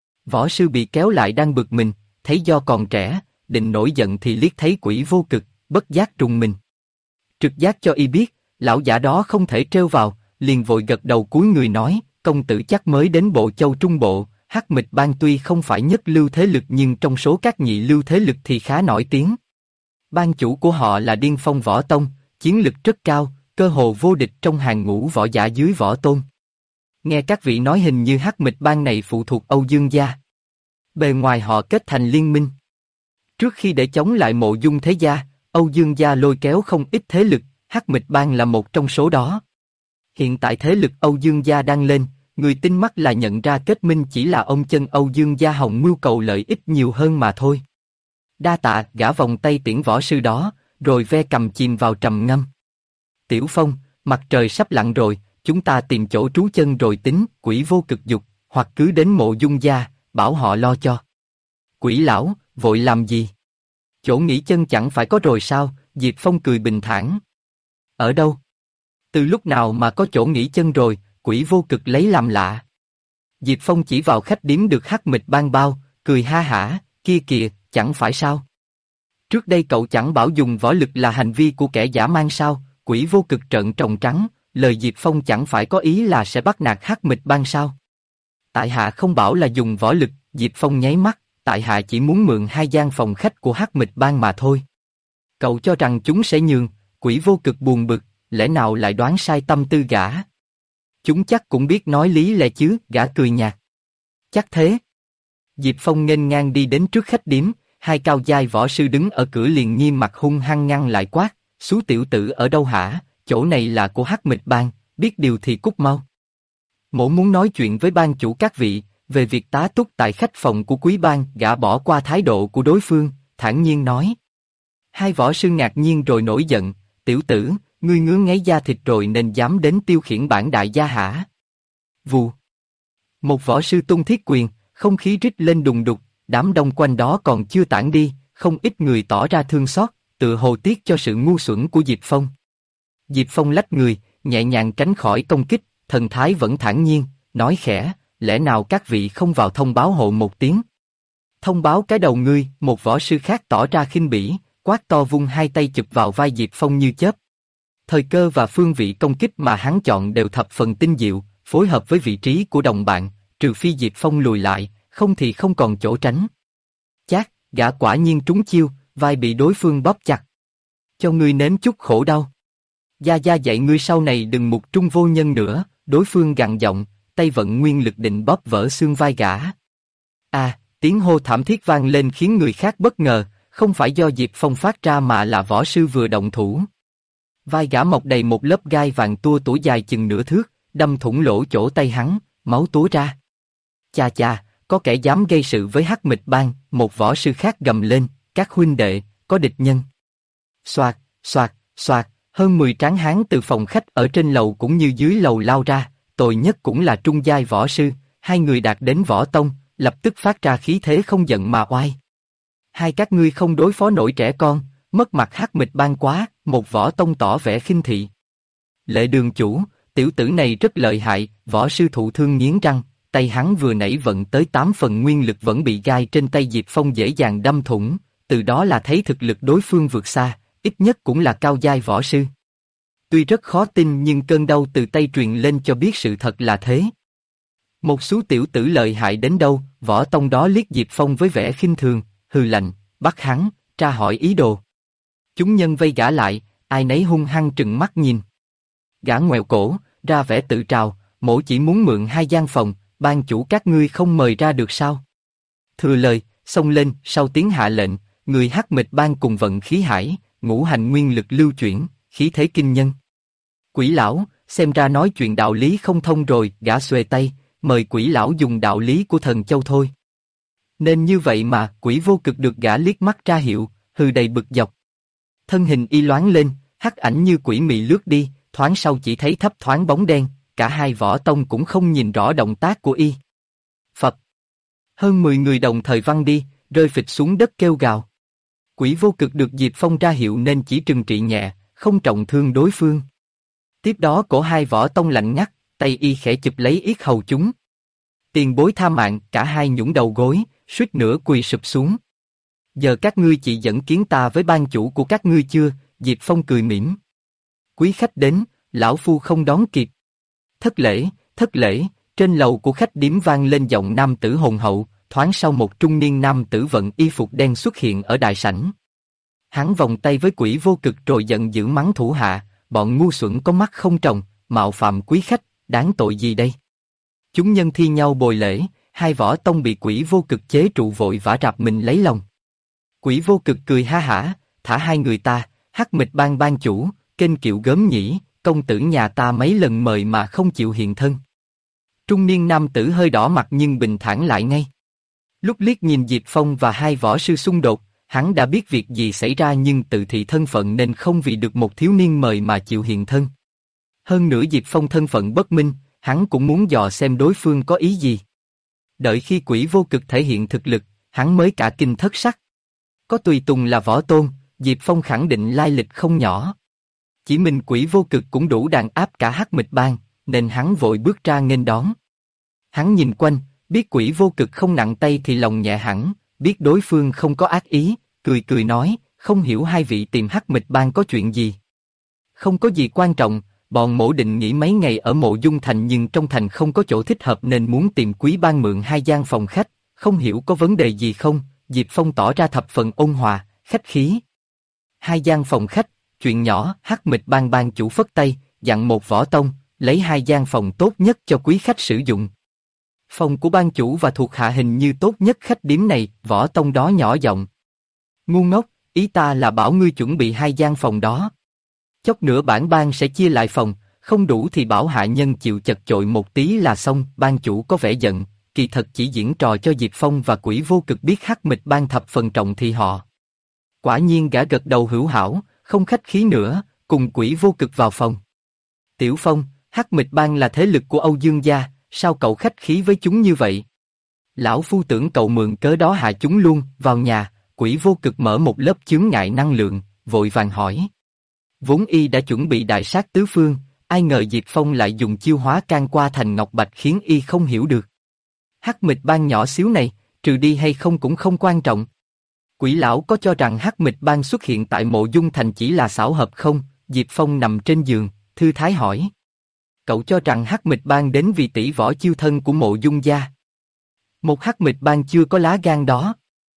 Võ sư bị kéo lại đang bực mình, thấy do còn trẻ, định nổi giận thì liếc thấy Quỷ Vô Cực, bất giác trùng mình. Trực giác cho y biết, lão giả đó không thể trêu vào, liền vội gật đầu cúi người nói, công tử chắc mới đến Bộ Châu Trung Bộ, Hắc Mịch Bang tuy không phải nhất lưu thế lực nhưng trong số các nhị lưu thế lực thì khá nổi tiếng. Ban chủ của họ là Điên Phong Võ Tông, chiến lực rất cao, cơ hồ vô địch trong hàng ngũ võ giả dưới võ tôn. Nghe các vị nói hình như Hắc Mịch Bang này phụ thuộc Âu Dương gia. Bề ngoài họ kết thành liên minh. Trước khi để chống lại Mộ Dung thế gia, Âu Dương gia lôi kéo không ít thế lực, Hắc Mịch Bang là một trong số đó. Hiện tại thế lực Âu Dương gia đang lên, người tinh mắt là nhận ra kết minh chỉ là ông chân Âu Dương gia hồng mưu cầu lợi ích nhiều hơn mà thôi. Đa tạ, gã vòng tay tiễn võ sư đó, rồi ve cầm chìm vào trầm ngâm. Tiểu Phong, mặt trời sắp lặn rồi, chúng ta tìm chỗ trú chân rồi tính. Quỷ Vô Cực dục, hoặc cứ đến Mộ Dung gia, bảo họ lo cho. Quỷ lão, vội làm gì? Chỗ nghỉ chân chẳng phải có rồi sao? Diệp Phong cười bình thản. Ở đâu? Từ lúc nào mà có chỗ nghỉ chân rồi? Quỷ Vô Cực lấy làm lạ. Diệp Phong chỉ vào khách điếm được Hắc Mịch Bang bao, cười ha hả, kia kìa, chẳng phải sao? Trước đây cậu chẳng bảo dùng võ lực là hành vi của kẻ dã man sao? Quỷ Vô Cực trợn tròng trắng, lời Diệp Phong chẳng phải có ý là sẽ bắt nạt Hắc Mịch Bang sao? Tại hạ không bảo là dùng võ lực, Diệp Phong nháy mắt, tại hạ chỉ muốn mượn 2 gian phòng khách của Hắc Mịch Bang mà thôi. Cậu cho rằng chúng sẽ nhường? Quỷ Vô Cực buồn bực, lẽ nào lại đoán sai tâm tư gã? Chúng chắc cũng biết nói lý lẽ chứ, gã cười nhạt. Chắc thế. Diệp Phong nghênh ngang đi đến trước khách điếm, 2 cao giai võ sư đứng ở cửa liền nghiêm mặt hung hăng ngăn lại quát, xú tiểu tử ở đâu hả? Chỗ này là của Hắc Mịch Bang, biết điều thì cút mau. Mỗ muốn nói chuyện với ban chủ các vị, về việc tá túc tại khách phòng của Quý Bang. Gã bỏ qua thái độ của đối phương, thản nhiên nói. 2 võ sư ngạc nhiên rồi nổi giận, tiểu tử, ngươi ngứa ngáy da thịt rồi nên dám đến tiêu khiển bản đại gia hả? Vù. Một võ sư tung thiết quyền, không khí rít lên đùng đục, đám đông quanh đó còn chưa tản đi, không ít người tỏ ra thương xót, tự hồ tiếc cho sự ngu xuẩn của Diệp Phong. Diệp Phong lách người, nhẹ nhàng tránh khỏi công kích, thần thái vẫn thản nhiên, nói khẽ, lẽ nào các vị không vào thông báo hộ một tiếng? Thông báo cái đầu ngươi, một võ sư khác tỏ ra khinh bỉ, quát to vung 2 tay chụp vào vai Diệp Phong như chớp. Thời cơ và phương vị công kích mà hắn chọn đều thập phần tinh diệu, phối hợp với vị trí của đồng bạn, trừ phi Diệp Phong lùi lại, không thì không còn chỗ tránh. Chát, gã quả nhiên trúng chiêu, vai bị đối phương bóp chặt. Cho ngươi nếm chút khổ đau. Gia Gia dạy ngươi sau này đừng mục trung vô nhân nữa, đối phương gằn giọng, tay vận nguyên lực định bóp vỡ xương vai gã. Tiếng hô thảm thiết vang lên khiến người khác bất ngờ, không phải do Diệp Phong phát ra mà là võ sư vừa động thủ. Vai gã mọc đầy một lớp gai vàng tua tủa dài chừng nửa thước, đâm thủng lỗ chỗ tay hắn, máu túa ra. Chà chà, có kẻ dám gây sự với Hắc Mịch Bang, một võ sư khác gầm lên, các huynh đệ, có địch nhân. Soạt, soạt, soạt, hơn 10 tráng hán từ phòng khách ở trên lầu cũng như dưới lầu lao ra, tồi nhất cũng là trung giai võ sư, 2 người đạt đến võ tông, lập tức phát ra khí thế không giận mà oai. Hai các ngươi không đối phó nổi trẻ con, mất mặt Hắc Mịch Bang quá, một võ tông tỏ vẻ khinh thị. Lệ đường chủ, tiểu tử này rất lợi hại, võ sư thụ thương nghiến răng, tay hắn vừa nãy vận tới 8 phần nguyên lực vẫn bị gai trên tay Diệp Phong dễ dàng đâm thủng, từ đó là thấy thực lực đối phương vượt xa, ít nhất cũng là cao giai võ sư. Tuy rất khó tin nhưng cơn đau từ tay truyền lên cho biết sự thật là thế. Một số tiểu tử lợi hại đến đâu, võ tông đó liếc Diệp Phong với vẻ khinh thường, hừ lạnh, bắt hắn, tra hỏi ý đồ. Chúng nhân vây gã lại, ai nấy hung hăng trừng mắt nhìn. Gã ngoẹo cổ, ra vẻ tự trào, mỗ chỉ muốn mượn 2 gian phòng, ban chủ các ngươi không mời ra được sao? Thừa lời, xông lên, sau tiếng hạ lệnh, người Hắc Mịch Bang cùng vận khí hải, ngũ hành nguyên lực lưu chuyển, khí thế kinh nhân. Quỷ lão, xem ra nói chuyện đạo lý không thông rồi, gã xuề tay, mời quỷ lão dùng đạo lý của thần châu thôi. Nên như vậy mà, quỷ vô cực được gã liếc mắt ra hiệu, hừ đầy bực dọc. Thân hình y loáng lên, hắc ảnh như quỷ mị lướt đi, thoáng sau chỉ thấy thấp thoáng bóng đen, cả hai võ tông cũng không nhìn rõ động tác của y. Phập. Hơn 10 người đồng thời văng đi, rơi phịch xuống đất kêu gào. Quỷ vô cực được Diệp Phong ra hiệu nên chỉ trừng trị nhẹ, không trọng thương đối phương. Tiếp đó cổ hai võ tông lạnh ngắt, tay y khẽ chụp lấy yết hầu chúng. Tiền bối tha mạng, cả hai nhũng đầu gối, suýt nữa quỳ sụp xuống. Giờ các ngươi chỉ dẫn kiến ta với ban chủ của các ngươi chưa? Diệp Phong cười mỉm. Quý khách đến, lão phu không đón kịp. Thất lễ, thất lễ. Trên lầu của khách điếm vang lên giọng nam tử hồn hậu, thoáng sau một trung niên nam tử vận y phục đen xuất hiện ở đại sảnh. Hắn vòng tay với quỷ vô cực rồi giận dữ mắng thủ hạ, bọn ngu xuẩn có mắt không tròng, mạo phạm quý khách, đáng tội gì đây? Chúng nhân thi nhau bồi lễ, hai võ tông bị quỷ vô cực chế trụ vội vã rạp mình lấy lòng. Quỷ vô cực cười ha hả, thả hai người ta, Hắc Mịch Bang ban chủ, kênh kiệu gớm nhỉ, công tử nhà ta mấy lần mời mà không chịu hiện thân. Trung niên nam tử hơi đỏ mặt nhưng bình thản lại ngay. Lúc liếc nhìn Diệp Phong và hai võ sư xung đột, hắn đã biết việc gì xảy ra nhưng tự thị thân phận nên không vì được một thiếu niên mời mà chịu hiện thân. Hơn nữa Diệp Phong thân phận bất minh, hắn cũng muốn dò xem đối phương có ý gì. Đợi khi quỷ vô cực thể hiện thực lực, hắn mới cả kinh thất sắc. Có tùy tùng là võ tôn, Diệp Phong khẳng định lai lịch không nhỏ. Chỉ mình quỷ vô cực cũng đủ đàn áp cả Hắc Mịch Bang, nên hắn vội bước ra nghênh đón. Hắn nhìn quanh, biết quỷ vô cực không nặng tay thì lòng nhẹ hẳn, biết đối phương không có ác ý, cười cười nói, không hiểu hai vị tìm Hắc Mịch Bang có chuyện gì. Không có gì quan trọng, bọn mổ định nghỉ mấy ngày ở Mộ Dung Thành nhưng trong thành không có chỗ thích hợp nên muốn tìm quý bang mượn hai gian phòng khách, không hiểu có vấn đề gì không? Diệp Phong tỏ ra thập phần ôn hòa, khách khí. Hai gian phòng khách, chuyện nhỏ. Hắc Mịch Bang ban chủ phất tay, dặn một võ tông, lấy hai gian phòng tốt nhất cho quý khách sử dụng. Phòng của ban chủ và thuộc hạ hình như tốt nhất khách điếm này, võ tông đó nhỏ giọng. Ngu ngốc, ý ta là bảo ngươi chuẩn bị hai gian phòng đó. Chốc nữa bản bang sẽ chia lại phòng, không đủ thì bảo hạ nhân chịu chật chội một tí là xong. Ban chủ có vẻ giận, kỳ thật chỉ diễn trò cho Diệp Phong và quỷ vô cực biết Hắc Mịch Bang thập phần trọng thì họ. Quả nhiên gã gật đầu hữu hảo, không khách khí nữa, cùng quỷ vô cực vào phòng. Tiểu Phong, Hắc Mịch Bang là thế lực của Âu Dương gia, sao cậu khách khí với chúng như vậy? Lão phu tưởng cậu mượn cớ đó hạ chúng luôn. Vào nhà, quỷ vô cực mở một lớp chướng ngại năng lượng, vội vàng hỏi. Vốn y đã chuẩn bị đại sát tứ phương, ai ngờ Diệp Phong lại dùng chiêu hóa can qua thành ngọc bạch khiến y không hiểu được. Hắc Mịch Bang nhỏ xíu này, trừ đi hay không cũng không quan trọng. Quỷ lão có cho rằng Hắc Mịch Bang xuất hiện tại Mộ Dung Thành chỉ là xảo hợp không? Diệp Phong nằm trên giường, thư thái hỏi. Cậu cho rằng Hắc Mịch Bang đến vì tỷ võ chiêu thân của Mộ Dung gia. Một Hắc Mịch Bang chưa có lá gan đó.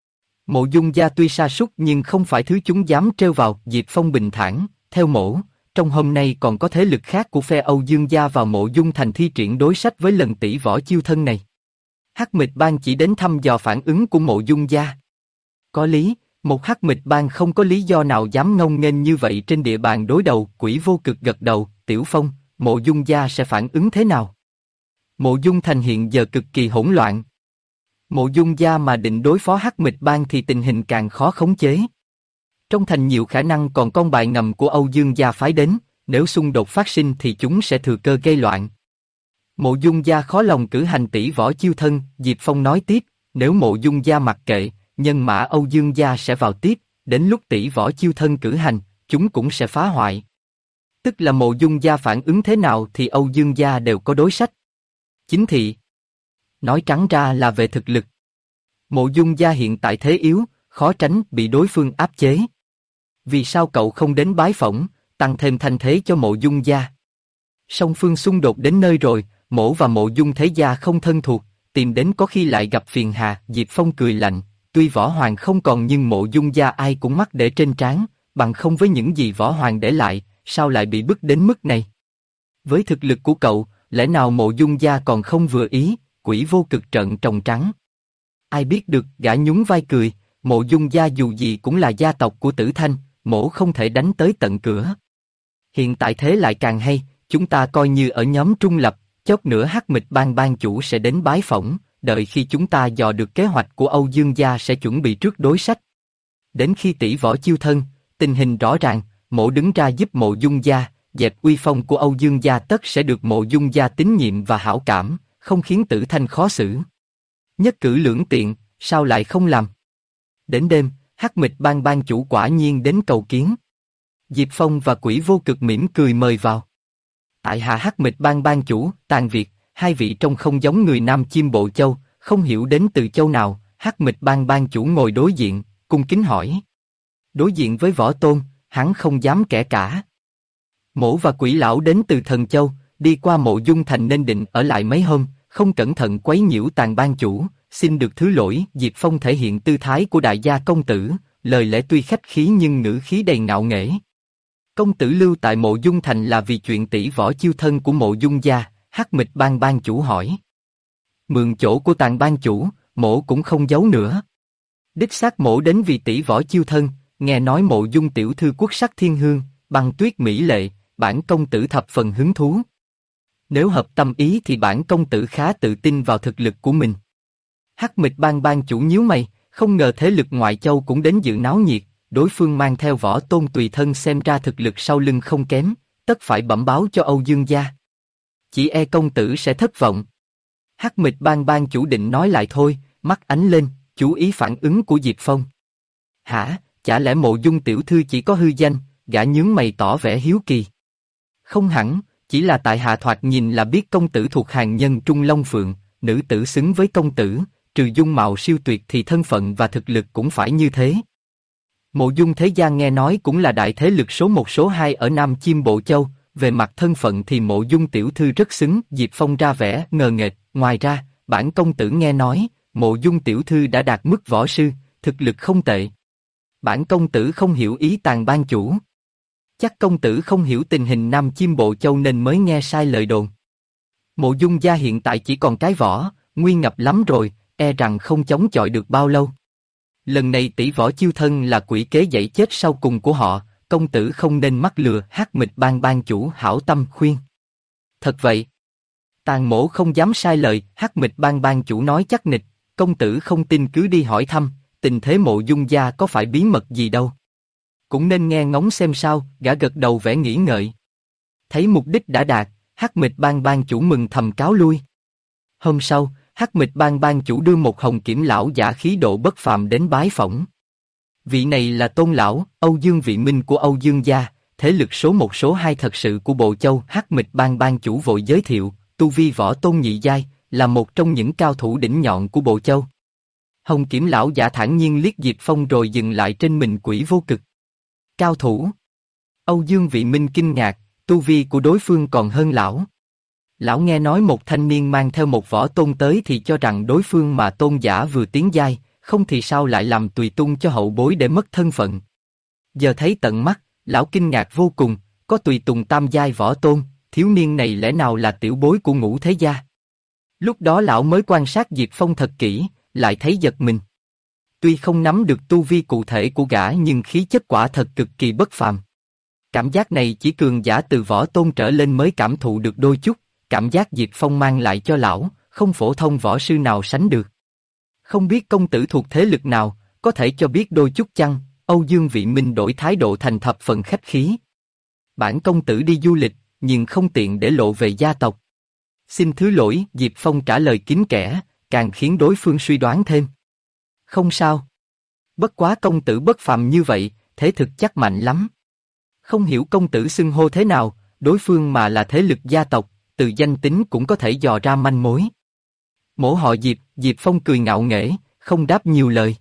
Mộ Dung gia tuy sa sút nhưng không phải thứ chúng dám trêu vào. Diệp Phong bình thản, theo mổ, trong hôm nay còn có thế lực khác của phe Âu Dương gia vào Mộ Dung Thành thi triển đối sách với lần tỷ võ chiêu thân này. Hắc Mịch Bang chỉ đến thăm dò phản ứng của Mộ Dung gia. Có lý, một Hắc Mịch Bang không có lý do nào dám ngông nghênh như vậy trên địa bàn đối đầu. Quỷ vô cực gật đầu. Tiểu Phong, Mộ Dung gia sẽ phản ứng thế nào? Mộ Dung Thành hiện giờ cực kỳ hỗn loạn. Mộ Dung gia mà định đối phó Hắc Mịch Bang thì tình hình càng khó khống chế. Trong thành nhiều khả năng còn con bài ngầm của Âu Dương gia phái đến, nếu xung đột phát sinh thì chúng sẽ thừa cơ gây loạn. Mộ Dung gia khó lòng cử hành tỷ võ chiêu thân. Diệp Phong nói tiếp, nếu Mộ Dung gia mặc kệ, nhân mã Âu Dương gia sẽ vào tiếp, đến lúc tỷ võ chiêu thân cử hành, chúng cũng sẽ phá hoại. Tức là Mộ Dung gia phản ứng thế nào thì Âu Dương gia đều có đối sách. Chính thị. Nói trắng ra là về thực lực. Mộ Dung gia hiện tại thế yếu, khó tránh bị đối phương áp chế. Vì sao cậu không đến bái phỏng, tăng thêm thanh thế cho Mộ Dung gia? Song phương xung đột đến nơi rồi, Mộ và Mộ Dung thế gia không thân thuộc, tìm đến có khi lại gặp phiền hà. Diệp Phong cười lạnh, tuy võ hoàng không còn nhưng Mộ Dung gia ai cũng mắc để trên trán, bằng không với những gì võ hoàng để lại, sao lại bị bức đến mức này? Với thực lực của cậu, lẽ nào Mộ Dung gia còn không vừa ý? Quỷ Vô Cực trợn tròng trắng. Ai biết được, gã nhún vai cười, Mộ Dung gia dù gì cũng là gia tộc của Tử Thanh, mỗ không thể đánh tới tận cửa. Hiện tại thế lại càng hay, chúng ta coi như ở nhóm trung lập, chốc nữa Hắc Mịch Bang bang chủ sẽ đến bái phỏng, đợi khi chúng ta dò được kế hoạch của Âu Dương gia sẽ chuẩn bị trước đối sách. Đến khi tỷ võ chiêu thân, tình hình rõ ràng, mỗ đứng ra giúp Mộ Dung gia, dẹp uy phong của Âu Dương gia tất sẽ được Mộ Dung gia tín nhiệm và hảo cảm, không khiến Tử Thanh khó xử. Nhất cử lưỡng tiện, sao lại không làm? Đến đêm, Hắc Mịch Bang bang chủ quả nhiên đến cầu kiến. Diệp Phong và Quỷ Vô Cực mỉm cười mời vào. Tại hạ Hắc Mịch Bang bang chủ, Tàn Việt, hai vị trông không giống người Nam Chim Bộ Châu, không hiểu đến từ châu nào. Hắc Mịch Bang bang chủ ngồi đối diện, cung kính hỏi. Đối diện với Võ Tôn, hắn không dám kể cả. Mỗ và Quỷ lão đến từ Thần Châu, đi qua Mộ Dung thành nên định ở lại mấy hôm, không cẩn thận quấy nhiễu Tàn bang chủ, xin được thứ lỗi. Diệp Phong thể hiện tư thái của đại gia công tử, lời lẽ tuy khách khí nhưng ngữ khí đầy ngạo nghễ. Công tử lưu tại Mộ Dung thành là vì chuyện tỷ võ chiêu thân của Mộ Dung gia. Hắc Mịch Bang bang chủ hỏi. Mượn chỗ của Tàn bang chủ, mỗ cũng không giấu nữa. Đích xác mỗ đến vì tỷ võ chiêu thân, nghe nói Mộ Dung tiểu thư quốc sắc thiên hương, băng tuyết mỹ lệ, bản công tử thập phần hứng thú. Nếu hợp tâm ý thì bản công tử khá tự tin vào thực lực của mình. Hắc Mịch Bang bang chủ nhíu mày, không ngờ thế lực ngoại châu cũng đến dự náo nhiệt, đối phương mang theo Võ Tôn tùy thân xem ra thực lực sau lưng không kém, tất phải bẩm báo cho Âu Dương gia. Chỉ e công tử sẽ thất vọng. Hắc Mịch Bang bang chủ định nói lại thôi, mắt ánh lên, chú ý phản ứng của Diệp Phong. Hả, chả lẽ Mộ Dung tiểu thư chỉ có hư danh? Gã nhướng mày tỏ vẻ hiếu kỳ. Không hẳn, chỉ là tại hạ thoạt nhìn là biết công tử thuộc hàng nhân Trung Long Phượng, nữ tử xứng với công tử, trừ dung mạo siêu tuyệt thì thân phận và thực lực cũng phải như thế. Mộ Dung thế gia nghe nói cũng là đại thế lực số 1 số 2 ở Nam Chim Bộ Châu, về mặt thân phận thì Mộ Dung tiểu thư rất xứng. Diệp Phong ra vẻ ngờ nghệch, ngoài ra, bản công tử nghe nói, Mộ Dung tiểu thư đã đạt mức võ sư, thực lực không tệ. Bản công tử không hiểu ý Tàn bang chủ. Chắc công tử không hiểu tình hình Nam Chim Bộ Châu nên mới nghe sai lời đồn. Mộ Dung gia hiện tại chỉ còn cái võ, nguy ngập lắm rồi, e rằng không chống chọi được bao lâu. Lần này tỷ võ chiêu thân là quỷ kế dẫy chết sau cùng của họ, công tử không nên mắc lừa. Hắc Mịch Bang bang chủ hảo tâm khuyên. Thật vậy. Tàn mỗ không dám sai lời. Hắc Mịch Bang bang chủ nói chắc nịch, công tử không tin cứ đi hỏi thăm, tình thế Mộ Dung gia có phải bí mật gì đâu. Cũng nên nghe ngóng xem sao. Gã gật đầu vẻ nghĩ ngợi. Thấy mục đích đã đạt, Hắc Mịch Bang bang chủ mừng thầm cáo lui. Hôm sau, Hắc Mịch Bang bang chủ đưa một hồng kiểm lão giả khí độ bất phàm đến bái phỏng. Vị này là Tôn lão, Âu Dương vị minh của Âu Dương gia, thế lực số 1 số 2 thật sự của Bộ Châu. Hắc Mịch Bang bang chủ vội giới thiệu, tu vi Võ Tôn nhị giai, là một trong những cao thủ đỉnh nhọn của Bộ Châu. Hồng kiểm lão giả thản nhiên liếc Diệp Phong rồi dừng lại trên mình Quỷ Vô Cực. Cao thủ. Âu Dương vị minh kinh ngạc, tu vi của đối phương còn hơn lão. Lão nghe nói một thanh niên mang theo một võ tôn tới thì cho rằng đối phương mà tôn giả vừa tiến giai, không thì sao lại làm tùy tung cho hậu bối để mất thân phận. Giờ thấy tận mắt, lão kinh ngạc vô cùng, có tùy tùng tam giai võ tôn, thiếu niên này lẽ nào là tiểu bối của Ngũ thế gia. Lúc đó lão mới quan sát Diệp Phong thật kỹ, lại thấy giật mình. Tuy không nắm được tu vi cụ thể của gã nhưng khí chất quả thật cực kỳ bất phàm. Cảm giác này chỉ cường giả từ võ tôn trở lên mới cảm thụ được đôi chút, cảm giác Diệp Phong mang lại cho lão, không phổ thông võ sư nào sánh được. Không biết công tử thuộc thế lực nào, có thể cho biết đôi chút chăng? Âu Dương vị minh đổi thái độ thành thập phần khách khí. Bản công tử đi du lịch, nhưng không tiện để lộ về gia tộc. Xin thứ lỗi. Diệp Phong trả lời kín kẽ, càng khiến đối phương suy đoán thêm. Không sao. Bất quá công tử bất phàm như vậy, thế thực chắc mạnh lắm. Không hiểu công tử xưng hô thế nào, đối phương mà là thế lực gia tộc, từ danh tính cũng có thể dò ra manh mối. Mỗ họ Diệp. Diệp Phong cười ngạo nghễ, không đáp nhiều lời.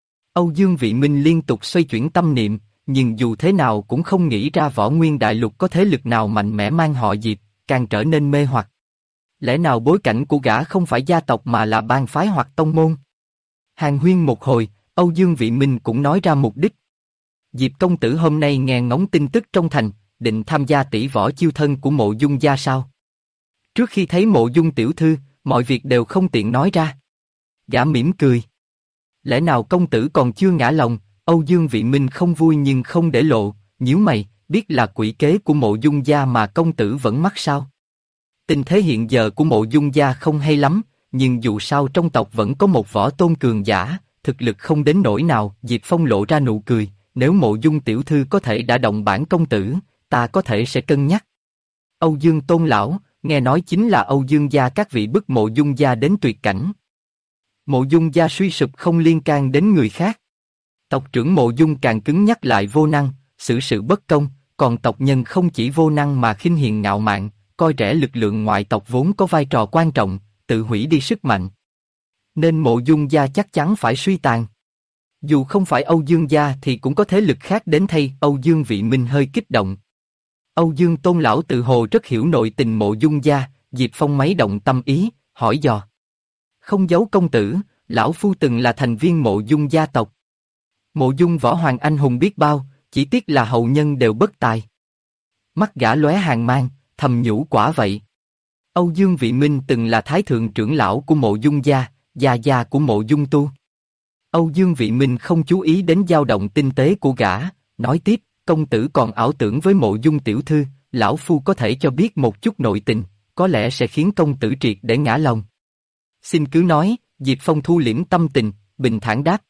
Âu Dương vị minh liên tục xoay chuyển tâm niệm, nhưng dù thế nào cũng không nghĩ ra Võ Nguyên Đại Lục có thế lực nào mạnh mẽ mang họ Diệp, càng trở nên mê hoặc. Lẽ nào bối cảnh của gã không phải gia tộc mà là bang phái hoặc tông môn? Hàn huyên một hồi, Âu Dương vị minh cũng nói ra mục đích. Diệp công tử hôm nay nghe ngóng tin tức trong thành, định tham gia tỷ võ chiêu thân của Mộ Dung gia sao? Trước khi thấy Mộ Dung tiểu thư, mọi việc đều không tiện nói ra. Gã mỉm cười. Lẽ nào công tử còn chưa ngã lòng? Âu Dương Vị Minh không vui nhưng không để lộ, nhíu mày, biết là quỷ kế của Mộ Dung gia mà công tử vẫn mắc sao? Tình thế hiện giờ của Mộ Dung gia không hay lắm, nhưng dù sao trong tộc vẫn có một võ tôn cường giả, thực lực không đến nỗi nào. Diệp Phong lộ ra nụ cười, nếu Mộ Dung tiểu thư có thể đả động bản công tử, ta có thể sẽ cân nhắc. Âu Dương Tôn lão, nghe nói chính là Âu Dương gia các vị bức Mộ Dung gia đến tuyệt cảnh. Mộ Dung gia suy sụp không liên can đến người khác. Tộc trưởng Mộ Dung càng cứng nhắc lại vô năng, xử sự bất công, còn tộc nhân không chỉ vô năng mà khinh hiền ngạo mạn, coi rẻ lực lượng ngoại tộc vốn có vai trò quan trọng, tự hủy đi sức mạnh. Nên Mộ Dung gia chắc chắn phải suy tàn. Dù không phải Âu Dương gia thì cũng có thế lực khác đến thay. Âu Dương Vị Minh hơi kích động. Âu Dương Tôn lão tự hồ rất hiểu nội tình Mộ Dung gia. Diệp Phong mấy động tâm ý, hỏi dò. Không giấu công tử, lão phu từng là thành viên Mộ Dung gia tộc. Mộ Dung võ hoàng anh hùng biết bao, chỉ tiếc là hậu nhân đều bất tài. Mắt gã lóe hàn mang, thầm nhủ quả vậy. Âu Dương Vị Minh từng là thái thượng trưởng lão của Mộ Dung gia, gia của Mộ Dung tu. Âu Dương Vị Minh không chú ý đến dao động tinh tế của gã, nói tiếp, công tử còn ảo tưởng với Mộ Dung tiểu thư, lão phu có thể cho biết một chút nội tình, có lẽ sẽ khiến công tử triệt để ngã lòng. Xin cứ nói. Diệp Phong thu liễm tâm tình, bình thản đáp.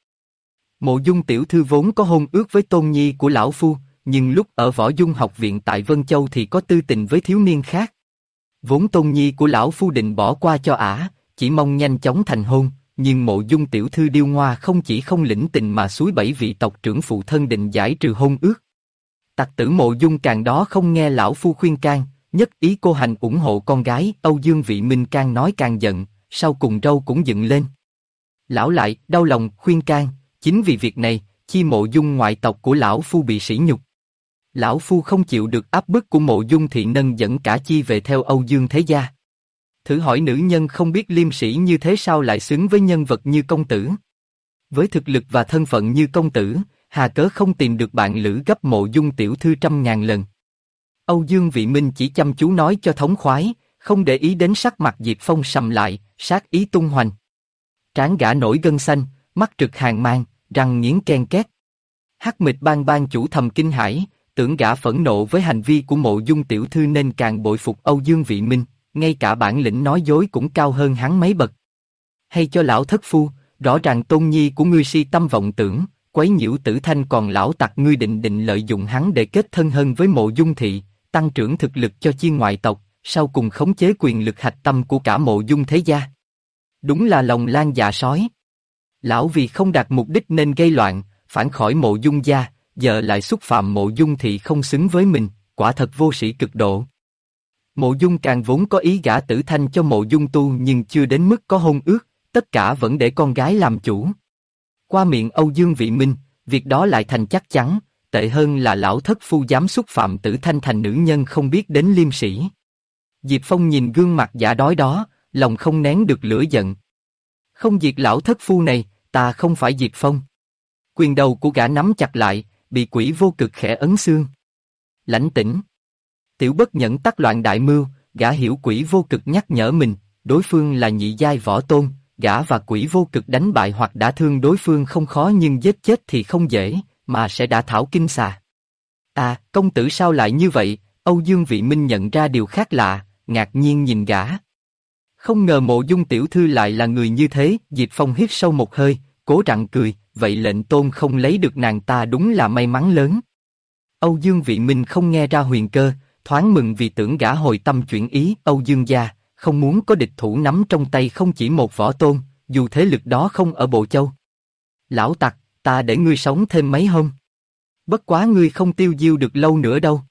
Mộ Dung tiểu thư vốn có hôn ước với tôn nhi của lão phu, nhưng lúc ở Võ Dung học viện tại Vân Châu thì có tư tình với thiếu niên khác. Vốn tôn nhi của lão phu định bỏ qua cho ả, chỉ mong nhanh chóng thành hôn, nhưng Mộ Dung tiểu thư điêu ngoa không chỉ không lĩnh tình mà xúi bẫy vị tộc trưởng phụ thân định giải trừ hôn ước. Tặc tử Mộ Dung càng đó không nghe lão phu khuyên can, nhất ý cô hành ủng hộ con gái. Âu Dương Vị Minh càng nói càng giận, sau cùng râu cũng dựng lên. Lão lại đau lòng khuyên can, chính vì việc này, chi Mộ Dung ngoại tộc của lão phu bị sỉ nhục. Lão phu không chịu được áp bức của Mộ Dung thị nâng dẫn cả chi về theo Âu Dương thế gia. Thử hỏi nữ nhân không biết liêm sĩ như thế sao lại xứng với nhân vật như công tử? Với thực lực và thân phận như công tử, hà cớ không tìm được bạn lữ gấp Mộ Dung tiểu thư 100.000 lần. Âu Dương Vị Minh chỉ chăm chú nói cho thống khoái, không để ý đến sắc mặt Diệp Phong sầm lại, sát ý tung hoành. Trán gã nổi gân xanh, mắt trực hàn mang, răng nghiến ken két. Hắc Mịch Bang chủ thầm kinh hãi, tưởng gã phẫn nộ với hành vi của Mộ Dung tiểu thư nên càng bội phục Âu Dương Vị Minh, ngay cả bản lĩnh nói dối cũng cao hơn hắn mấy bậc. Hay cho lão thất phu, rõ ràng tôn nhi của ngươi si tâm vọng tưởng, quấy nhiễu tử thanh, còn lão tặc ngươi định lợi dụng hắn để kết thân hơn với Mộ Dung thị, tăng trưởng thực lực cho chi ngoại tộc, sau cùng khống chế quyền lực hạch tâm của cả Mộ Dung thế gia. Đúng là lòng lan dạ sói. Lão vì không đạt mục đích nên gây loạn, phản khỏi Mộ Dung gia, giờ lại xúc phạm Mộ Dung thị không xứng với mình, quả thật vô sĩ cực độ. Mộ Dung càng vốn có ý gả tử thanh cho Mộ Dung tu nhưng chưa đến mức có hôn ước, tất cả vẫn để con gái làm chủ. Qua miệng Âu Dương Vị Minh, việc đó lại thành chắc chắn, tệ hơn là lão thất phu dám xúc phạm tử thanh thành nữ nhân không biết đến liêm sĩ. Diệp Phong nhìn gương mặt giả đói đó, lòng không nén được lửa giận. Không diệt lão thất phu này, ta không phải Diệp Phong. Quyền đầu của gã nắm chặt lại, bị quỷ vô cực khẽ ấn xương. Lãnh tĩnh. Tiểu bất nhẫn tắc loạn đại mưu, gã hiểu quỷ vô cực nhắc nhở mình, đối phương là nhị giai võ tôn, gã và quỷ vô cực đánh bại hoặc đả thương đối phương không khó nhưng giết chết thì không dễ, mà sẽ đả thảo kinh xà. À, công tử sao lại như vậy? Âu Dương Vị Minh nhận ra điều khác lạ, ngạc nhiên nhìn gã. Không ngờ Mộ Dung tiểu thư lại là người như thế. Diệp Phong hít sâu một hơi, cố rặn cười, vậy lệnh tôn không lấy được nàng ta đúng là may mắn lớn. Âu Dương Vị Minh không nghe ra huyền cơ, thoáng mừng vì tưởng gã hồi tâm chuyển ý. Âu Dương gia không muốn có địch thủ nắm trong tay không chỉ một võ tôn, dù thế lực đó không ở Bộ Châu. Lão tặc, ta để ngươi sống thêm mấy hôm. Bất quá ngươi không tiêu diêu được lâu nữa đâu.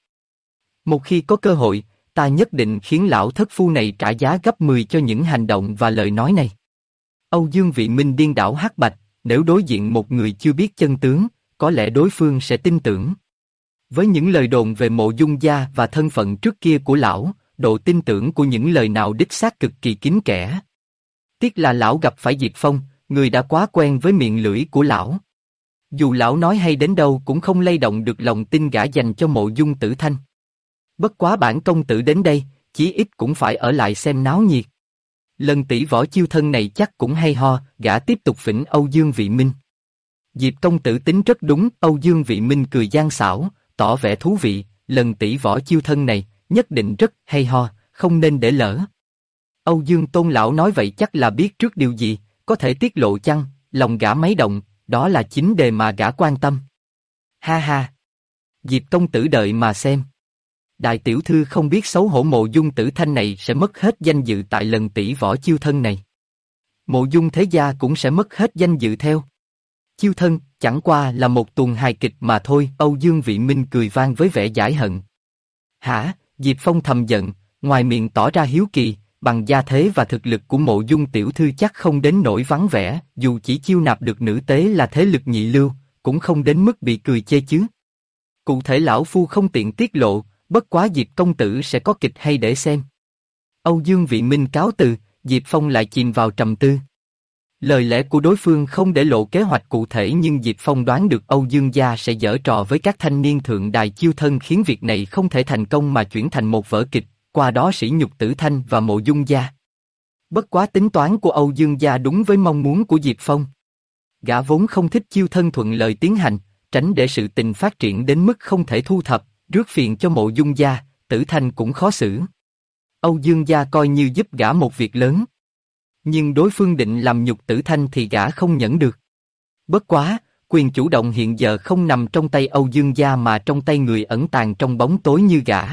Một khi có cơ hội, ta nhất định khiến lão thất phu này trả giá gấp 10 cho những hành động và lời nói này. Âu Dương Vị Minh điên đảo hắc bạch, nếu đối diện một người chưa biết chân tướng, có lẽ đối phương sẽ tin tưởng. Với những lời đồn về Mộ Dung gia và thân phận trước kia của lão, độ tin tưởng của những lời nào đích xác cực kỳ kín kẽ. Tiếc là lão gặp phải Diệp Phong, người đã quá quen với miệng lưỡi của lão. Dù lão nói hay đến đâu cũng không lay động được lòng tin gã dành cho Mộ Dung Tử Thanh. Bất quá bản công tử đến đây, chí ít cũng phải ở lại xem náo nhiệt. lần tỷ võ chiêu thân này chắc cũng hay ho, gã tiếp tục phỉnh Âu Dương Vị Minh. Diệp công tử tính rất đúng, Âu Dương Vị Minh cười gian xảo, tỏ vẻ thú vị, lần tỷ võ chiêu thân này, nhất định rất hay ho, không nên để lỡ. Âu Dương Tôn lão nói vậy chắc là biết trước điều gì, có thể tiết lộ chăng, lòng gã máy động, đó là chính đề mà gã quan tâm. Ha ha! Diệp công tử đợi mà xem. Đại tiểu thư không biết xấu hổ Mộ Dung Tử Thanh này sẽ mất hết danh dự tại lần tỷ võ chiêu thân này. Mộ Dung thế gia cũng sẽ mất hết danh dự theo. Chiêu thân, chẳng qua là một tuần hài kịch mà thôi, Âu Dương Vị Minh cười vang với vẻ giải hận. Hả? Diệp Phong thầm giận, ngoài miệng tỏ ra hiếu kỳ, bằng gia thế và thực lực của Mộ Dung tiểu thư chắc không đến nỗi vắng vẻ, dù chỉ chiêu nạp được nữ tế là thế lực nhị lưu, cũng không đến mức bị cười chê chứ. Cụ thể lão phu không tiện tiết lộ, bất quá Diệp công tử sẽ có kịch hay để xem. Âu Dương Vị Minh cáo từ, Diệp Phong lại chìm vào trầm tư. Lời lẽ của đối phương không để lộ kế hoạch cụ thể nhưng Diệp Phong đoán được Âu Dương gia sẽ giở trò với các thanh niên thượng đài chiêu thân khiến việc này không thể thành công mà chuyển thành một vở kịch, qua đó sỉ nhục Tử Thanh và Mộ Dung gia. Bất quá tính toán của Âu Dương gia đúng với mong muốn của Diệp Phong. Gã vốn không thích chiêu thân thuận lợi tiến hành, tránh để sự tình phát triển đến mức không thể thu thập, rước phiền cho Mộ Dung gia, Tử Thanh cũng khó xử. Âu Dương gia coi như giúp gã một việc lớn. Nhưng đối phương định làm nhục Tử Thanh thì gã không nhẫn được. Bất quá, quyền chủ động hiện giờ không nằm trong tay Âu Dương gia mà trong tay người ẩn tàng trong bóng tối như gã.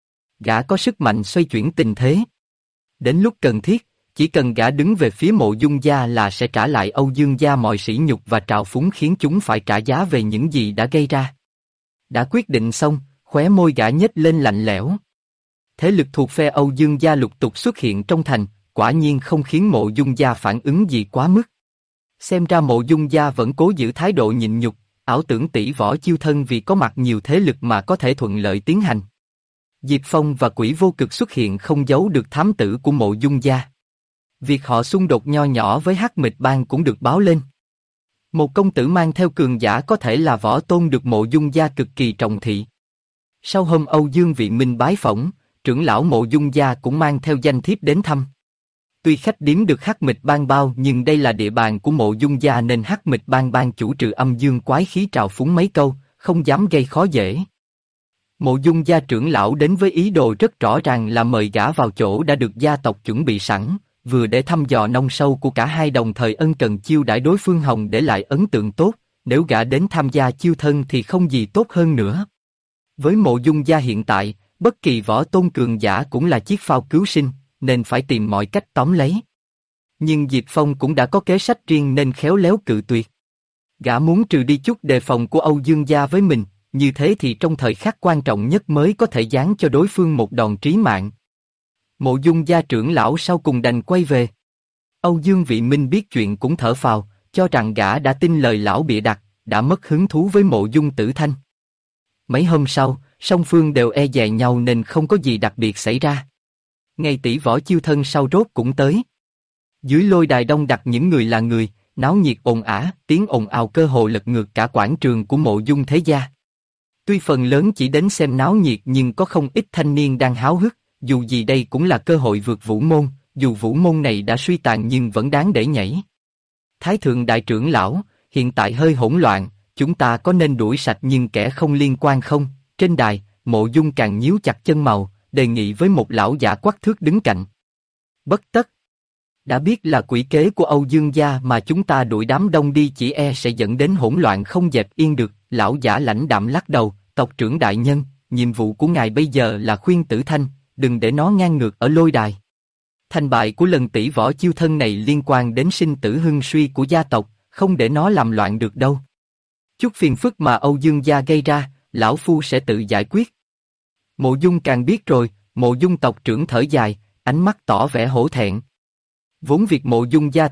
Gã có sức mạnh xoay chuyển tình thế. Đến lúc cần thiết, chỉ cần gã đứng về phía Mộ Dung gia là sẽ trả lại Âu Dương gia mọi sỉ nhục và trào phúng khiến chúng phải trả giá về những gì đã gây ra. Đã quyết định xong, khóe môi gã nhếch lên lạnh lẽo. Thế lực thuộc phe Âu Dương gia lục tục xuất hiện trong thành, quả nhiên không khiến Mộ Dung gia phản ứng gì quá mức. Xem ra Mộ Dung gia vẫn cố giữ thái độ nhịn nhục, ảo tưởng tỷ võ chiêu thân vì có mặt nhiều thế lực mà có thể thuận lợi tiến hành. Diệp Phong và Quỷ Vô Cực xuất hiện không giấu được thám tử của Mộ Dung gia. Việc họ xung đột nho nhỏ với Hắc Mịch Bang cũng được báo lên. Một công tử mang theo cường giả có thể là võ tôn được Mộ Dung gia cực kỳ trọng thị. Sau hôm Âu Dương Vị Minh bái phỏng, trưởng lão Mộ Dung gia cũng mang theo danh thiếp đến thăm. Tuy khách điếm được Hắc Mịch Bang bao nhưng đây là địa bàn của Mộ Dung gia nên Hắc Mịch Bang ban chủ trừ âm dương quái khí trào phúng mấy câu, không dám gây khó dễ. Mộ Dung gia trưởng lão đến với ý đồ rất rõ ràng là mời gã vào chỗ đã được gia tộc chuẩn bị sẵn, vừa để thăm dò nông sâu của cả hai đồng thời ân cần chiêu đãi đối phương hồng để lại ấn tượng tốt, nếu gã đến tham gia chiêu thân thì không gì tốt hơn nữa. Với Mộ Dung gia hiện tại, bất kỳ võ tôn cường giả cũng là chiếc phao cứu sinh, nên phải tìm mọi cách tóm lấy. Nhưng Diệp Phong cũng đã có kế sách riêng nên khéo léo cự tuyệt. Gã muốn trừ đi chút đề phòng của Âu Dương gia với mình, như thế thì trong thời khắc quan trọng nhất mới có thể giáng cho đối phương một đòn trí mạng. Mộ Dung gia trưởng lão sau cùng đành quay về. Âu Dương Vị Minh biết chuyện cũng thở phào, cho rằng gã đã tin lời lão bịa đặt, đã mất hứng thú với Mộ Dung Tử Thanh. Mấy hôm sau, song phương đều e dè nhau nên không có gì đặc biệt xảy ra. Ngày tỷ võ chiêu thân sau rốt cũng tới. Dưới lôi đài đông đặt những người là người, náo nhiệt ồn ào, tiếng ồn ào cơ hồ lật ngược cả quảng trường của Mộ Dung thế gia. Tuy phần lớn chỉ đến xem náo nhiệt nhưng có không ít thanh niên đang háo hức, dù gì đây cũng là cơ hội vượt vũ môn, dù vũ môn này đã suy tàn nhưng vẫn đáng để nhảy. Thái thượng đại trưởng lão, hiện tại hơi hỗn loạn, chúng ta có nên đuổi sạch nhưng kẻ không liên quan không? Trên đài, Mộ Dung càng nhíu chặt chân mày, đề nghị với một lão giả quắc thước đứng cạnh. Bất tất. Đã biết là quỷ kế của Âu Dương gia mà chúng ta đuổi đám đông đi chỉ e sẽ dẫn đến hỗn loạn không dẹp yên được. Lão giả lãnh đạm lắc đầu, tộc trưởng đại nhân, nhiệm vụ của ngài bây giờ là khuyên Tử Thanh, đừng để nó ngang ngược ở lôi đài. Thành bại của lần tỷ võ chiêu thân này liên quan đến sinh tử hưng suy của gia tộc, không để nó làm loạn được đâu. Chút phiền phức mà Âu Dương gia gây ra, lão phu sẽ tự giải quyết. Mộ Dung càng biết rồi, Mộ Dung tộc trưởng thở dài, ánh mắt tỏ vẻ hổ thẹn. Vốn việc Mộ Dung gia